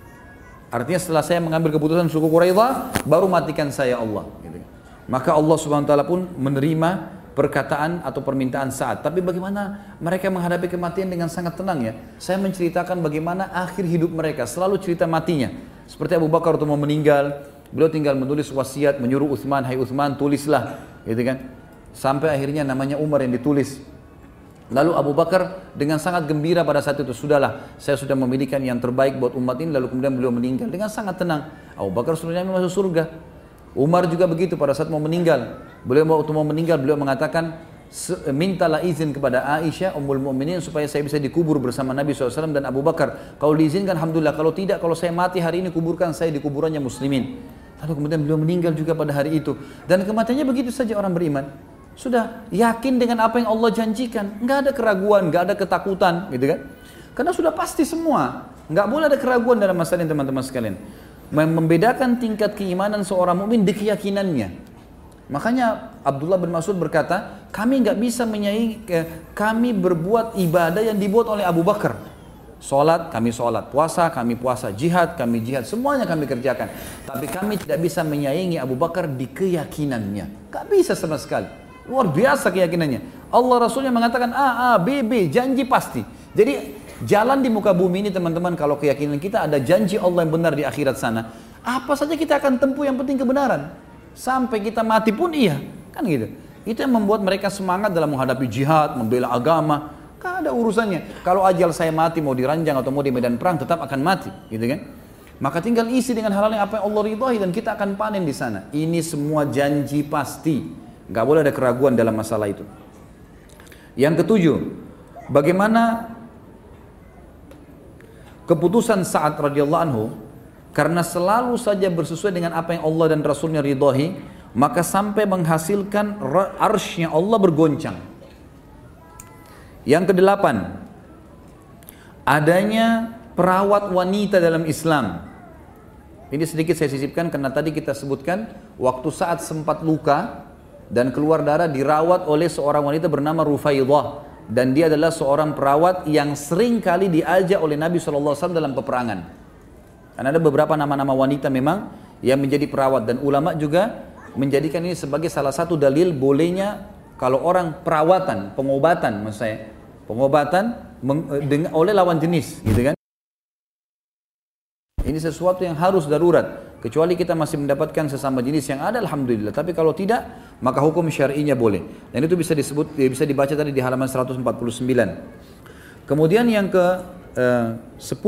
Artinya setelah saya mengambil keputusan suku Quraidah, baru matikan saya Allah. Gitu. Maka Allah Subhanahu Wa Taala pun menerima perkataan atau permintaan Sa'ad. Tapi bagaimana mereka menghadapi kematian dengan sangat tenang ya. Saya menceritakan bagaimana akhir hidup mereka, selalu cerita matinya. Seperti Abu Bakar waktu mau meninggal, beliau tinggal menulis wasiat, menyuruh Utsman, hai Utsman tulislah, gitu kan. Sampai akhirnya namanya Umar yang ditulis. Lalu Abu Bakar dengan sangat gembira pada saat itu, sudahlah, saya sudah memilihkan yang terbaik buat umat ini, lalu kemudian beliau meninggal dengan sangat tenang. Abu Bakar sudah masuk surga. Umar juga begitu pada saat mau meninggal. Beliau waktu mau meninggal, beliau mengatakan, mintalah izin kepada Aisyah Ummul Mukminin supaya saya bisa dikubur bersama Nabi SAW dan Abu Bakar. Kalau diizinkan alhamdulillah, kalau tidak, kalau saya mati hari ini kuburkan saya di kuburannya muslimin. Lalu kemudian beliau meninggal juga pada hari itu. Dan kematiannya begitu saja orang beriman. Sudah yakin dengan apa yang Allah janjikan, nggak ada keraguan, nggak ada ketakutan, gitu kan? Karena sudah pasti semua, nggak boleh ada keraguan dalam masalah ini teman-teman sekalian. membedakan tingkat keimanan seorang mukmin di keyakinannya. Makanya Abdullah bin Mas'ud berkata, kami nggak bisa menyaingi, kami berbuat ibadah yang dibuat oleh Abu Bakar. Sholat, kami sholat, puasa, kami puasa, jihad, kami jihad, semuanya kami kerjakan. Tapi kami tidak bisa menyaingi Abu Bakar di keyakinannya. Gak bisa sama sekali. Luar biasa keyakinannya. Allah Rasulnya mengatakan A, B, B, janji pasti. Jadi jalan di muka bumi ini teman-teman, kalau keyakinan kita ada janji Allah yang benar di akhirat sana, apa saja kita akan tempuh, yang penting kebenaran. Sampai kita mati pun iya, kan gitu. Itu yang membuat mereka semangat dalam menghadapi jihad, membela agama. Gak ada urusannya. Kalau ajal saya mati, mau diranjang atau mau di medan perang, tetap akan mati, gitu kan? Maka tinggal isi dengan hal-hal yang apa yang Allah ridhai dan kita akan panen di sana. Ini semua janji pasti. Gak boleh ada keraguan dalam masalah itu. Yang ketujuh, bagaimana keputusan Sa'ad radhiyallahu anhu, karena selalu saja bersesuai dengan apa yang Allah dan Rasulnya ridhai, maka sampai menghasilkan arsy-Nya Allah bergoncang. Yang kedelapan, adanya perawat wanita dalam Islam. Ini sedikit saya sisipkan karena tadi kita sebutkan waktu Sa'ad sempat luka dan keluar darah dirawat oleh seorang wanita bernama Rufaidah, dan dia adalah seorang perawat yang sering kali diajak oleh Nabi SAW dalam peperangan. Karena ada beberapa nama-nama wanita memang yang menjadi perawat, dan ulama juga menjadikan ini sebagai salah satu dalil bolehnya kalau orang perawatan, pengobatan maksud saya, pengobatan oleh lawan jenis, gitu kan? Ini sesuatu yang harus darurat. Kecuali kita masih mendapatkan sesama jenis yang ada, alhamdulillah. Tapi kalau tidak, maka hukum syar'inya boleh. Dan itu bisa disebut, bisa dibaca tadi di halaman 149. Kemudian yang ke 10,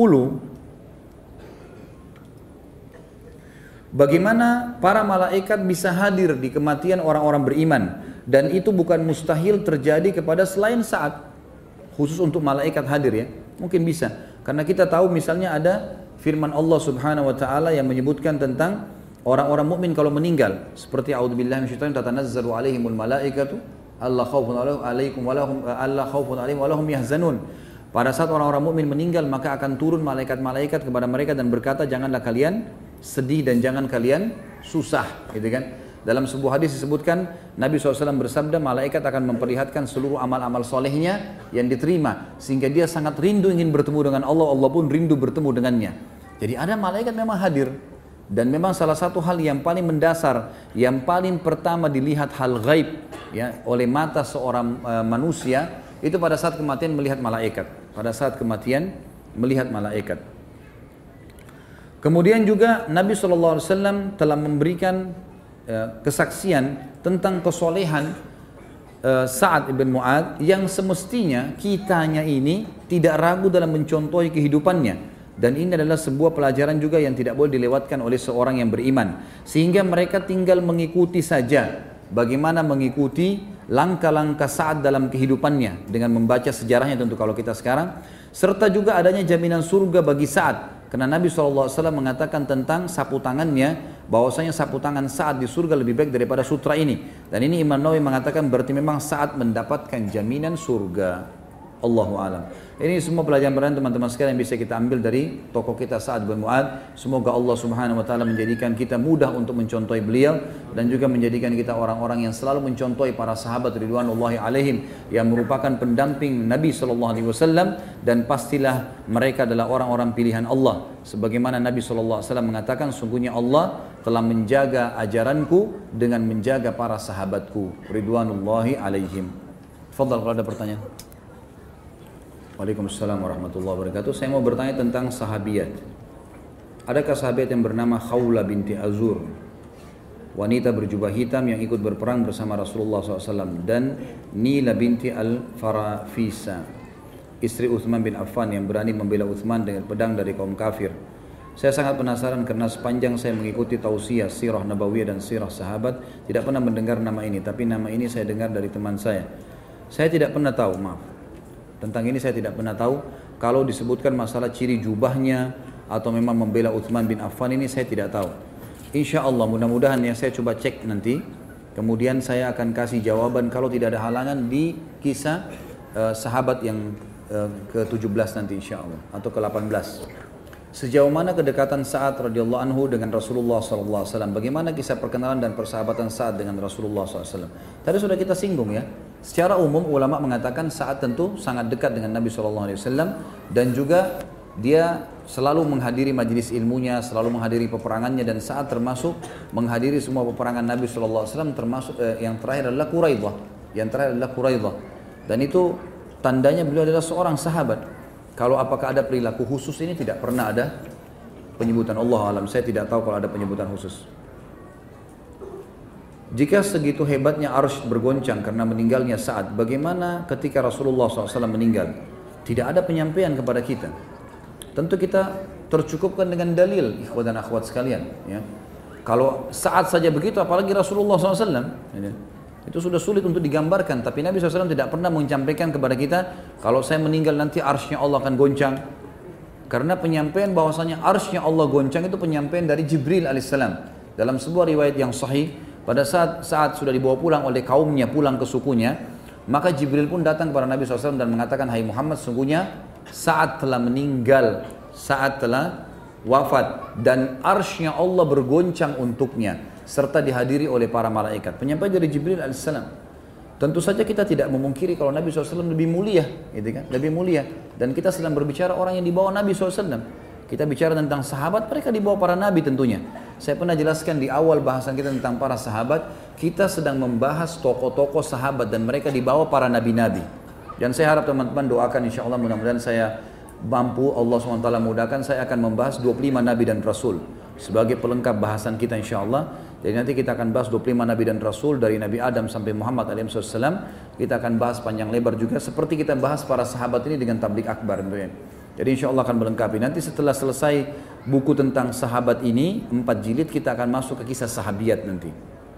bagaimana para malaikat bisa hadir di kematian orang-orang beriman, dan itu bukan mustahil terjadi kepada selain Sa'ad. Khusus untuk malaikat hadir ya, mungkin bisa. Karena kita tahu misalnya ada firman Allah Subhanahu wa taala yang menyebutkan tentang orang-orang mukmin kalau meninggal, seperti a'udzubillahi minasyaitonir tatanazzalu alaihimul malaikatu alla khaufun alaikum wa lahum yahzanun. Pada saat orang-orang mukmin meninggal, maka akan turun malaikat-malaikat kepada mereka dan berkata, janganlah kalian sedih dan jangan kalian susah, gitu kan? Dalam sebuah hadis disebutkan Nabi SAW bersabda, malaikat akan memperlihatkan seluruh amal-amal solehnya yang diterima, sehingga dia sangat rindu ingin bertemu dengan Allah, Allah pun rindu bertemu dengannya. Jadi ada malaikat memang hadir. Dan memang salah satu hal yang paling mendasar, yang paling pertama dilihat hal gaib ya, oleh mata seorang manusia, itu pada saat kematian melihat malaikat. Pada saat kematian melihat malaikat. Kemudian juga Nabi SAW telah memberikan kesaksian tentang kesolehan Sa'ad ibn Mu'ad, yang semestinya kitanya ini tidak ragu dalam mencontohi kehidupannya, dan ini adalah sebuah pelajaran juga yang tidak boleh dilewatkan oleh seorang yang beriman, sehingga mereka tinggal mengikuti saja bagaimana mengikuti langkah-langkah Sa'ad dalam kehidupannya dengan membaca sejarahnya tentu kalau kita sekarang, serta juga adanya jaminan surga bagi Sa'ad. Karena Nabi SAW mengatakan tentang sapu tangannya, bahwasanya sapu tangan Sa'ad di surga lebih baik daripada sutra ini. Dan ini Imam Nawawi mengatakan berarti memang Sa'ad mendapatkan jaminan surga. Allahu alam. Ini semua pelajaran teman-teman sekalian yang bisa kita ambil dari tokoh kita Sa'ad bin Mu'ad. Semoga Allah Subhanahu wa taala menjadikan kita mudah untuk mencontohi beliau, dan juga menjadikan kita orang-orang yang selalu mencontohi para sahabat ridwanullahi alaihim yang merupakan pendamping Nabi sallallahu alaihi wasallam, dan pastilah mereka adalah orang-orang pilihan Allah. Sebagaimana Nabi sallallahu alaihi wasallam mengatakan, sungguhnya Allah telah menjaga ajaranku dengan menjaga para sahabatku ridwanullahi alaihim. Fadhal kalau ada pertanyaan. Waalaikumsalam warahmatullahi wabarakatuh. Saya mau bertanya tentang sahabiyat. Adakah sahabat yang bernama Khawla binti Azur, wanita berjubah hitam yang ikut berperang bersama Rasulullah SAW, dan Nila binti Al-Farafisa, istri Uthman bin Affan yang berani membela Uthman dengan pedang dari kaum kafir? Saya sangat penasaran karena sepanjang saya mengikuti tausiah, sirah nabawiyah dan sirah sahabat, tidak pernah mendengar nama ini, tapi nama ini saya dengar dari teman saya. Saya tidak pernah tahu, maaf. Tentang ini saya tidak pernah tahu. Kalau disebutkan masalah ciri jubahnya atau memang membela Uthman bin Affan, ini saya tidak tahu. Insya Allah mudah-mudahan ya, saya coba cek nanti. Kemudian saya akan kasih jawaban kalau tidak ada halangan di kisah sahabat yang ke-17 nanti insya Allah, atau ke-18. Sejauh mana kedekatan Sa'ad radhiyallahu anhu dengan Rasulullah SAW? Bagaimana kisah perkenalan dan persahabatan Sa'ad dengan Rasulullah SAW? Tadi sudah kita singgung ya. Secara umum ulama mengatakan Sa'ad tentu sangat dekat dengan Nabi SAW dan juga dia selalu menghadiri majelis ilmunya, selalu menghadiri peperangannya, dan Sa'ad termasuk menghadiri semua peperangan Nabi SAW, termasuk yang terakhir adalah Quraidah. Dan itu tandanya beliau adalah seorang sahabat. Kalau apakah ada perilaku khusus ini tidak pernah ada penyebutan, Allah alam, saya tidak tahu kalau ada penyebutan khusus. Jika segitu hebatnya arsy bergoncang karena meninggalnya Sa'ad, bagaimana ketika Rasulullah SAW meninggal? Tidak ada penyampaian kepada kita. Tentu kita tercukupkan dengan dalil, ikhwat dan akhwat sekalian. Ya. Kalau Sa'ad saja begitu, apalagi Rasulullah SAW. Itu sudah sulit untuk digambarkan, tapi Nabi SAW tidak pernah menyampaikan kepada kita, kalau saya meninggal nanti arsy-nya Allah akan goncang. Karena penyampaian bahwasanya arsy-nya Allah goncang itu penyampaian dari Jibril alaihissalam. Dalam sebuah riwayat yang sahih, pada saat sudah dibawa pulang oleh kaumnya, pulang ke sukunya, maka Jibril pun datang kepada Nabi SAW dan mengatakan, hai Muhammad, sungguhnya Sa'ad telah meninggal, Sa'ad telah wafat, dan arsy-nya Allah bergoncang untuknya, serta dihadiri oleh para malaikat. Penyampaian dari Jibril alaihissalam. Tentu saja kita tidak memungkiri kalau Nabi SAW lebih mulia, gitu kan? Lebih mulia. Dan kita sedang berbicara orang yang dibawa Nabi SAW. Kita bicara tentang sahabat, mereka dibawa para nabi tentunya. Saya pernah jelaskan di awal bahasan kita tentang para sahabat, kita sedang membahas tokoh-tokoh sahabat dan mereka dibawa para nabi-nabi. Dan saya harap teman-teman doakan, insya Allah mudah-mudahan saya mampu, Allah SWT mudahkan, saya akan membahas 25 nabi dan rasul sebagai pelengkap bahasan kita insya Allah. Jadi nanti kita akan bahas 25 Nabi dan Rasul dari Nabi Adam sampai Muhammad alaihissalam. Kita akan bahas panjang lebar juga seperti kita bahas para sahabat ini dengan tablik akbar. Jadi insya Allah akan melengkapi. Nanti setelah selesai buku tentang sahabat ini 4 jilid, kita akan masuk ke kisah sahabiat nanti.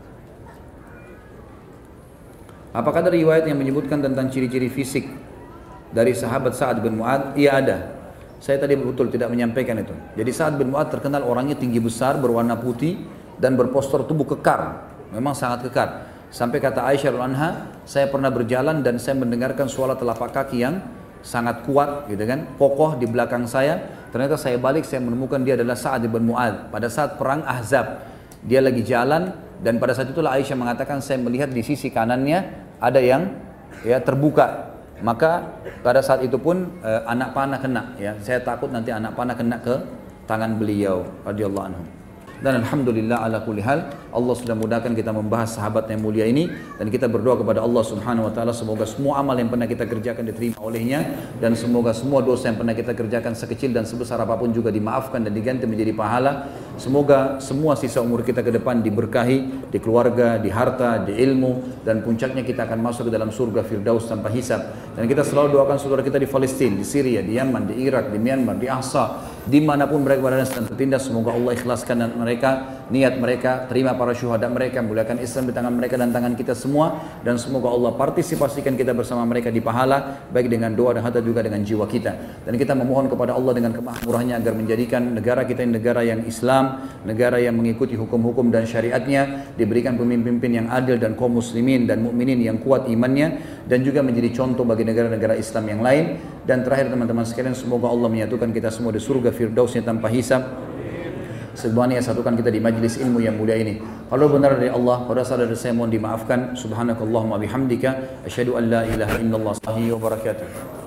Apakah ada riwayat yang menyebutkan tentang ciri-ciri fisik dari sahabat Sa'ad bin Mu'adz? Iya ada. Saya tadi betul tidak menyampaikan itu. Jadi Sa'ad bin Mu'adz terkenal orangnya tinggi besar, berwarna putih, dan berpostur tubuh kekar, memang sangat kekar. Sampai kata Aisyah radhiyallahu anha, saya pernah berjalan dan saya mendengarkan suara telapak kaki yang sangat kuat, gitu kan, kokoh di belakang saya. Ternyata saya balik, saya menemukan dia adalah Sa'ad bin Mu'adz pada saat perang Ahzab. Dia lagi jalan dan pada saat itulah Aisyah mengatakan saya melihat di sisi kanannya ada yang terbuka. Maka pada saat itu pun anak panah kena, ya. Saya takut nanti anak panah kena ke tangan beliau radhiyallahu anhu. Dan alhamdulillah ala kulli hal, Allah sudah mudahkan kita membahas sahabat yang mulia ini, dan kita berdoa kepada Allah Subhanahu wa taala semoga semua amal yang pernah kita kerjakan diterima olehnya, dan semoga semua dosa yang pernah kita kerjakan sekecil dan sebesar apapun juga dimaafkan dan diganti menjadi pahala. Semoga semua sisa umur kita ke depan diberkahi di keluarga, di harta, di ilmu, dan puncaknya kita akan masuk ke dalam surga Firdaus tanpa hisab. Dan kita selalu doakan saudara kita di Palestina, di Syria, di Yaman, di Irak, di Myanmar, di Ahsa, dimanapun mereka berada dan tertindas, semoga Allah ikhlaskan dan mereka, niat mereka, terima para syuhada mereka, muliakan Islam di tangan mereka dan tangan kita semua, dan semoga Allah partisipasikan kita bersama mereka di pahala, baik dengan doa dan harta juga dengan jiwa kita. Dan kita memohon kepada Allah dengan kemahmurahnya agar menjadikan negara kita ini negara yang Islam, negara yang mengikuti hukum-hukum dan syariatnya, diberikan pemimpin-pemimpin yang adil dan kaum muslimin dan mukminin yang kuat imannya, dan juga menjadi contoh bagi negara-negara Islam yang lain. Dan terakhir teman-teman sekalian, semoga Allah menyatukan kita semua di surga Firdausnya tanpa hisab. Semuanya satukan kita di majlis ilmu yang mulia ini. Kalau benar dari Allah, pada saat dari saya mohon dimaafkan. Subhanakallahumma bihamdika, asyhadu an la ilaha illallah wa barakatuh.